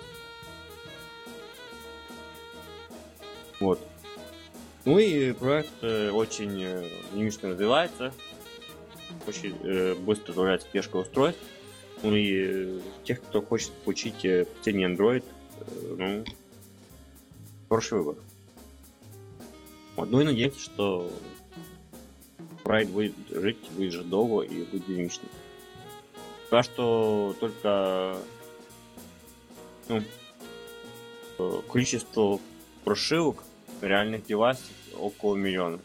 Вот. Ну и проект очень динамично развивается, очень быстро добавляется пешка устройств. Ну и тех, кто хочет получить последний Android, ну, хороший выбор. Вот. Ну и надеемся, что проект будет жить долго и будет динамичным. Пока что только количество прошивок реальных девайсов около 1 миллиона.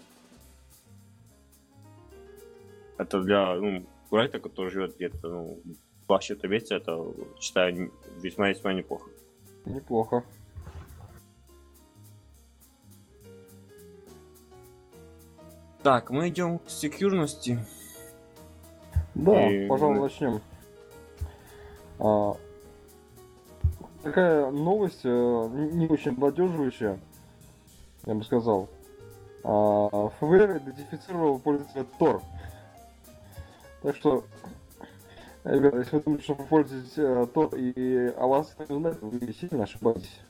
Это для проекта, который живет где-то в вообще-то месте, это, считаю, весьма неплохо. Неплохо. Так, мы идем к секьюрности. Да, И пожалуй, начнем. Такая новость, не очень обнадеживающая, я бы сказал. ФБР идентифицировал пользователя Tor. Так что, ребята, если вы думаете, что вы пользуетесь Tor и о вас это не знает, вы сильно ошибаетесь.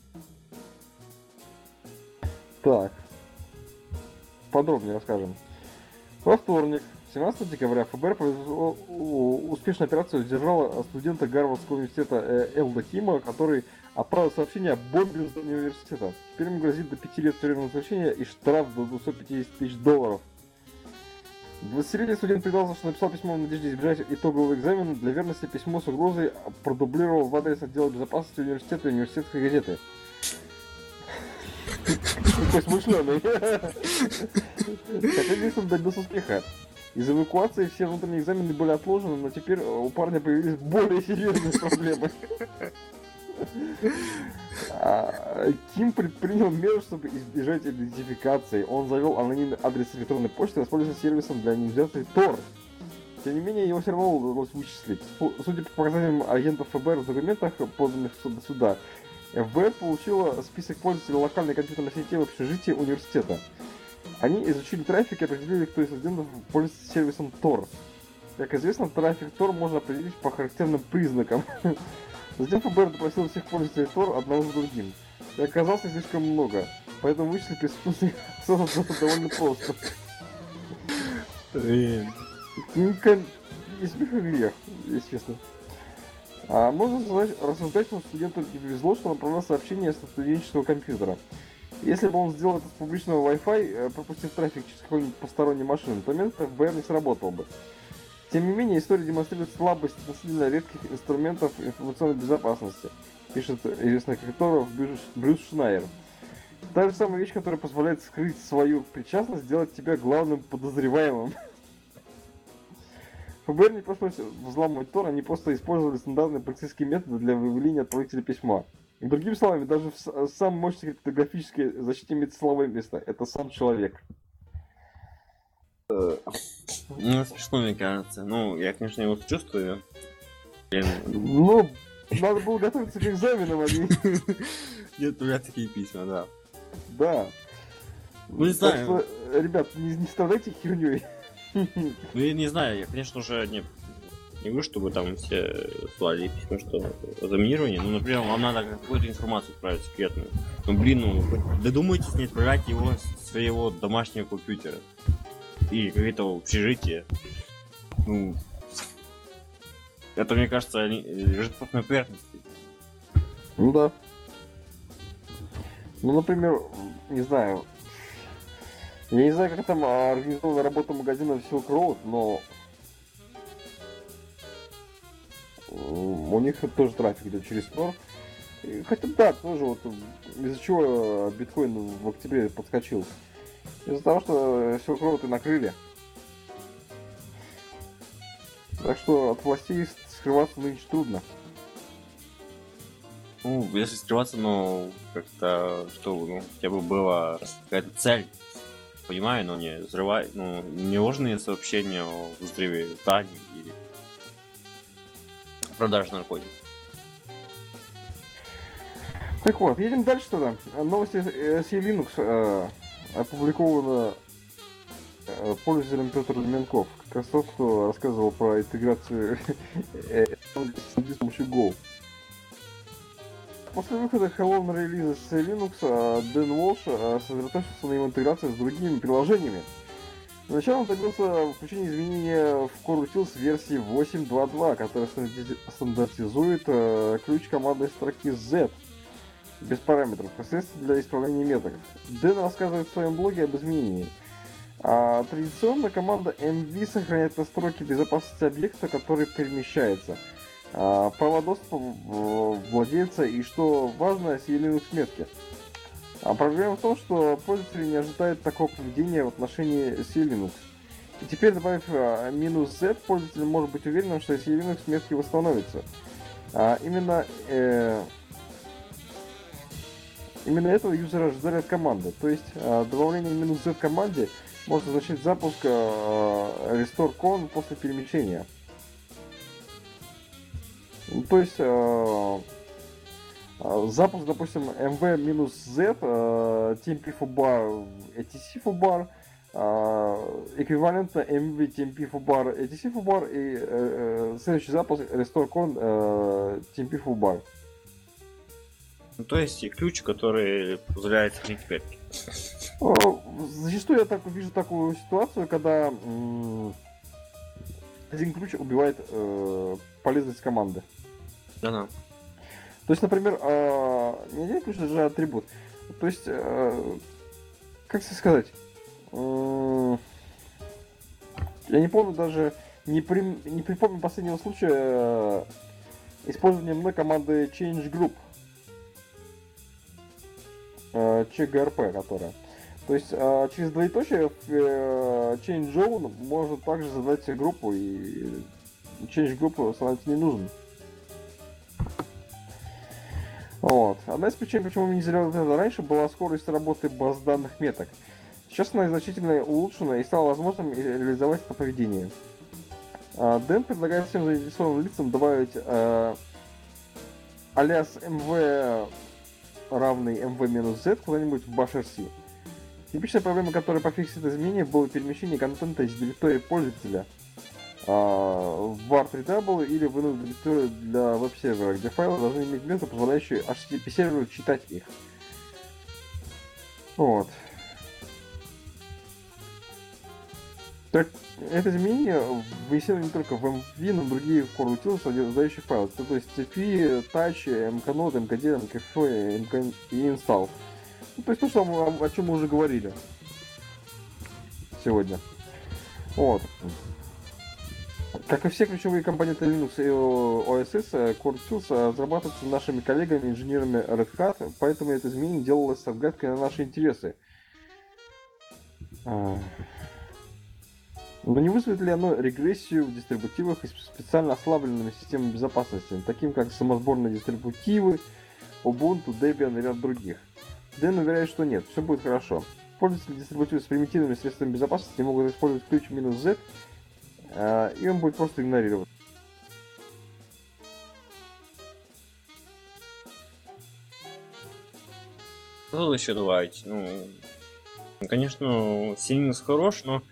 Так. Подробнее расскажем. Во вторник, 17 декабря, ФБР произвело успешную операцию, задержала студента Гарвардского университета Элда Кима, который отправил сообщение о бомбе в здании университета. Теперь ему грозит до 5 лет тюремного заключения и штраф до $250 тысяч. 20-летний студент признался, что написал письмо в надежде избежать итогового экзамена. Для верности письмо с угрозой продублировал в адрес отдела безопасности университета и университетской газеты. Какой смышленый. Хотя действительно добился успеха. Из эвакуации все внутренние экзамены были отложены, но теперь у парня появились более серьезные проблемы. Ким предпринял меры, чтобы избежать идентификации. Он завел анонимный адрес электронной почты и воспользовался сервисом для анонимизации Tor. Тем не менее, его все равно удалось вычислить. Судя по показаниям агентов ФБР в документах, поданных до суда, ФБР получила список пользователей локальной компьютерной сети в общежитии университета. Они изучили трафик и определили, кто из студентов пользуется сервисом Tor. Как известно, трафик Tor можно определить по характерным признакам. Затем ФБР допросил всех пользователей Tor одного за другим. И оказалось слишком много, поэтому вычислить преступных довольно просто. Не смех и грех, если честно. Можно рассуждать, что студенту не повезло, что он отправлял сообщение со студенческого компьютера. Если бы он сделал это с публичного Wi-Fi, пропустив трафик через какую-нибудь постороннюю машину, то метод ФБР не сработал бы. Тем не менее, история демонстрирует слабость относительно редких инструментов информационной безопасности, пишет известный криптограф Брюс Шнайер. Та же самая вещь, которая позволяет скрыть свою причастность, сделать тебя главным подозреваемым. ФБР не пришлось взламывать Tor, они просто использовали стандартные полицейские методы для выявления отправителя письма. И другими словами, даже в самой мощной криптографической защите имеется слабое место. Это сам человек. Ну, смешно, мне кажется. Ну, я, конечно, его чувствую. Ну, надо было готовиться к экзаменам, а не... Нет, у меня такие письма, да. Да. Ну, не знаю. Так что, ребят, не страдайте херней. Ну, я не знаю, я, конечно, уже не говорю, чтобы там все слали письма, что заминирование. Ну, например, вам надо какую-то информацию отправить секретную. Ну, блин, додумайтесь не отправлять его с своего домашнего компьютера. И какое-то общежитие. Ну, это, мне кажется, лежит просто на поверхности. Ну да. Ну, например, не знаю. Я не знаю, как там организована работа магазина Silk Road, но у них тоже трафик идет через Tor. Хотя да, тоже вот из-за чего биткоин в октябре подскочил. Из-за того, что Silk Road и накрыли. Так что от властей скрываться нынче трудно. Ну, если скрываться, ну, как-то, что, хотя бы была какая-то цель. Понимаю, но не взрывай, ну, не ложные сообщения о взрыве зданий или продаже наркотиков. Так вот, едем дальше тогда. Новости с Linux опубликованы пользователем Петр Леменков. Как раз тот, кто рассказывал про интеграцию с помощью Go. После выхода Hello релиза с Linux, Дэн Волш сосредоточился на его интеграции с другими приложениями. Сначала он добился включения изменения в CoreUtils версии 8.2.2, которая стандартизует ключ командной строки Z без параметров, посредством для исправления методов. Дэн рассказывает в своем блоге об изменении. Традиционно команда MV сохраняет настройки безопасности объекта, который перемещается. Права доступа владельца и, что важно, Linux метки. Проблема в том, что пользователи не ожидают такого поведения в отношении Linux. И теперь, добавив "-z", пользователь может быть уверенным, что Linux метки восстановятся. Именно этого юзера ожидали от команды. То есть добавление "-z" команде может означать запуск RestoreCon после перемещения. То есть запуск, допустим, mv-z, TMP foobar, etc foobar, эквивалентно mv TMP foobar, etc foobar и следующий запуск RestoreCon TMP foobar. Ну, то есть и ключ, который позволяет сохранить петки. Зачастую я вижу такую ситуацию, когда один ключ убивает полезность команды. Да-да. То есть, например, не один ключ, даже атрибут. То есть, как сказать, я не помню даже, не припомню последнего случая использования мной команды change group. CGRP, которая. То есть через двоеточие в change zone можно также задать группу, и change группу становится не нужен. Вот. Одна из причин, почему мы не сделали это раньше, была скорость работы баз данных меток. Сейчас она значительно улучшена и стало возможным реализовать это поведение. Дэн предлагает всем заинтересованным лицам добавить alias mv равный mv-z куда-нибудь в bash.rc. Типичная проблема, которая пофиксит изменения, было перемещение контента из директории пользователя в var3w или в иную директорию для веб-сервера, где файлы должны иметь место, позволяющее HTTP-серверу читать их. Вот. Так, это изменение внесено не только в MV, но и другие CoreUtils, содержащие файлы. То есть CP, Touch, MKNode, MKD, MKFO и Install. Ну, то есть то, что о чем мы уже говорили сегодня. Вот. Как и все ключевые компоненты Linux и OSS, CoreUtils разрабатываются нашими коллегами, инженерами Red Hat, поэтому это изменение делалось с оглядкой на наши интересы. Но не вызовет ли оно регрессию в дистрибутивах и специально ослабленными системами безопасности, таким как самосборные дистрибутивы, Ubuntu, Debian и ряд других? Дэн уверяет, что нет, все будет хорошо. Пользователи дистрибутивов с примитивными средствами безопасности могут использовать ключ "-z, и он будет просто игнорировать. Что тут еще добавить? Ну, конечно, Linux хорош, но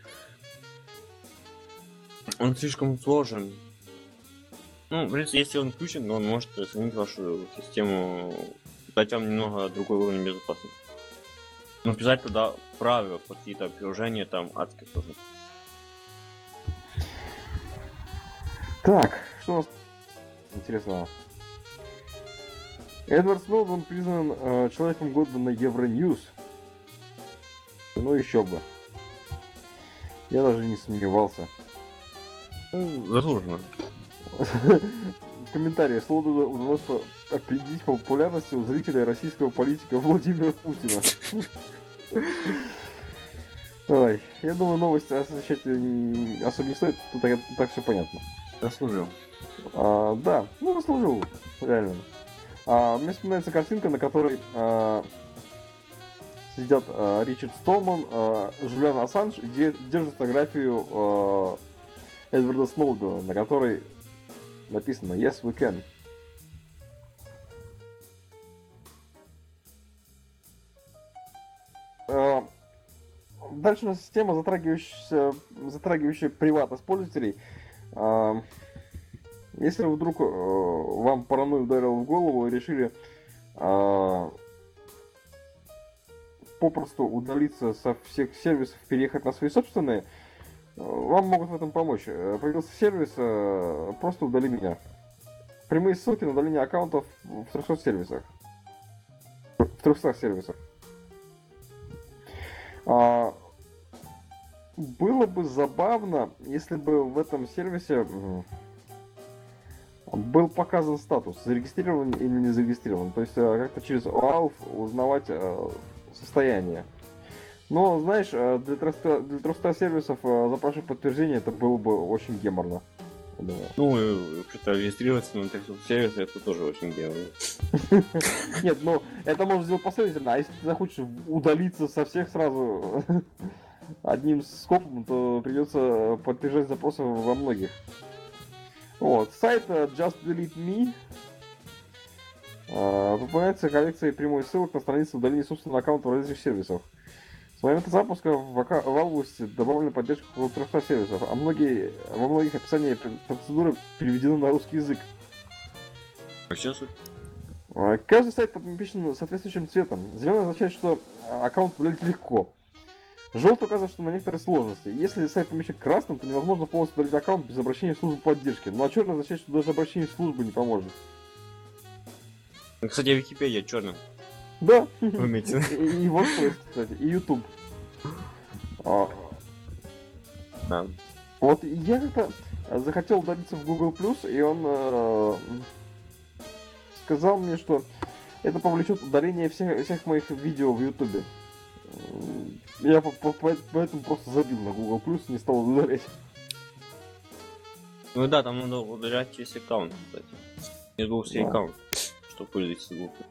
он слишком сложен. Ну, в принципе, если он включен, то он может сохранить вашу систему, дать вам немного другой уровень безопасности. Но писать туда правила, какие-то приложения там адские тоже. Так, что у нас интересного? Эдвард Сноуден признан человеком года на Евроньюз. Ну еще бы. Я даже не сомневался. Заслуженно. В комментарии Сноудену удалось определить по популярности у зрителя российского политика Владимира Путина. Ой, я думаю, новости освещать особо не стоит, тут так все понятно. Заслужил. Да, ну заслужил, реально. Мне вспоминается картинка, на которой сидят Ричард Столман, Жюлиан Ассанж и держат фотографию Эдварда Сноудена, на которой написано "Yes, we can". дальше у нас тема, затрагивающая приватность пользователей. Если вдруг вам паранойя ударила в голову и решили попросту удалиться со всех сервисов, переехать на свои собственные, вам могут в этом помочь. Появился сервис «Просто удали меня». Прямые ссылки на удаление аккаунтов в 300 сервисах. В 300 сервисах. Было бы забавно, если бы в этом сервисе был показан статус, зарегистрирован или не зарегистрирован. То есть как-то через OAuth узнавать состояние. Но, знаешь, для 300 сервисов запрашивать подтверждение, это было бы очень геморно. Да. Ну, что-то регистрироваться на 300 сервисах, это тоже очень геморно. Нет, ну, это можно сделать последовательно, а если ты захочешь удалиться со всех сразу одним скопом, то придется подтверждать запросы во многих. Вот, сайт Just Delete Me пополняется коллекцией прямой ссылок на страницы удаления собственного аккаунта в различных сервисах. С момента запуска в августе добавлена поддержка около 300 сервисов, а во многих описания процедуры переведены на русский язык. А сейчас суть? Каждый сайт подписан соответствующим цветом. Зеленый означает, что аккаунт удалить легко. Желтый указывает, что на некоторые сложности. Если сайт помещен красным, то невозможно полностью удалить аккаунт без обращения в службу поддержки. Ну а черный означает, что даже обращение в службу не поможет. Кстати, Википедия черным. Да. Умеете. И вот, кстати, и YouTube. Да. Вот я как-то захотел удалиться в Google+, и он сказал мне, что это повлечет удаление всех моих видео в YouTube. Я поэтому просто забил на Google+, не стал удалять. Ну да, там надо удалять весь аккаунт, кстати. Не был все аккаунт, что пользуется Google.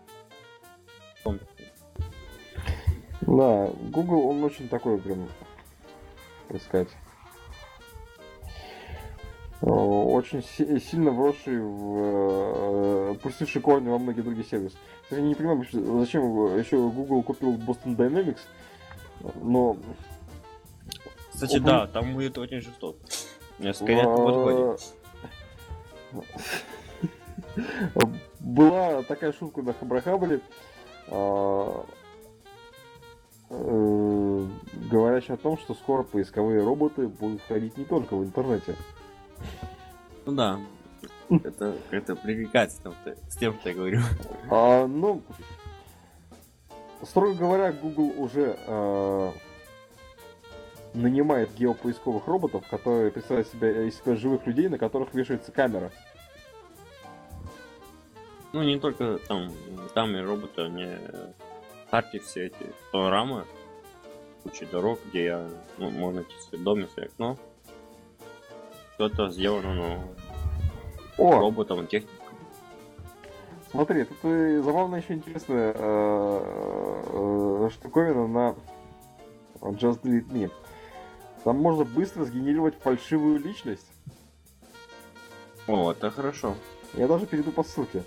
Да, Google, он очень такой, прям, так сказать, очень сильно вросший пустивший корни во многие другие сервисы. Кстати, не понимаю, зачем еще Google купил Boston Dynamics, но... Кстати, да, там будет очень жестоко. Несколько лет подходит. Была такая шутка на Хабрахабре, говорящая о том, что скоро поисковые роботы будут ходить не только в интернете. Ну да, это привлекательно с тем, что я говорю. Ну, строго говоря, Google уже нанимает геопоисковых роботов, которые представляют из себя живых людей, на которых вешается камера. Ну, не только там и роботы, они карты все эти, панорамы, куча дорог, где можно идти в свой дом, если окно. Все это сделано, роботом, техникой. Смотри, тут забавно еще интересная штуковина на Just Delete Me. Там можно быстро сгенерировать фальшивую личность. О, это хорошо. Я даже перейду по ссылке.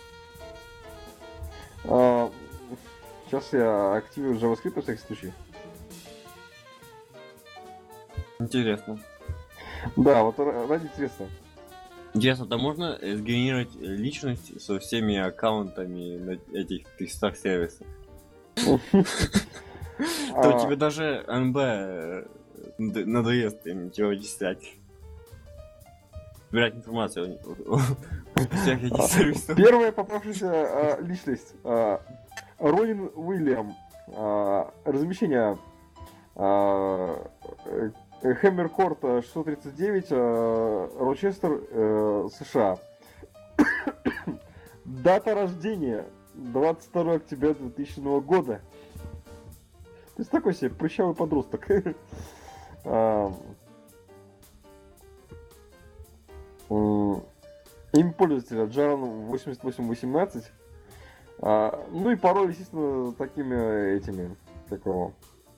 Сейчас я активирую JavaScript на всякий случай. Интересно. Да, вот ради интересно. Интересно, там можно сгенерировать личность со всеми аккаунтами на этих 300 сервисах? То тебе даже НБ надоест ничего читать. Собирать информацию о всех этих сервисах. Первая попавшаяся личность. Ронин Уильям. Размещение. Хэммеркорт 639, Рочестер, США. Дата рождения 22 октября 2000 года. То есть такой себе прыщавый подросток. Имя пользователя Джаран 8818. Ну и пароль, естественно, такими этими, такого,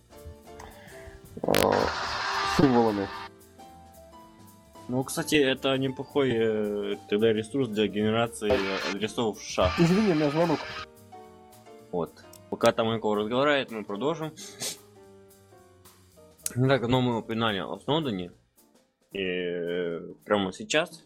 символами. Ну, кстати, это неплохой тогда ресурс для генерации адресов США. Извини, у меня звонок. Вот. Пока там Майкл разговаривает, мы продолжим. Ну, так давно мы упоминали о Сноудене, и прямо сейчас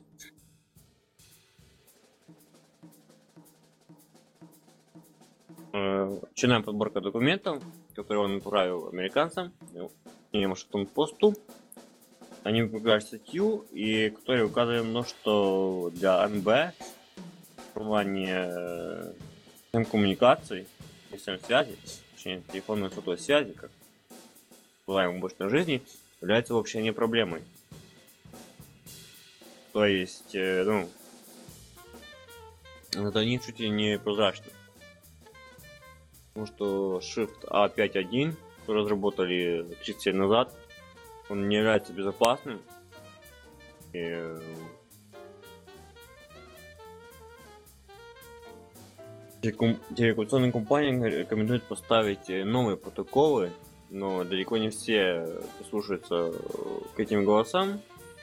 начинаем подборка документов, которые он направил американцам и Вашингтон-Посту. Они выпускают статью, и которые указывают на то, что для НБ формирование коммуникаций, связи, точнее телефонной сотовой связи, как называем в обычной жизни, является вообще не проблемой. То есть, это они чуть ли не прозрачны. Потому что Shift A5.1, который разработали 30 лет назад, он не является безопасным. И телекоммуникационным компаниям рекомендуют поставить новые протоколы, но далеко не все прислушаются к этим голосам.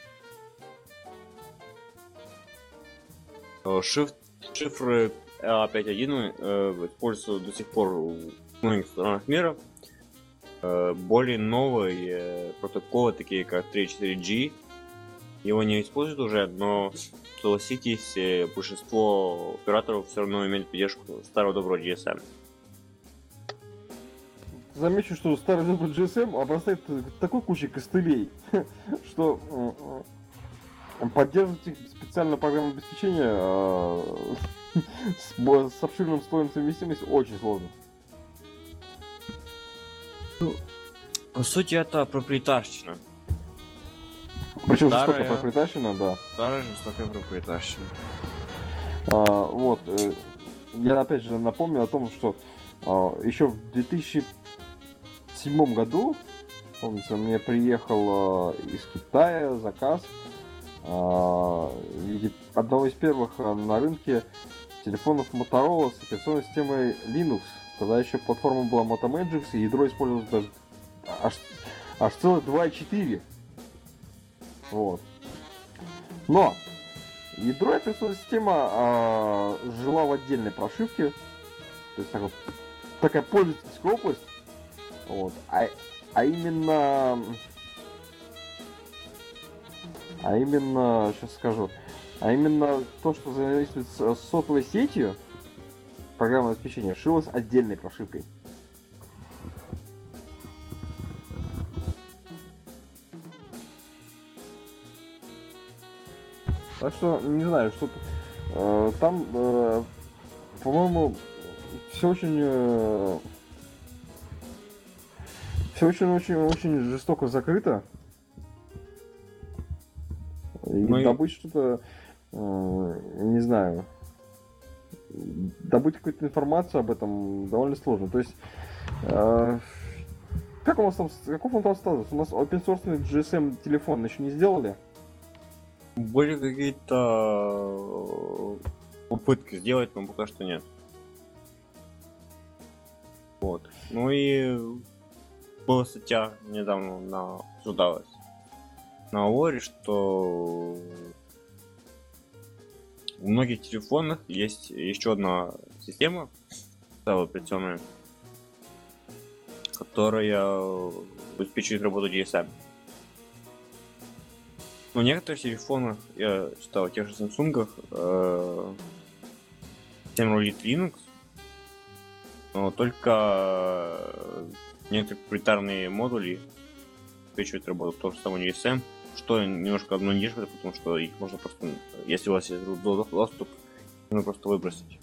Шифры A5.1 используются до сих пор в многих странах мира. Более новые протоколы, такие как 3.4G, его не используют уже, но согласитесь, большинство операторов все равно имеют поддержку старого доброго GSM. Замечу, что старый добрый GSM обрастает такой кучей костылей, что поддерживать их специальное программное обеспечение с обширным слоем совместимости очень сложно. По сути, это проприетарщина. Причем Старая- жестокая проприетарщина, да. Старая жестокая проприетарщина. Вот. Я опять же напомню о том, что еще в 2007 году, помните, мне приехал из Китая заказ одного из первых на рынке телефонов Motorola с операционной системой Linux. Тогда еще платформа была Moto Magix, и ядро использовалось даже аж целых 2.4. Вот. Но ядро и операционная система жила в отдельной прошивке. То есть такая пользовательская область. Вот. А именно, сейчас скажу, а именно то, что взаимодействует с сотовой сетью, программное обеспечение шилось отдельной прошивкой. Так что, не знаю, что там, по-моему, все очень жестоко закрыто. И добыть что-то, не знаю, добыть какую-то информацию об этом довольно сложно. То есть, как у нас там, каков он там статус? У нас open source GSM телефон еще не сделали? Были какие-то попытки сделать, но пока что нет. Вот. Ну и была статья недавно обсуждалась на Аворе, что в многих телефонах есть еще одна система операционная, которая обеспечивает работу GSM. Но в некоторых телефонах, я читал, в тех же Samsung, система рулит Linux, но только некоторые проприетарные модули обеспечивают работу того же самого GSM, что немножко обнадеживает, потому что их можно просто, если у вас есть доступ, можно просто выбросить.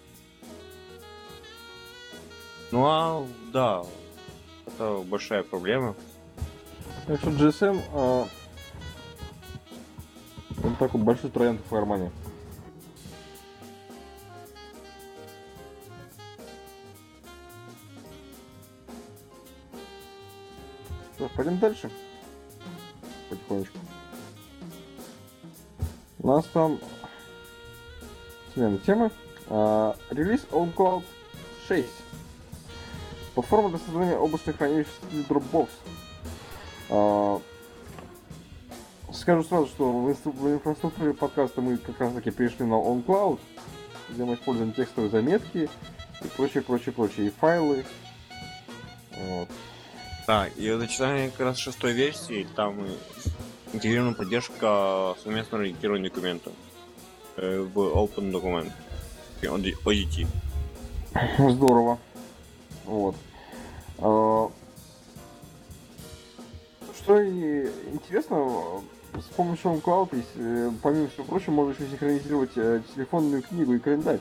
Ну да, это большая проблема. Так что GSM это такой большой троян в кармане. Что ж, пойдем дальше. Потихонечку. У нас там смена темы. Релиз OnCloud 6. Платформа для создания облачных хранилищ для Dropbox. Скажу сразу, что в инфраструктуре подкаста мы как раз таки перешли на OnCloud, где мы используем текстовые заметки и прочее, и файлы. Вот. Да, и в начиная как раз шестой версии, там интегрирована поддержка совместного редактирования документов в Open Document, ODT. Здорово. Вот. А, Что и интересно, с помощью OnCloud, помимо всего прочего, можно еще синхронизировать телефонную книгу и календарь.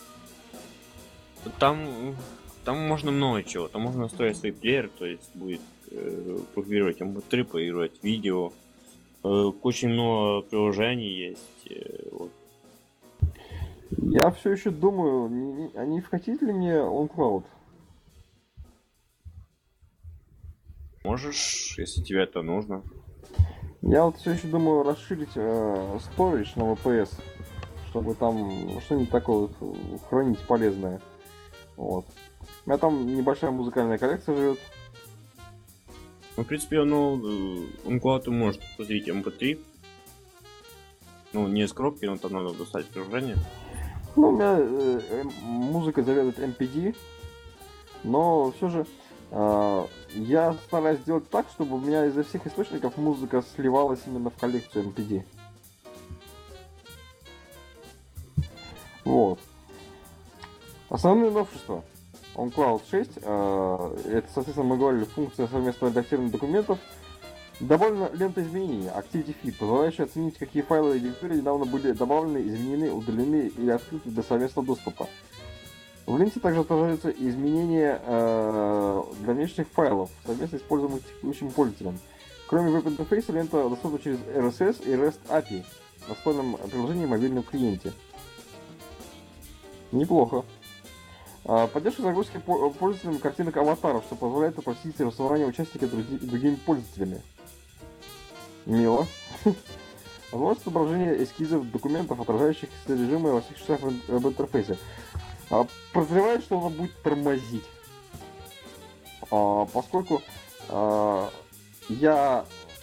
Там можно много чего. Там можно настроить свой плеер, то есть будет проигрывать MP3, проигрывать видео. Очень много приложений есть. Вот. Я все еще думаю, не вкатить ли мне OnCloud? Можешь, если тебе это нужно. Я вот все еще думаю расширить storage на VPS, чтобы там что-нибудь такое вот хранить полезное. Вот. У меня там небольшая музыкальная коллекция живет. Ну, в принципе, OnCloud может посмотреть MP3. Ну, не из коробки, но там надо достать приложение. Ну, у меня музыка заведует MPD, но все же я стараюсь сделать так, чтобы у меня изо всех источников музыка сливалась именно в коллекцию MPD. Вот. Основные новшества. OnCloud 6, это, соответственно, мы говорили, функция совместного редактирования документов. Добавлена лента изменений, Activity Feed, позволяющая оценить, какие файлы и директории недавно были добавлены, изменены, удалены или открыты для совместного доступа. В ленте также отражаются изменения для внешних файлов, совместно используемых текущим пользователем. Кроме веб-интерфейса, лента доступна через RSS и REST API в настольном приложении и мобильном клиенте. Неплохо. Поддержка загрузки пользователям картинок аватаров, что позволяет упростить рассылание участника другими пользователями. Мило. Возможность отображения эскизов документов, отражающих содержимое во всех частях веб-интерфейса. Подозреваю, что оно будет тормозить. Поскольку я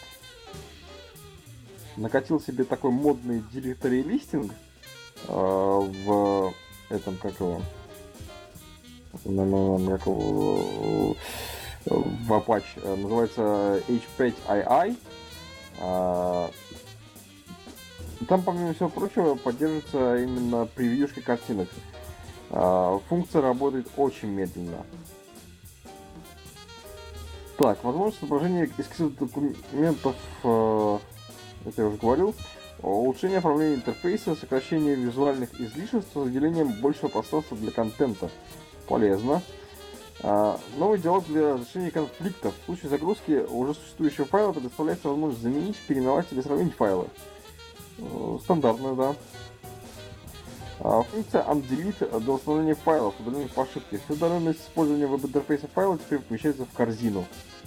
накатил себе такой модный директорий листинг в этом, как его, в Apache, называется H5II. Там, помимо всего прочего, поддерживается именно превьюшки картинок. Функция работает очень медленно. Так, возможность отображения эскизов документов, это я уже говорил. Улучшение оформления интерфейса, сокращение визуальных излишеств с выделением большего пространства для контента. Полезно. Новый диалог для разрешения конфликтов. В случае загрузки уже существующего файла предоставляется возможность заменить, переименовать или сравнить файлы. Стандартная, да. Функция undelete для установления файлов, удаленных по ошибке. Все данные с использованием веб-интерфейса файла теперь помещаются в корзину.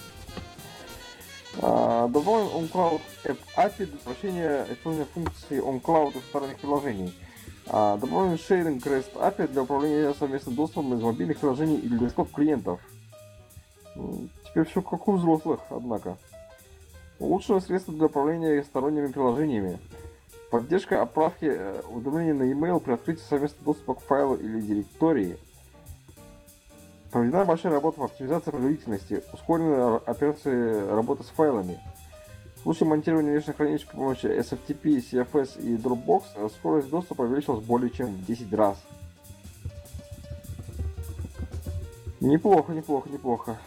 Добавлен OnCloud App API для упрощения использования функции OnCloud из сторонних приложений. Добавлен Sharing REST API для управления совместным доступом из мобильных приложений или десктоп клиентов. Теперь все как у взрослых, однако. Улучшено средство для управления сторонними приложениями. Поддержка отправки уведомления на e-mail при открытии совместного доступа к файлу или директории. Проведена большая работа в оптимизации производительности, ускоренная операции работы с файлами. В случае монтирования внешних хранилищ при помощи SFTP, CFS и Dropbox скорость доступа увеличилась более чем в 10 раз. Неплохо, неплохо, неплохо.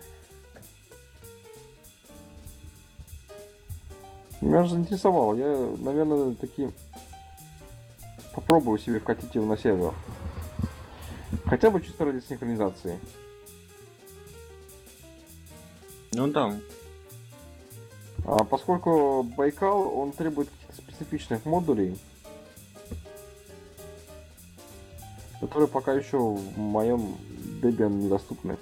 Меня же заинтересовало. Я, наверное, таки попробую себе вкатить его на сервер. Хотя бы чисто ради синхронизации. Ну да. Поскольку Байкал, он требует каких-то специфичных модулей, которые пока еще в моем Debian недоступны.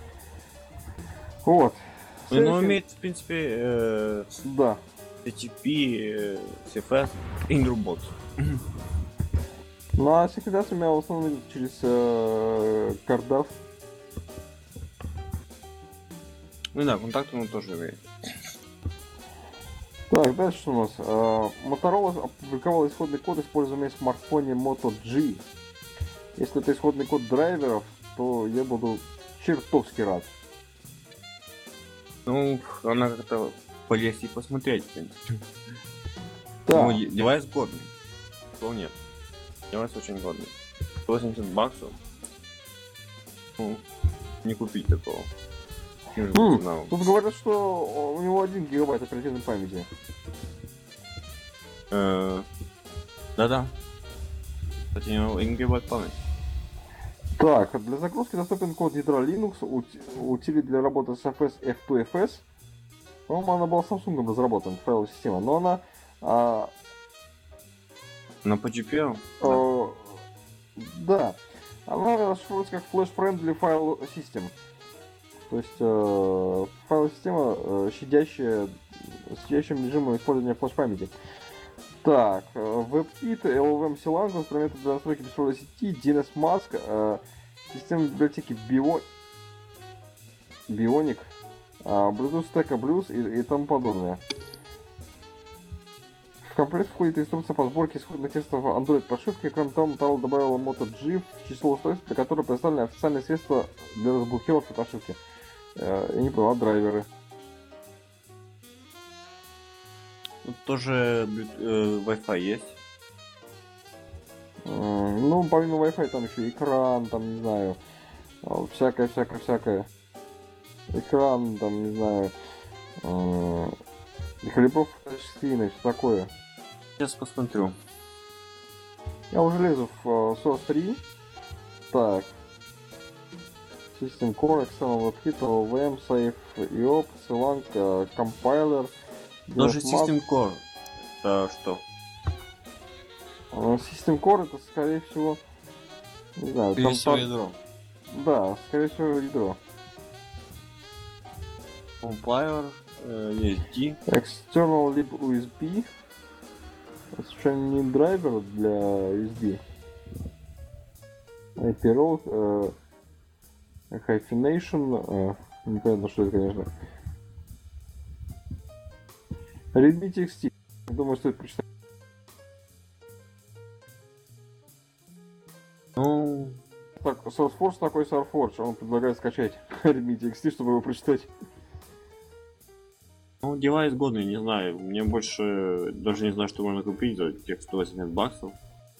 Вот. Ну, он имеет, в принципе, Да. HTTP, CFS и Dropbox. Ну а синхронизация у меня в основном идет через CardDAV. Ну да, контакты он тоже имеет. Так, дальше что у нас? Motorola опубликовал исходный код, используемый в смартфоне Moto G. Если это исходный код драйверов, то я буду чертовски рад. Ну, она как-то полезть и посмотреть, в принципе. Да. Ну, девайс годный. Вполне. Девайс очень годный. 80 баксов. Ну, не купить такого. Тут говорят, что у него 1 гигабайт оперативной памяти. Да-да. Кстати, у него 1 гигабайт память. Так, для загрузки доступен код ядра Linux, утилит для работы с FS F2FS. По-моему, она была Samsung разработана, файловая система, но она... На PGP? Да. Она расшифровывается как Flash-Friendly File System. То есть файловая система, щадящая режимом использования флеш-памяти. Так, WebKit, LLVM Silang, инструменты для настройки беспроводной сети, DNS Mask, система библиотеки Bionic, Bluetooth Stack Blues и тому подобное. В комплект входит инструкция по сборке исходных текстов Android прошивки. Кроме того, Motorola добавила Moto G в число устройств, для которых представлены официальные средства для разблокировки прошивки. И не права драйверы. Тут тоже Wi-Fi есть. Ну, помимо Wi-Fi там еще экран, там, не знаю, всякое. Экран, там, не знаю, калибровка тачскрина и все такое. Сейчас посмотрю. Я уже лезу в Source 3. Так. System Core, External WebKit, LLVM, Safe, IOP, Silang, Compiler. Даже System Core. Это что? System Core это, скорее всего, не знаю, Скорее всего, ядро. Да, скорее всего, ядро. Compiler, есть D. External Lib USB. Это совершенно не драйвер для USB. IP Road, Hyphenation, непонятно, что это, конечно. Readme TXT. Думаю, стоит прочитать. Ну, Так, SourceForge такой SourceForge. Он предлагает скачать Readme TXT, чтобы его прочитать. ну, девайс годный, не знаю. Мне больше даже не знаю, что можно купить за тех 180 баксов.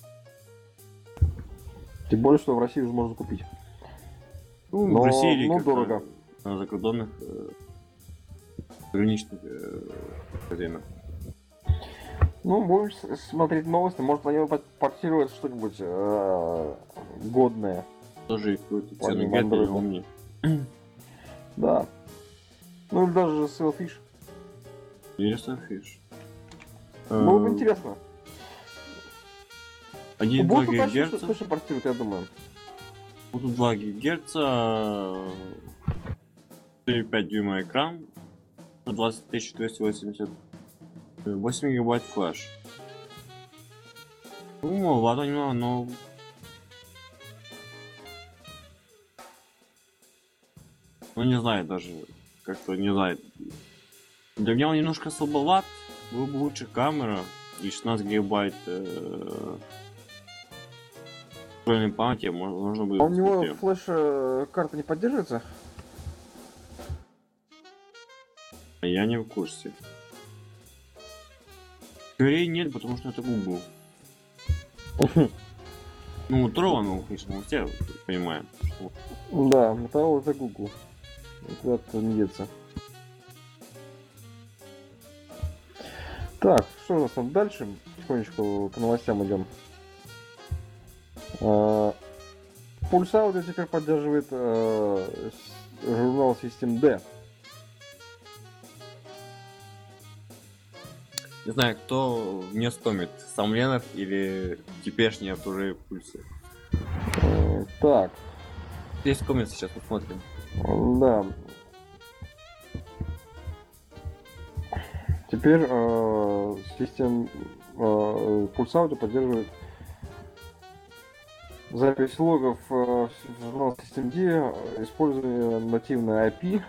Тем более, что в России уже можно купить. Ну, Но, в России или ну, как-то дорого. на закордонных граничных магазинах. Ну, будем смотреть новости. Может, на него портируется что-нибудь годное. Тоже и какой-то Помимо ценный гет или Android. Omni. Да. Ну, или даже Sailfish. Интересно, фиш. Было бы интересно. 1,2 Будет ГГц. точно портируют, я думаю. Будут 2 ГГц. 4,5 дюйма экран. 20280. 8 гигабайт флеш. Ну, маловато немного, но... Ну, не знаю даже. Как-то не знаю. Для меня он немножко слабоват. Была бы лучше камера. И 16 гигабайт встроенной памяти можно будет... А у него флеш-карта не поддерживается? Я не в курсе. Скорее нет, потому что это Google. Ну, Trova, ну, конечно, мы все понимаем. Что... Да, Motorola это Google. Куда-то не деться. Так, что у нас там дальше? Потихонечку к новостям идем. Pulse Audio теперь поддерживает журнал System D. Не знаю, кто не стомит, сам Ленар или теперешние уже пульсы. Так. Здесь коммент сейчас посмотрим. Да. Теперь система Pulse Audio поддерживает запись логов в журнал System D, используя нативное IP.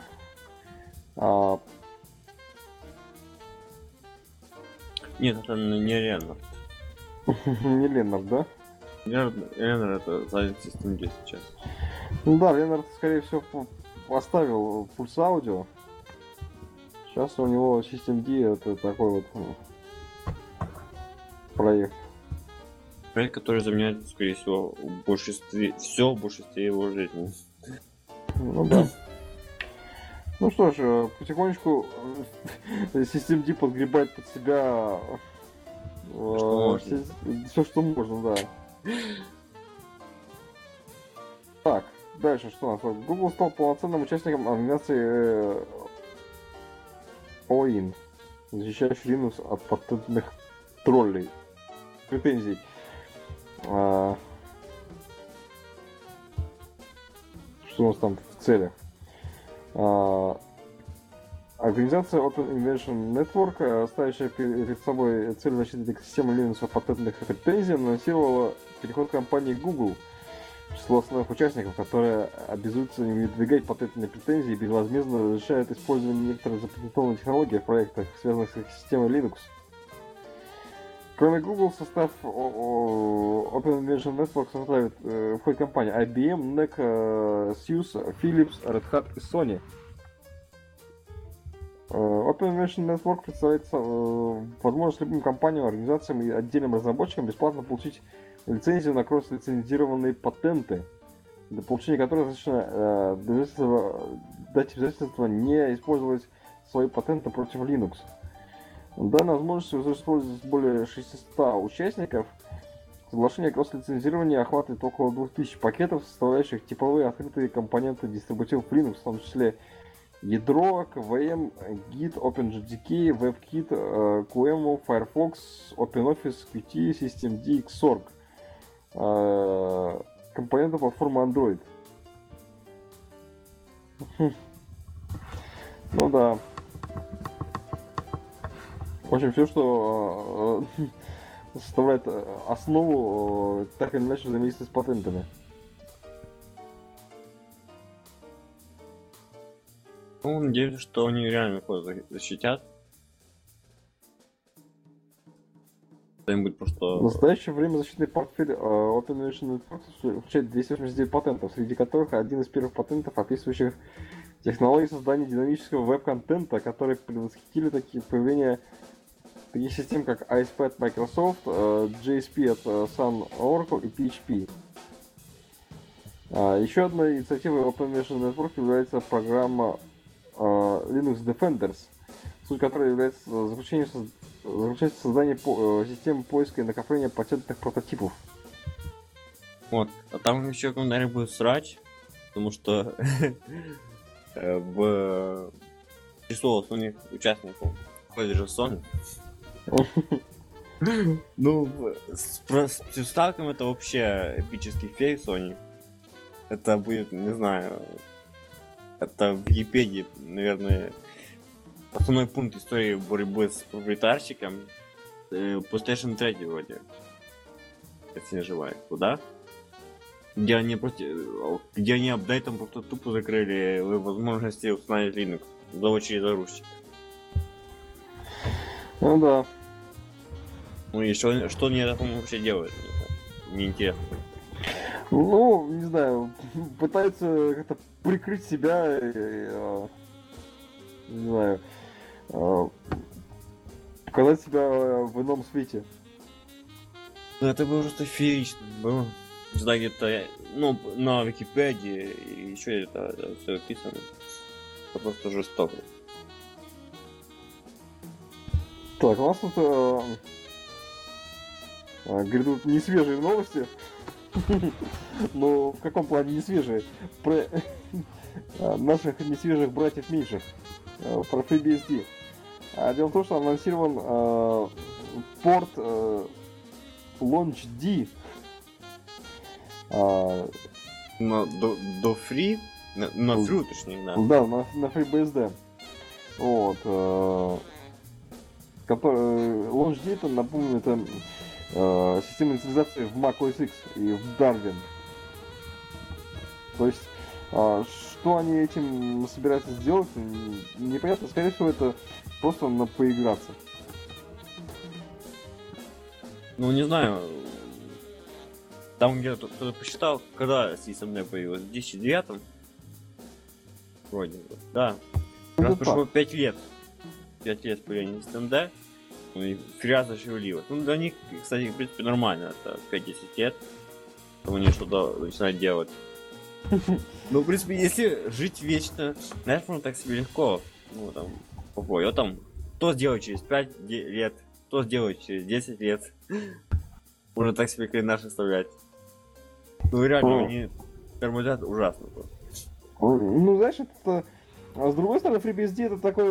Нет, это не Ленар. Не Ленард, да? Ленар это Silent System 10 сейчас. Ну да, Ленард, скорее всего, оставил Pulse Audio. Сейчас у него Systemd это такой вот проект. Проект, который заменяет, скорее всего, в большинстве его жизни. Ну да. Ну что ж, потихонечку Systemd подгребает под себя все, что можно, да. Так, дальше что у нас? Google стал полноценным участником организации OIN, защищающей Linux от патентных троллей. Претензий. Что у нас там в целях? Организация Open Invention Network, ставящая перед собой цель защиты экосистемы Linux от патентных претензий, анонсировала переход компании Google в число основных участников, которые обязуются не выдвигать патентные претензии и безвозмездно разрешают использование некоторых запатентованных технологий в проектах, связанных с экосистемой Linux. Кроме Google, в состав Open Invention Network входит компания IBM, NEC, SUSE, Philips, Red Hat и Sony. Open Invention Network представляет возможность любым компаниям, организациям и отдельным разработчикам бесплатно получить лицензию на кросс-лицензированные патенты, для получения которых достаточно дать обязательство не использовать свои патенты против Linux. Данная возможность уже используется более 600 участников. Соглашение кросс-лицензирования охватывает около 2000 пакетов, составляющих типовые открытые компоненты дистрибутивов Linux, в том числе ядро, KVM, Git, OpenJDK, WebKit, QEMU, Firefox, OpenOffice, Qt, Systemd, Xorg. Компоненты платформы Android. Ну да. В общем, все, что составляет основу, так или иначе взаимодействия с патентами. Ну, надеюсь, что они реально защитят. Что-нибудь просто... В настоящее время защитный портфель Open Invention Network включает 289 патентов, среди которых один из первых патентов, описывающих технологии создания динамического веб-контента, которые предвосхитили такие появления таких систем, как ASP от Microsoft, JSP от Sun Oracle и PHP. Еще одной инициативой Open Invention Network является программа Linux Defenders, суть которой является заключается в создании системы поиска и накопления патентных прототипов. Вот, а там еще комментарий будет срач, потому что в число основных участников входит же Sony. Ну, с приставками это вообще эпический фейк Sony. Это будет, не знаю, это в Википедии, наверное, основной пункт истории борьбы с проприетарщиком. PlayStation 3 вроде, если не ошибаюсь, куда? Где они апдейтом просто тупо закрыли возможности установить Linux за очередь загрузчик. Ну да. Ну и что они это вообще делают? Мне интересно. Ну, не знаю, пытаются как-то прикрыть себя, не знаю, показать себя в ином свете. Ну это было просто феерично. Было. Не знаю, где-то, ну, на Википедии и еще это все описано. Это просто жестоко. Так, у нас тут грядут не свежие новости. Ну, в каком плане не свежие? Про наших несвежих братьев меньших. Про FreeBSD. Дело в том, что анонсирован порт LaunchD. До Free? На Free, точнее, да. Да, на FreeBSD. Вот. LaunchD, это, напомню, это система инициализации в Mac OS X и в Darwin. То есть, что они этим собираются сделать, непонятно. Скорее всего, это просто на поиграться. Ну, не знаю. Там где-то кто-то посчитал, когда SysMD появилась, в 2009 вроде бы, да. Как раз прошло 5 лет. 5 лет появления STD, ну и фигня зашевелилась. Ну, для них, кстати, в принципе, нормально, это 5-10 лет, там они что-то начинают делать. Ну, в принципе, если жить вечно, на iPhone так себе легко, ну, там, попой, там, кто сделает через 5 лет, кто сделает через 10 лет, можно так себе календарь составлять. Ну, реально, они тормозят ужасно просто. Ну, знаешь, это... А с другой стороны, FreeBSD это такой...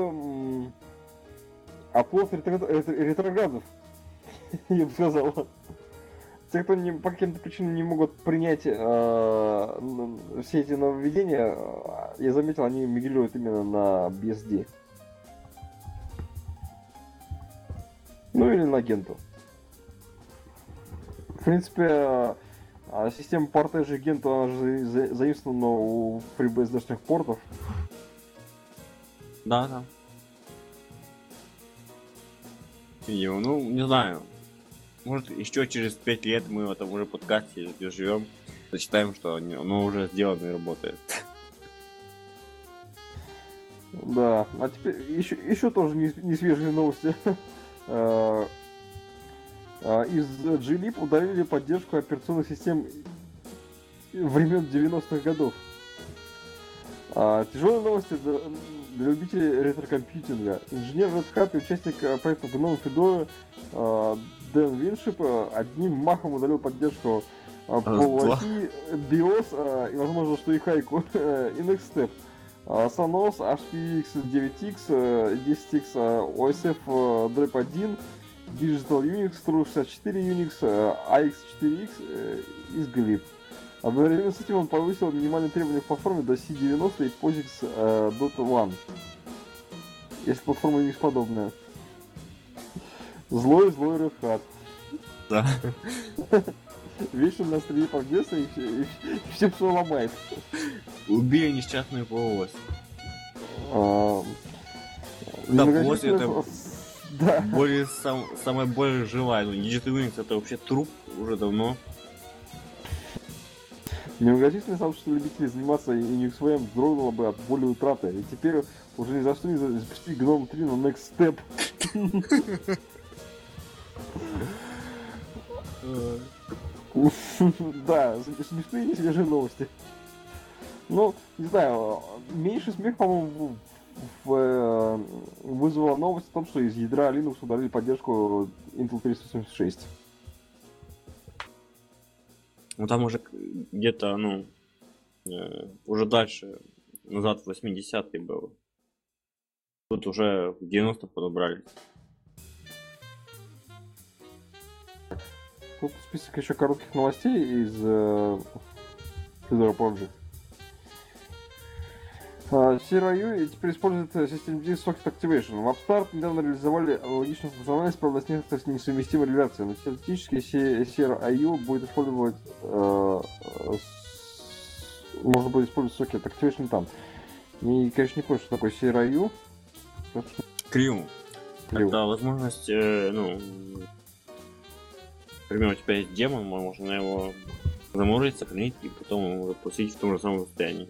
оплот ретроградов, я бы сказал. Те, кто по каким-то причинам не могут принять все эти нововведения, я заметил, они мигрируют именно на BSD. Ну или на Генту. В принципе, система портежа Генту, она же заимствована у FreeBSD-шных портов. Да. Видимо, ну, не знаю. Может, еще через 5 лет мы в этом уже подкасте живем, зачитаем, что оно уже сделано и работает. Да, а теперь еще тоже не свежие новости. Из GLib удалили поддержку операционных систем времен 90-х годов. Тяжелые новости для любителей ретрокомпьютинга. Инженер Red Hat и участник проекта GNOME Fedora Дэн Виншип одним махом удалил поддержку полуоси, BIOS и, возможно, что и Хайку, и Nextstep. Sonos, HPX 9X, 10X, OSF Drep 1, Digital Unix, True64 Unix, AX4X из GLib. Одновременно с этим он повысил минимальные требования к платформе до C90 и POSIX Dota 1. Если платформа Unix подобная. Злой Red Hat. Да. Вечно на острие Прогресса и все ломает. Убили несчастную ПОС. Да, ПОС это да. самая более живая. Ну, Digital Unix это вообще труп уже давно. Немногочисленное сообщество любителей заниматься UXVM вздрогнуло бы от боли утраты. И теперь уже ни за что не запустить GNOME 3 на Next Step. Да, смешные и свежие новости. Ну, не знаю, меньше смех, по-моему, вызвала новость о том, что из ядра Linux удалили поддержку Intel 386. Ну там уже где-то, уже дальше, назад в 80-е было. Тут уже в 90-х подобрались. Тут список еще коротких новостей из Fedora Project. CRIU теперь использует систему Socket Activation. В Upstart недавно реализовали логичную функциональность, правда, с некоторой несовместимой реляцией. Но теоретически CRIU будет использовать можно будет использовать Socket Activation там. И, конечно, не помню, что такое CRIU. Крю. Это возможность, например, у тебя есть демон, можно его заморозить, сохранить и потом его запустить в том же самом состоянии.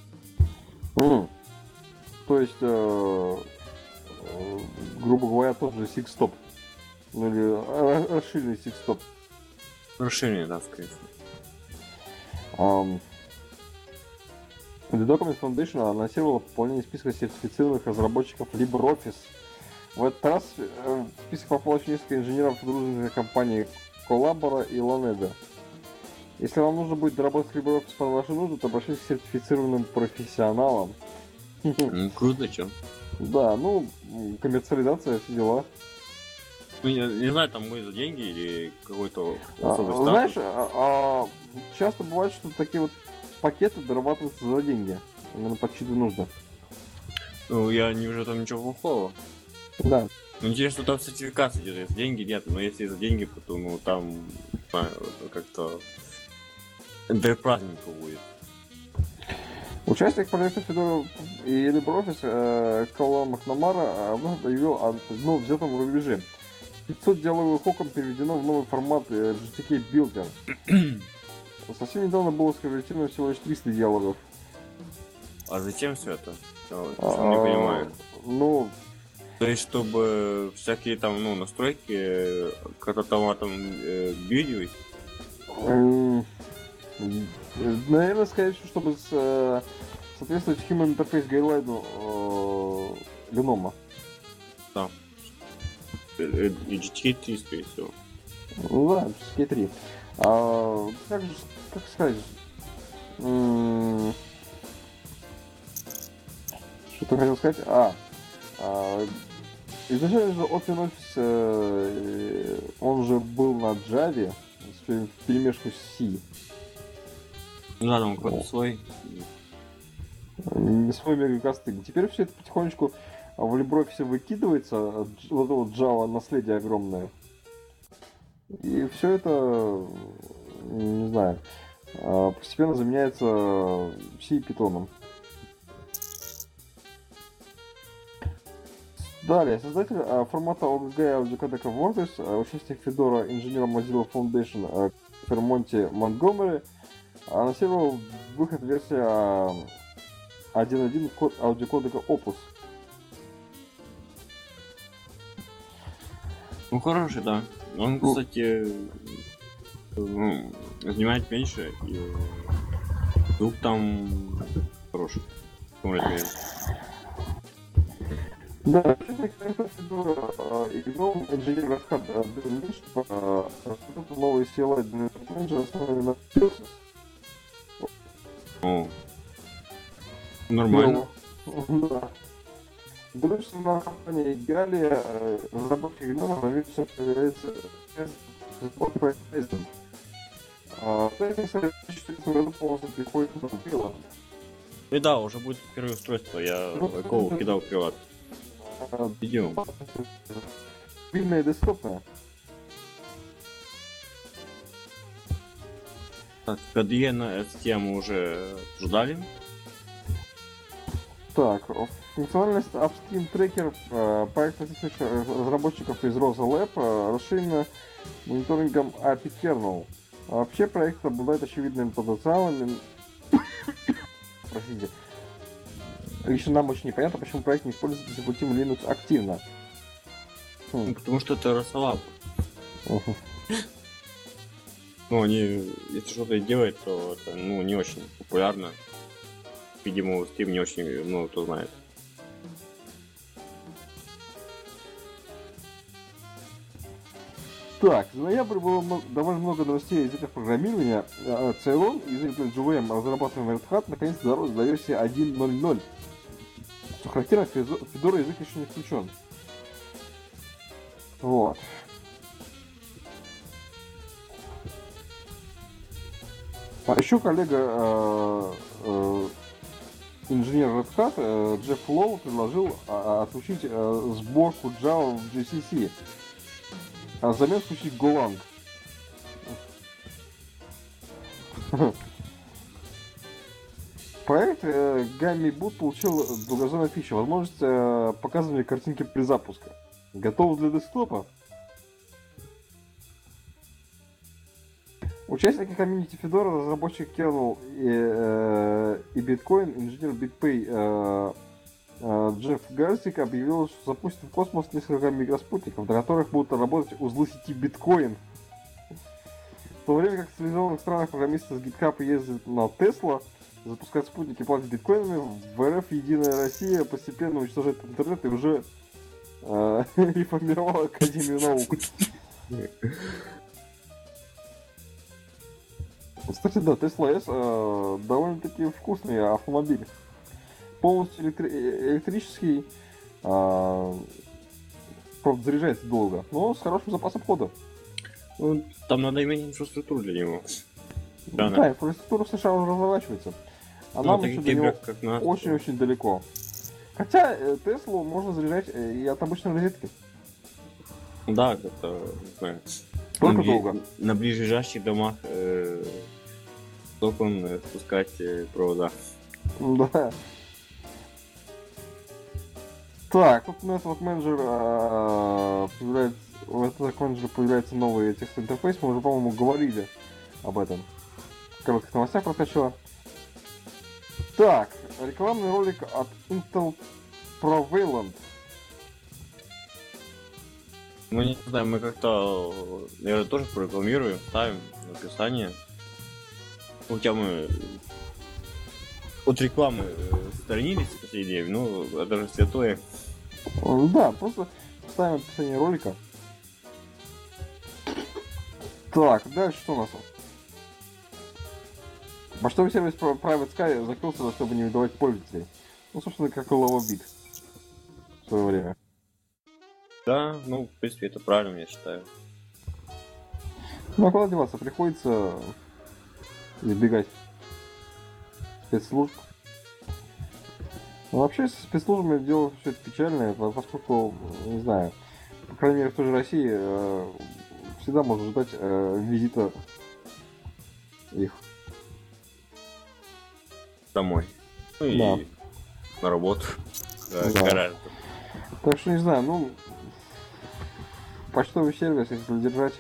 То есть, грубо говоря, тот же Six-Stop. Ну или расширенный Six-Stop. Расширение, да, скорее всего. The Document Foundation анонсировала пополнение списка сертифицированных разработчиков LibreOffice. В этот раз в список попало еще несколько инженеров дружных компаний Collabora и Lanedo. Если вам нужно будет доработать LibreOffice под ваши нужды, то обращайтесь к сертифицированным профессионалам. Круто, чё? Да, коммерциализация, все дела. Ну, я не знаю, там мы за деньги или какой-то особый статус. Знаешь, часто бывает, что такие вот пакеты дорабатываются за деньги. Именно под чьи-то нужды. Ну, я не вижу там ничего плохого. Да. Ну, интересно, там сертификация идет, если деньги нет, но если за деньги, то, там, не знаю, как-то праздненько будет. Участник проекта Fedora и LibreOffice Калла Макнамара объявил о взятом рубеже. 500 диалоговых окон переведено в новый формат GTK Builder. Совсем недавно было сконвертировано всего лишь 300 диалогов. А зачем все это? Я не понимаю. То есть, чтобы всякие там, ну, настройки к автоматом бьют. М, Наверное, скорее всего, чтобы соответствовать Human Interface Guideline гнома. Да. И GTA 3, скорее всего. Ну да, GTK 3. Как сказать? Что-то хотел сказать. Изначально же OpenOffice, он же был на Java, в перемешку с C. Ну да, там какой-то свой. Не свой мегакастынг. Теперь все это потихонечку в LibreOffice выкидывается, вот это вот Java наследие огромное. И все это, не знаю, постепенно заменяется C и Python. Далее, создатель формата OGG аудиокодека WordPress, участник Fedora, инженер Mozilla Foundation Фермонти Монтгомери, анонсировал выход версии 1.1 аудиокодека Opus. Ну, хороший, да. Он, кстати, ну, занимает меньше, и звук там хороший. Вроде. Да, Fedora и GNOME инженер Расхад разработал новый CLI для Network Manager, основанный на Process. О, нормально. Да. Дружественная компания Галия, разработчик GNOME, на вид все появляется с Python. В 2014 году полностью переходит на Private. И да, уже будет первое устройство, я Кол кидал в приват. Идем. Мобильная и десктопная. Так, KDE на эту тему уже ждали. Так, функциональность Upstream Tracker проекта разработчиков из Rosa Lab расширена мониторингом API Kernel. Вообще проект обладает очевидным потенциалом. Простите. Лично нам очень непонятно, почему проект не использует дистрибутив Linux активно. Ну, потому что это Rosalab. Ну, они, если что-то и делают, то это, ну, не очень популярно. Видимо, Steam не очень много кто знает. Так, за ноябрь было довольно много новостей о языках программирования. Ceylon, язык для JVM, разрабатываемый Red Hat, наконец дорос до версии 1.0.0. Что характерно, Fedora язык еще не включен. Вот. А еще коллега инженер Red Hat Джефф Лоу предложил отключить сборку Java в GCC, а взамен включить Golang. Проект Gummy Boot получил долгожданную фичу, возможность показывания картинки при запуске. Готов для десктопа? Участники комьюнити Fedora, разработчик Kernel и Bitcoin, инженер BitPay Джефф Гарсик объявил, что запустит в космос несколько микроспутников, на которых будут работать узлы сети Bitcoin. В то время как в цивилизованных странах программисты с GitHub ездят на Tesla, запускать спутники платят биткоинами, в РФ Единая Россия постепенно уничтожает интернет и уже реформировала Академию наук. Кстати, да, Tesla S довольно-таки вкусный автомобиль. Полностью электрический, правда, заряжается долго, но с хорошим запасом хода. Ну, там надо иметь инфраструктуру для него. Да, инфраструктура в США уже разворачивается. А нам еще до него очень-очень далеко. Хотя Теслу можно заряжать и от обычной розетки. Да, это, не знаю. Только долго. На ближайших домах с окон спускать провода. Да. Так, тут Network Manager в Network Manager появляется новый текстовый интерфейс. Мы уже, по-моему, говорили об этом. В коротких новостях проскочило. Так, рекламный ролик от Intel Provalent. Мы не знаю, мы как-то, наверное, тоже прорекламируем, ставим в описании. Хотя мы от рекламы сторонились в последнее время, ну, это же святое. Да, просто ставим описание ролика. Так, дальше что у нас? Почтовый сервис Private Sky закрылся, чтобы не выдавать пользователей. Ну, собственно, как и Lovabit в свое время. Да, ну, в принципе, это правильно, я считаю. Ну, а куда деваться? Приходится избегать спецслужб. Но вообще, со спецслужбами дело все это печальное, поскольку, не знаю, по крайней мере, в той же России всегда можно ждать визита их. Домой. Ну и Да. на работу. Да, Да. какая разница. Так что, не знаю, ну, почтовый сервис, если задержать,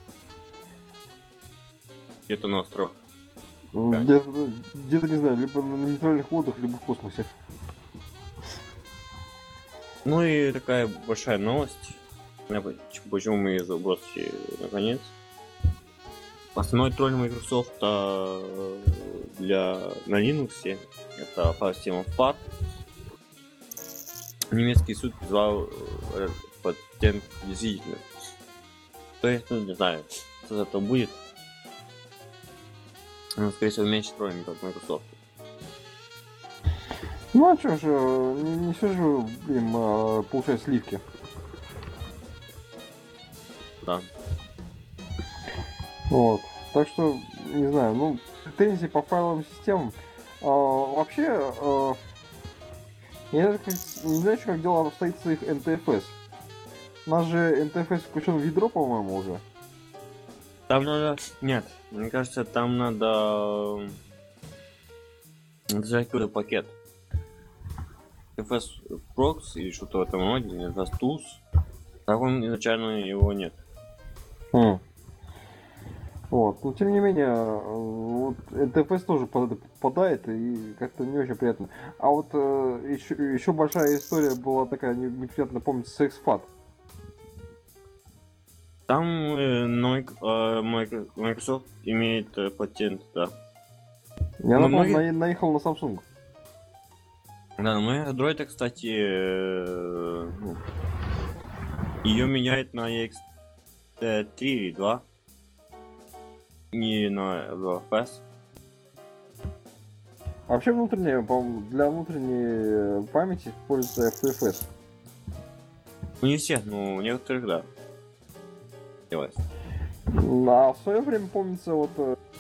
Где-то на остров. где-то, не знаю, либо на нейтральных водах, либо в космосе. Ну и такая большая новость. Почему мы ее забросили наконец. Основной тролль Microsoft на Linux это система FAT. Немецкий суд призвал патент действительно. То есть, ну не знаю, что за это будет. Но, скорее всего, меньше троллинга от Microsoft. Ну, а что же, не все же им получают сливки. Да. Вот. Так что, не знаю, ну, претензии по файловым системам. Вообще, я не знаю, как дело обстоит с их NTFS. У нас же NTFS включен в ядро, по-моему, уже. Там надо... Нет, мне кажется, там надо... Взять какой-то пакет. FS Prox или что-то в этом роде, или FS Так он изначально его нет. Вот, но тем не менее, вот NTFS тоже под это попадает, и как-то не очень приятно. А вот еще большая история была такая, неприятно помнить, с XFAT. Там Microsoft имеет патент, да. Я Ну, напомню, наехал на Samsung. Да, но моя Android, кстати, ее меняет на EX3 или 2. Не на LFS. Вообще внутренняя, для внутренней памяти используется FTFS. Ну не всех, но у некоторых, да. Девайс. А в свое время, помнится, вот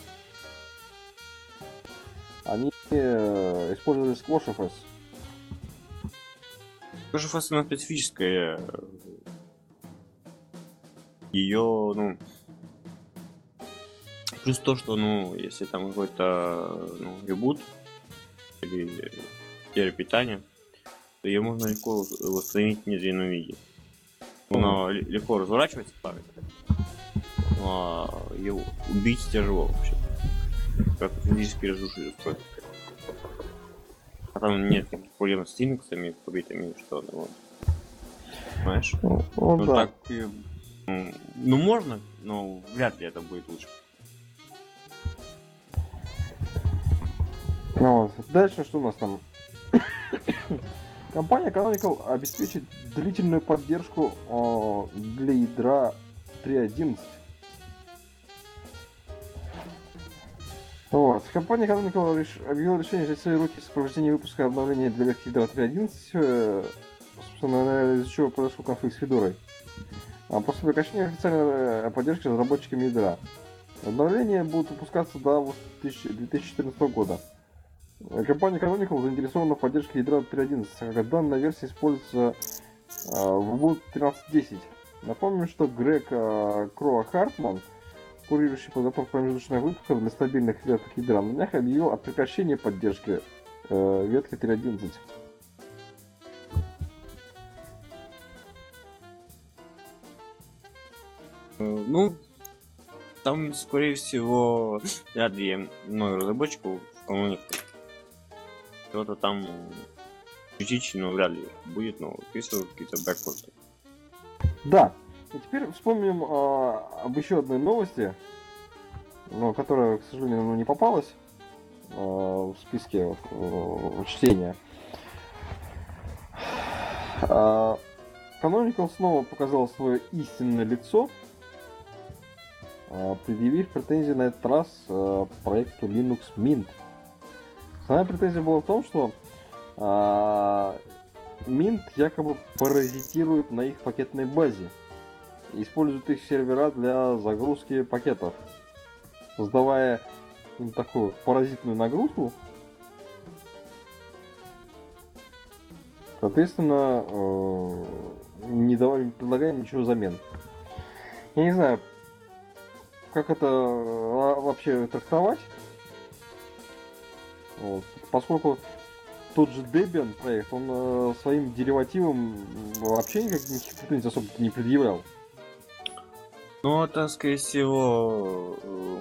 они использовали SquashFS. SquashFS она специфическая. Ее, ну... Плюс то, что, ну, если там какой-то, ну, ребут или потеря питания, то ее можно легко восстановить в неизменном виде. Она легко разворачивается память, а ее убить тяжело вообще. Как физически разрушили устройство. А там нет никаких проблем с Linux, побитыми, что вот. Понимаешь? Ну, да. Так, ну можно, но вряд ли это будет лучше. Ну, вот. Дальше что у нас там? Компания Canonical обеспечит длительную поддержку для ядра 3.11. Вот. Компания Canonical объявила решение взять в свои руки сопровождение выпуска обновления для версии ядра 3.11, собственно, из-за чего произошел конфликт с Федорой. После прекращения официальной поддержки разработчиками ядра. Обновления будут выпускаться до 2014 года. Компания Canonical заинтересована в поддержке ядра 3.11, как данная версия используется в Ubuntu 13.10. Напомню, что Грег Кроа Хартман, курирующий подготовку промежуточных выпусков для стабильных веток ядра, на днях объявил о прекращении поддержки ветки 3.11. Ну, там, скорее всего, вряд ли много разработчиков в коммунике. Кто-то там частично, но вряд ли будет, но описывают какие-то бэкпорты. Да, И теперь вспомним об еще одной новости, но которая, к сожалению, не попалась в списке чтения. Canonical снова показал свое истинное лицо, предъявив претензии на этот раз проекту Linux Mint. Основная претензия была в том, что Mint якобы паразитирует на их пакетной базе и использует их сервера для загрузки пакетов, создавая им такую паразитную нагрузку. Соответственно, не предлагая ничего взамен. Я не знаю, как это вообще трактовать. Вот. Поскольку тот же Debian проект, он своим деривативам вообще никаких претензий особо не предъявлял. Ну, это, скорее всего,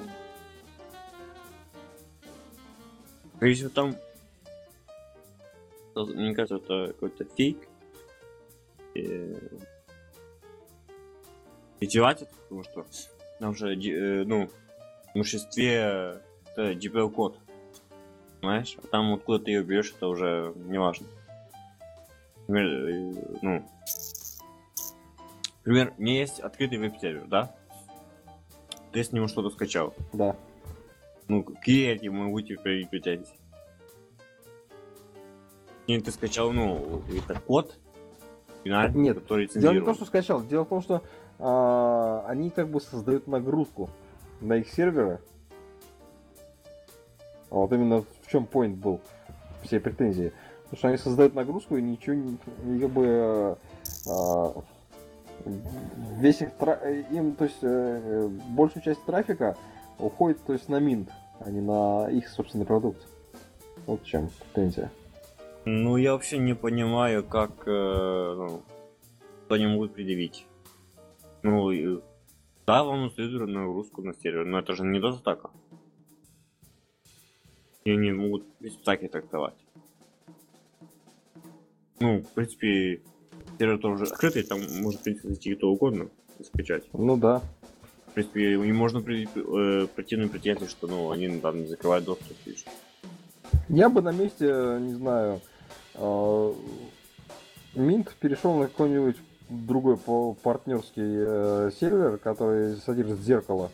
там, мне кажется, это какой-то фейк. Дериватив, потому что там же, в большинстве это GPL код. Понимаешь? А там откуда ты ее берешь, это уже не важно. Например, у меня есть открытый веб-сервер, да? Ты с него что-то скачал. Да. Какие эти могут теперь претензии? И ты скачал, это код, финальный, Нет, который дело не в том, лицензирован. что скачал, дело в том, что они как бы создают нагрузку на их серверы. Вот именно в чем point был все претензии. Потому что они создают нагрузку и ничего не как бы весь их им, то есть большую часть трафика уходит, то есть на Mint, а не на их собственный продукт. Вот в чем претензия. Я вообще не понимаю, как что они могут предъявить. Да, вам следует нагрузку на сервер, но это же не до атака. И они могут без атаки трактовать. В принципе, сервер тоже открытый, там может зайти кто угодно и скачать. Ну да. В принципе, им можно противную претензию, что они там не закрывают доступ. Я бы на месте, не знаю, Mint перешел на какой-нибудь другой партнерский сервер, который содержит зеркало.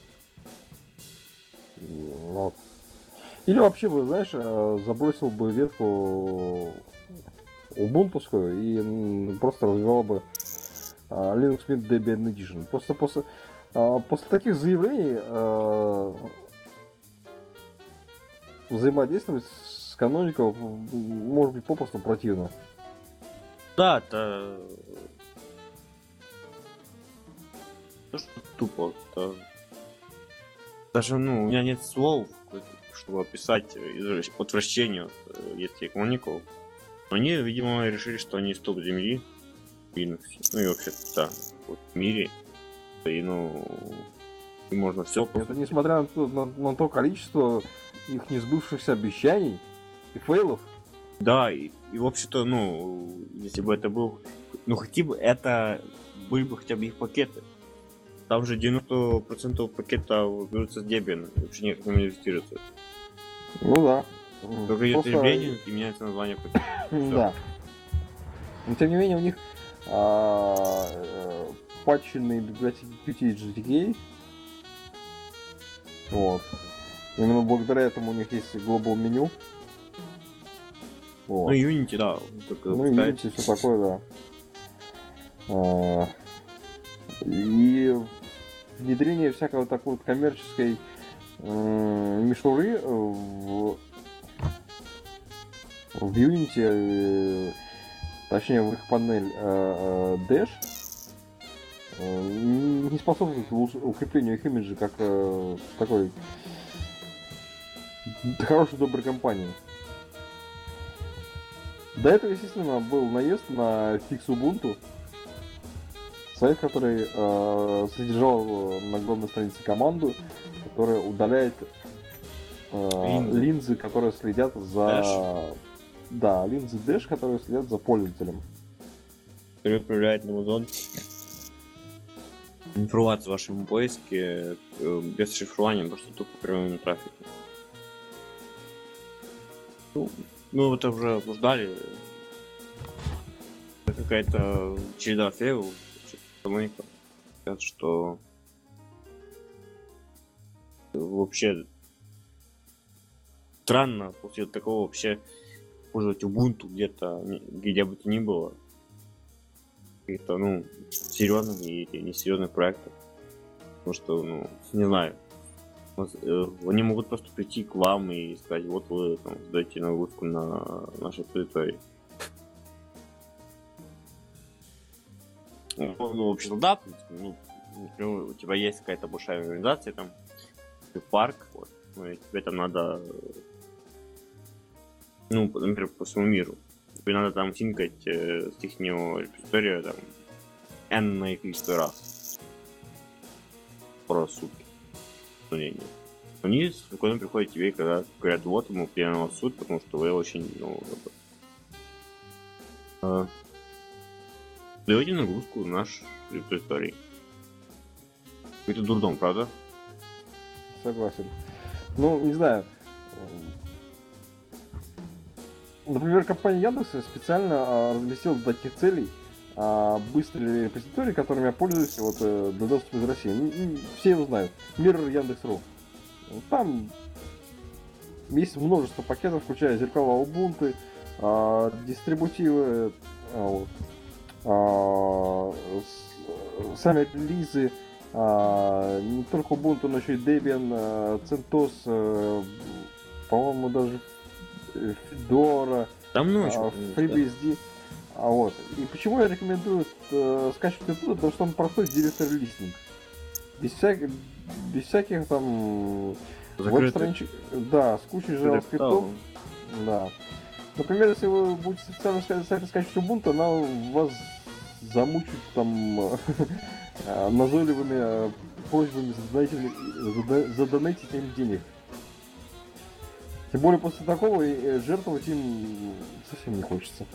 Вот. Или вообще, вы знаешь, забросил бы ветку убунтовскую и просто развивал бы Linux Mint Debian Edition. Просто после таких заявлений взаимодействовать с Canonical может быть попросту противно. Да, это то, что тупо. Это... Даже, у меня нет слов, чтобы описать отвращение, если Canonical. Они, видимо, решили, что они стоп земли в Linux. И вообще, да, в мире. И, и можно все. Это несмотря на то количество их несбывшихся обещаний и фейлов. Да, и вообще-то, если бы это был... хотя бы это были бы хотя бы их пакеты. Там же 90% пакета берутся с Debian, вообще никак не инвестируется. Ну да. Только идет явление и меняется название пакета. Да. Но тем не менее у них патченные библиотеки Qt Вот. Именно благодаря этому у них есть Global меню. Вот. Unity, да. Unity, все такое, да. И внедрение всякого такой вот коммерческой мишуры в Unity, точнее в их панель Dash, не способствует укреплению их имиджа как такой хорошей доброй компании. До этого, естественно, был наезд на Fix Ubuntu, сайт, который содержал на главной странице команду, которая удаляет линзы, которые следят за... Dash. Да, линзы Dash, которые следят за пользователем. Который управляет на Amazon. информацию в вашем поиске без шифрования, просто тупо прямым трафиком. Ну, мы это уже обсуждали. Это какая-то череда фейлов, что вообще странно после такого вообще пользовать Ubuntu где-то, где бы то ни было. Каких-то, ну, серьезных и несерьезных проектов. Потому что, ну, не знаю. Они могут просто прийти к вам и сказать, вот вы там сдаете нагрузку на нашей территории. Ну, вообще-то да, ну, например, у тебя есть какая-то большая организация, там, парк, вот, ну, и тебе там надо, ну, например, по всему миру. Тебе надо там синкать с их репозитория там энное количество раз. Просто сутки. Они спокойно приходят к тебе, когда говорят, вот ему пьяного суд, потому что вы очень, ну, даете нагрузку в наш репозиторий. Это дурдом, правда? Согласен. Ну, не знаю. Например, компания Яндекс специально разместила для таких целей быстрые репозитории, которыми я пользуюсь вот, для доступа из России. Все его знают. Mirror Яндекс.ру. Там есть множество пакетов, включая зеркала Ubuntu, дистрибутивы, сами релизы, не только Ubuntu, но еще и Debian, CentOS, по-моему, даже Fedora, там FreeBSD. Вот. И почему я рекомендую скачивать оттуда, потому что он простой директор листинг. Без всяких там веб-страничек. Да, с кучей JavaScript. Да. Например, если вы будете специально скачивать Ubuntu, она вас замучит там назойливыми просьбами задонатить им денег. Тем более после такого жертвовать им совсем не хочется.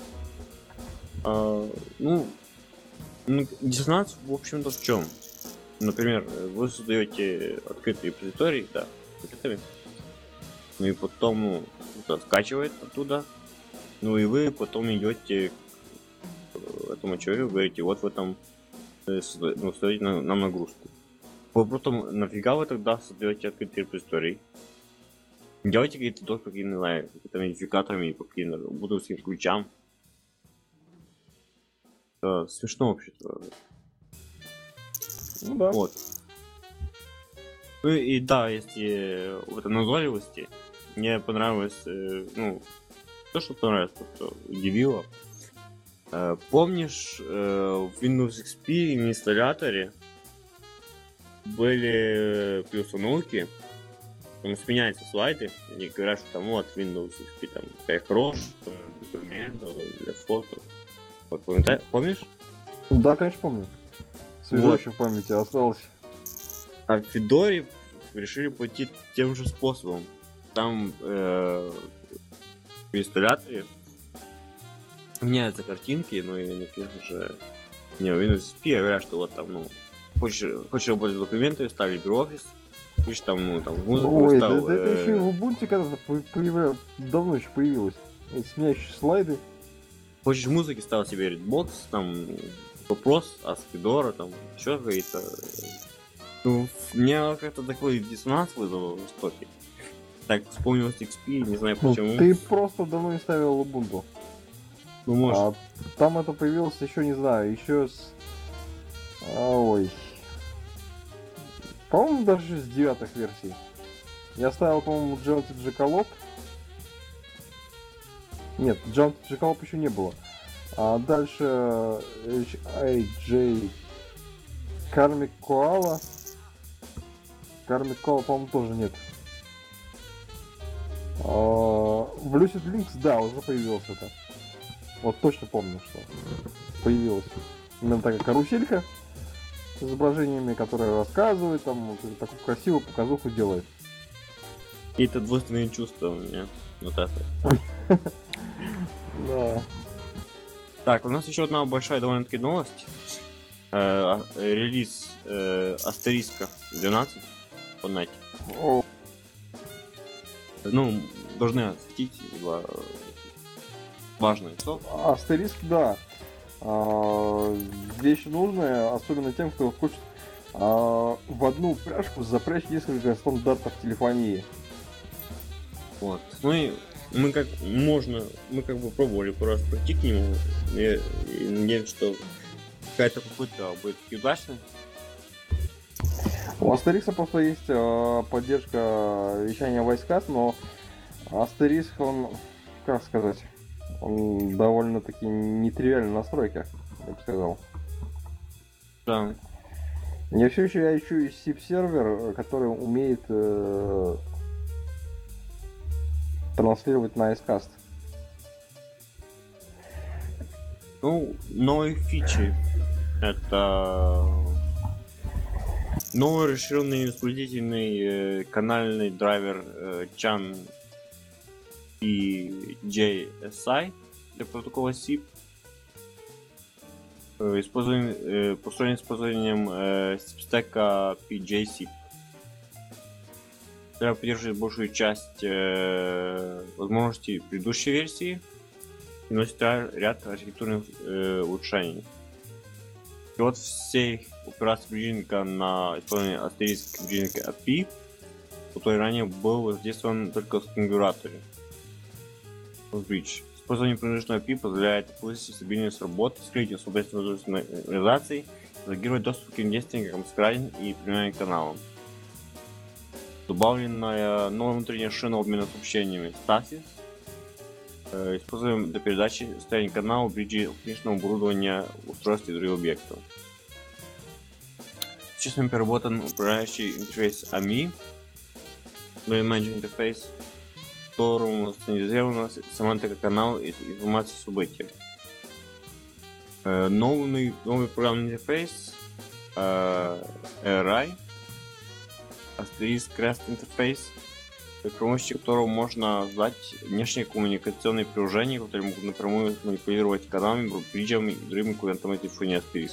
Ну, диссонанс, в общем-то, в чем? Например, вы создаете открытый репозиторий, да, пакетами, ну и потом, ну, это скачивает оттуда, ну и вы потом идете к этому человеку, говорите, вот вы там создаете нам нагрузку. Вы потом, нафига вы тогда создаете открытый репозиторий? Делайте какие-то доступы, не знаю, какими-то модификаторами по каким-то бутовским ключам. Это смешно вообще-то. Ну да. Вот. Ну и да, если в этой назойливости мне понравилось, ну, то, что понравилось, просто удивило. Помнишь, в Windows XP в инсталляторе были при установке, там сменяются слайды, и говорят, что там вот Windows XP там такая хорошая, для фото. Вот, помнишь? Да, конечно, помню. Свежо еще в памяти осталось. А в Федоре решили пойти тем же способом. Там в инсталляторе меняются картинки, ну и конечно же не в Windows XP говорят, что вот там, ну, хочешь работать с документами, ставили LibreOffice, хочешь там, ну, там музыку. Ой, ставил, да это еще и в Ubuntu когда-то давно еще появилось. Эти сменяющие слайды. Хочешь музыки, ставил себе Redbox, там вопрос, а с Fedora, там еще какие-то. Ну, мне как-то такой диссонанс вызвал жестокий. Так, вспомнил XP, не знаю почему. Ты просто давно не ставил Ubuntu. Ну, может. Там это появилось еще, не знаю, еще с... Ой. По-моему, даже с 9-х версий. Я ставил, по-моему, Jaunty Jackalope. Нет, Jaunty Jackalope еще не было. А дальше HIJ Karmic Koala. Karmic Koala, по-моему, тоже нет. В Lucid Links, да, уже появился это. Вот точно помню, что появилась именно такая каруселька с изображениями, которая рассказывает, там вот, такую красивую показуху делает. Какие-то двойственные чувства у меня. Вот это. Да. Так, у нас еще одна большая довольно-таки новость. Релиз Астериска 12 по Nike. О, Ну, должны осветить, ибо важное лицо. Астериск, да. Вещь нужная, особенно тем, кто хочет в одну пряжку запрячь несколько стандартов телефонии. Вот. Ну и мы как бы пробовали пару раз пройти к нему. И надеемся, что какая-то попытка будет удачной. У Астерикса просто есть поддержка вещания войска, но Астериск, он, как сказать, он довольно-таки нетривиальной настройки, я бы сказал. Да. Я все еще ищу SIP-сервер, который умеет транслировать на Icecast. Ну, новые фичи. Это новый расширенный использовательный канальный драйвер CHAN и JSI для протокола SIP. Построен использованием SIP-стека PJSIP. Для поддерживает большую часть возможностей предыдущей версии и носит ряд архитектурных улучшений. Перевод всей операции бриджинга на использование астериск бриджинга API, который ранее был задействован только в конфигураторе. Bridge. Использование промежуточного API позволяет повысить стабильность работы, скрыть особенности возможностей организации, реагировать доступ к действиям, как скрайдинг и применение к каналам. Добавленная новая внутренняя шина обмена сообщениями Stasis. Используем для передачи состояния канала, бриджи внешнего оборудования, устройств и других объектов. Честно переработан управляющий интерфейс AMI, Management интерфейс, в котором стандартизирована семантика канала и информация о событиях. Новый программный интерфейс ARI, Asterisk REST интерфейс, при помощи которого можно создать внешние коммуникационные приложения, которые могут напрямую манипулировать каналами, бриджами и другими клиентами на телефоне Asterisk.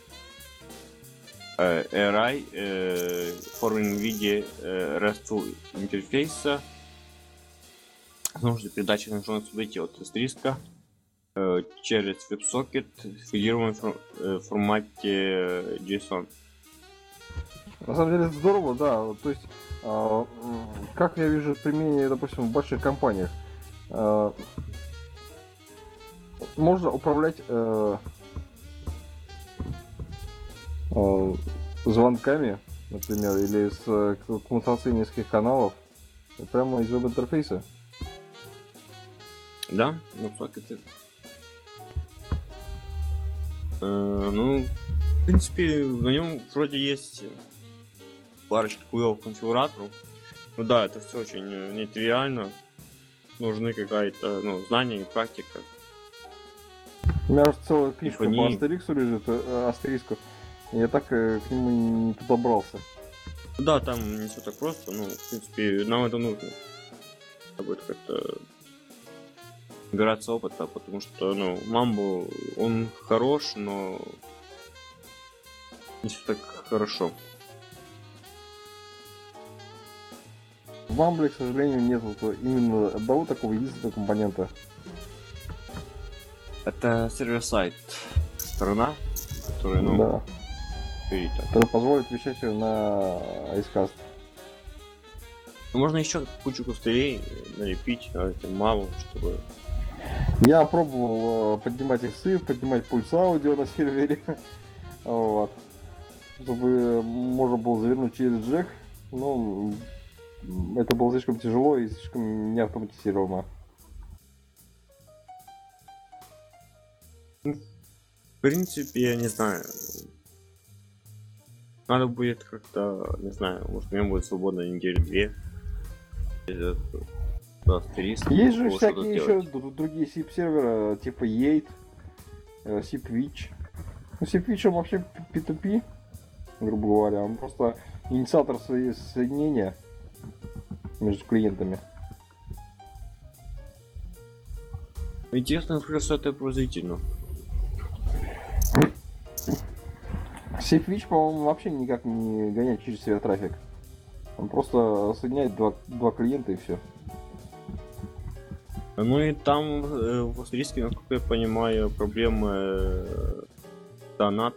ARI оформлен в виде RESTful интерфейса с нужной передачей информационных событий от Asterisk через WebSocket в кодируемом формате JSON. На самом деле это здорово, да. То есть, как я вижу применение, допустим, в больших компаниях, можно управлять звонками, например, или с коммутацией нескольких каналов прямо из веб-интерфейса. Да, WebSocket. Ну, в принципе, на нем вроде есть парочка куев конфигураторов. Ну да, это все очень нетривиально. Нужны какая-то, знания и практика. У меня уже целая книжка Они... по Астериксу лежит, Астериску. Я так к нему не подобрался. Да, там не все так просто, в принципе, нам это нужно. Будет как-то набираться опыта, потому что, Mambo, он хорош, но не все так хорошо. В Mumble, к сожалению, нет именно одного такого единственного компонента. Это сервер-сайт сторона, которая, да. перейти. Который позволит вещать на Icecast. Можно еще кучу кустырей налепить, мало, чтобы... Я пробовал поднимать иксы, поднимать пульс аудио на сервере. Вот. Чтобы можно было завернуть через джек. Но это было слишком тяжело и слишком не автоматизировано. В принципе, я не знаю. Надо будет как-то, не знаю, может у меня будет свободная неделя-две. Есть же всякие еще другие SIP-серверы, типа Yate, SIP-Witch. Ну, SIP-Witch он вообще P2P, грубо говоря. Он просто инициатор соединения между клиентами. Интересно, насколько это производительно. Сифвич, по-моему, вообще никак не гоняет через себя трафик. Он просто соединяет два клиента и все. Ну и там в Ассирийске, насколько я понимаю, проблемы донат.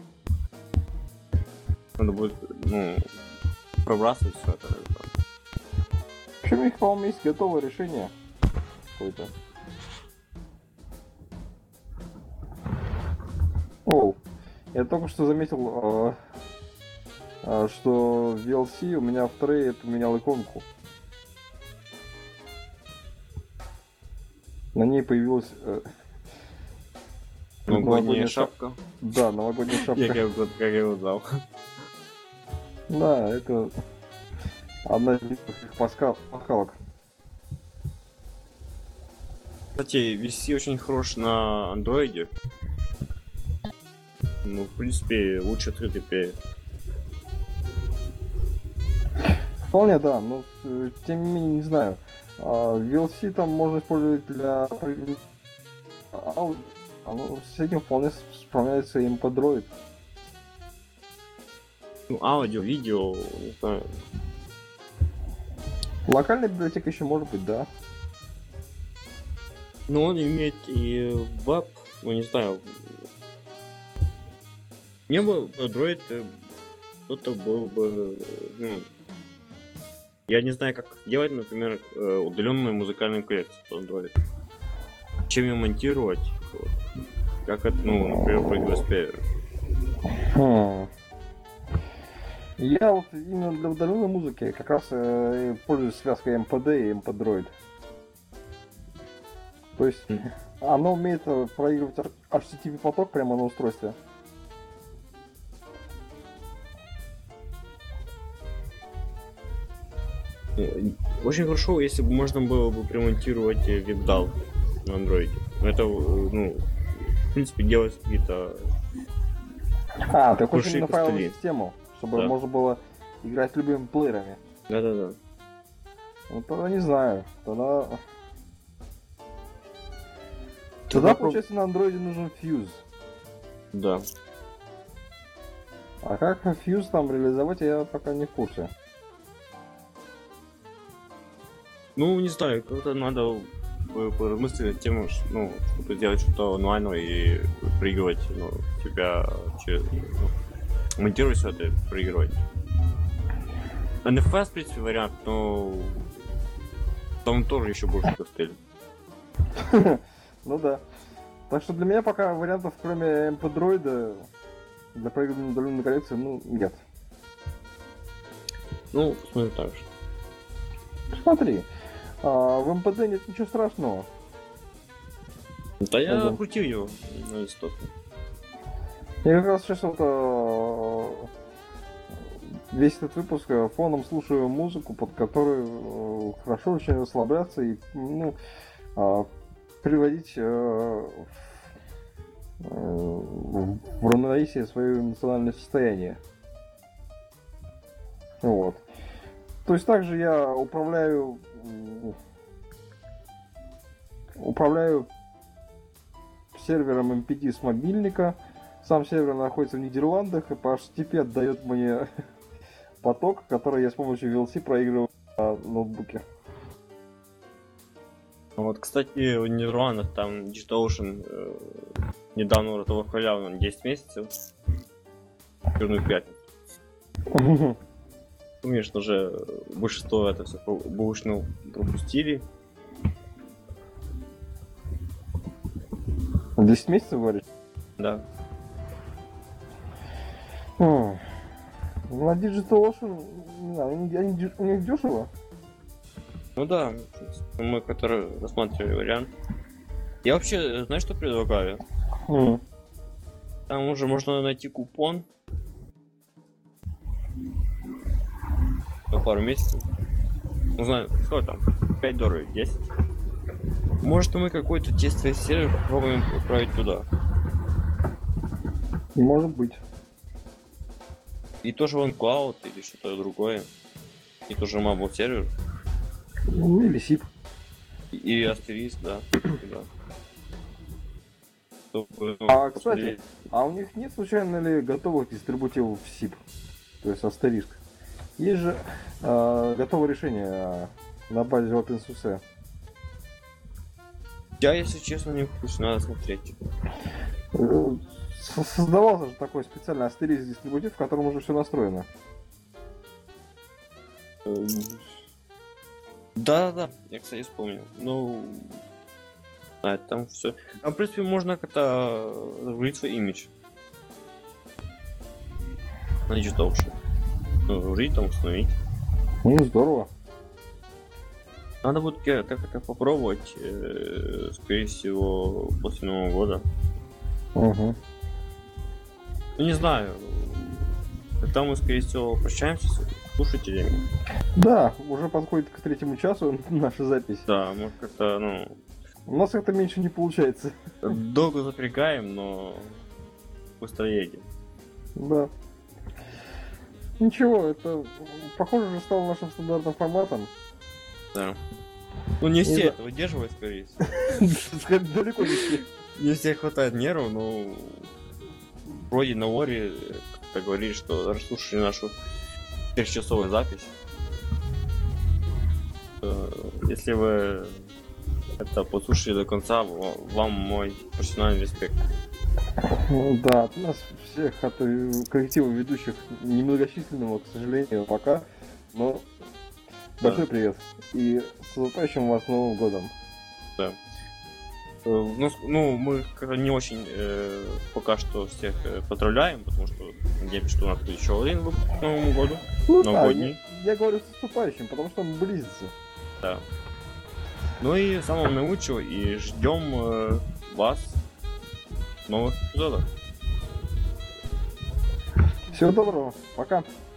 Надо будет, ну, пробрасывать все это. В общем, у них, по-моему, есть готовое решение какое-то. Оу, я только что заметил, что в VLC у меня в трее поменял иконку. На ней появилась Новогодняя шапка. Да, новогодняя шапка. Как я его знал. Да, это одна из любимых пасхалок. Кстати, VLC очень хорош на андроиде. Ну, в принципе, лучше открытый плеер. Вполне, да, но тем не менее, не знаю. VLC там можно использовать для аудио. С этим вполне справляется и MP-Droid. Ну, аудио, видео, не знаю. Локальная библиотека еще может быть, да. Но он имеет и веб, ну не знаю. Мне бы Android кто-то был бы, ну, я не знаю, как делать, например, удаленную музыкальную коллекцию по Android. Чем ее монтировать? Вот. Как это, ну, например, про USB. Я вот именно для удаленной музыки как раз пользуюсь связкой MPD и MP-Droid. То есть оно умеет проигрывать HTTP поток прямо на устройстве. Очень хорошо, если бы можно было бы примонтировать WebDAW на Android. Это, ну, в принципе, делать какие-то... Ты хочешь именно файловую систему, чтобы да. можно было играть любыми плеерами. Да-да-да. Ну, тогда не знаю. Тогда получается, на андроиде нужен Fuse. Да. А как Fuse там реализовать, я пока не в курсе. Ну, не знаю, как-то надо поразмыслить тему, ну, чтобы сделать что-то онлайн и проигрывать, ну, тебя через... Ну, монтировать все это и проигрывать. NFS, в принципе, вариант, но там тоже еще больше костыль. Ну да. Так что для меня пока вариантов, кроме MP-Droid, для проигрывания удаленной коллекции, ну, нет. Ну, посмотрим так же. Смотри, в МПД нет ничего страшного. Да я крутил его на истоке. Я как раз сейчас вот весь этот выпуск фоном слушаю музыку, под которую хорошо очень расслабляться и, ну, приводить в равновесие свое эмоциональное состояние. Вот. То есть также я управляю сервером MPD с мобильника. Сам сервер находится в Нидерландах и по HTTP отдает мне поток, который я с помощью VLC проигрываю на ноутбуке. Вот, кстати, в Нидерландах там DigitalOcean недавно уже халяву на 10 месяцев. Черную пятницу. Конечно же, большинство это все бэушно пропустили. 10 месяцев, говоришь? Да. На DigitalOcean, не знаю, у них дешево. Ну да, мы, которые рассматривали вариант. Я вообще, знаешь, что предлагаю? Там уже можно найти купон на пару месяцев. Не знаю, сколько там? $5, 10. Может, мы какой-то тестовый сервер попробуем отправить туда. Может быть. И тоже OneCloud или что-то другое. И тоже Mobile сервер. Ну, или SIP. И Asterisk, да. Да. чтобы... ну, А, кстати, посмотреть. а у них нет случайно ли готовых дистрибутивов SIP? То есть Asterisk. Есть же готовое решение на базе OpenSUSE. Я, если честно, не в курсе, надо смотреть. Создавался же такой специальный Asterisk дистрибутив, в котором уже все настроено. Да-да-да, я, кстати, вспомнил. Ну, там все. Там, в принципе, можно как-то загрузить свой имидж. На DigitalOcean. Ну, загрузить, там, установить. Ну, здорово. Надо будет как это попробовать, скорее всего, после Нового года. Угу. Ну, не знаю. Тогда мы, скорее всего, прощаемся с слушателями. Да, уже подходит к 3 часу наша запись. Да, может, как-то, ну, У нас это меньше не получается. долго запрягаем, но быстро едем. Да. Ничего, это, похоже, уже стало нашим стандартным форматом. Да. Ну, не все И да. это выдерживают, скорее всего. Далеко не все. Не всех хватает нервов, но вроде на Оре как-то говорили, что расслушали нашу 4-часовую запись. Если вы это послушали до конца, вам мой профессиональный респект. Да, от нас всех, от коллектива ведущих немногочисленного, к сожалению, пока. Но большой привет. И с наступающим вас Новым годом. Да. Ну, мы как-то не очень пока что всех поздравляем, потому что надеемся, что у нас будет еще один выпуск к Новому году. Ну да, Новогодний. я говорю с наступающим, потому что он близится. Да. Ну и самого наилучшего, и ждем вас в новых эпизодах. Всего доброго, пока.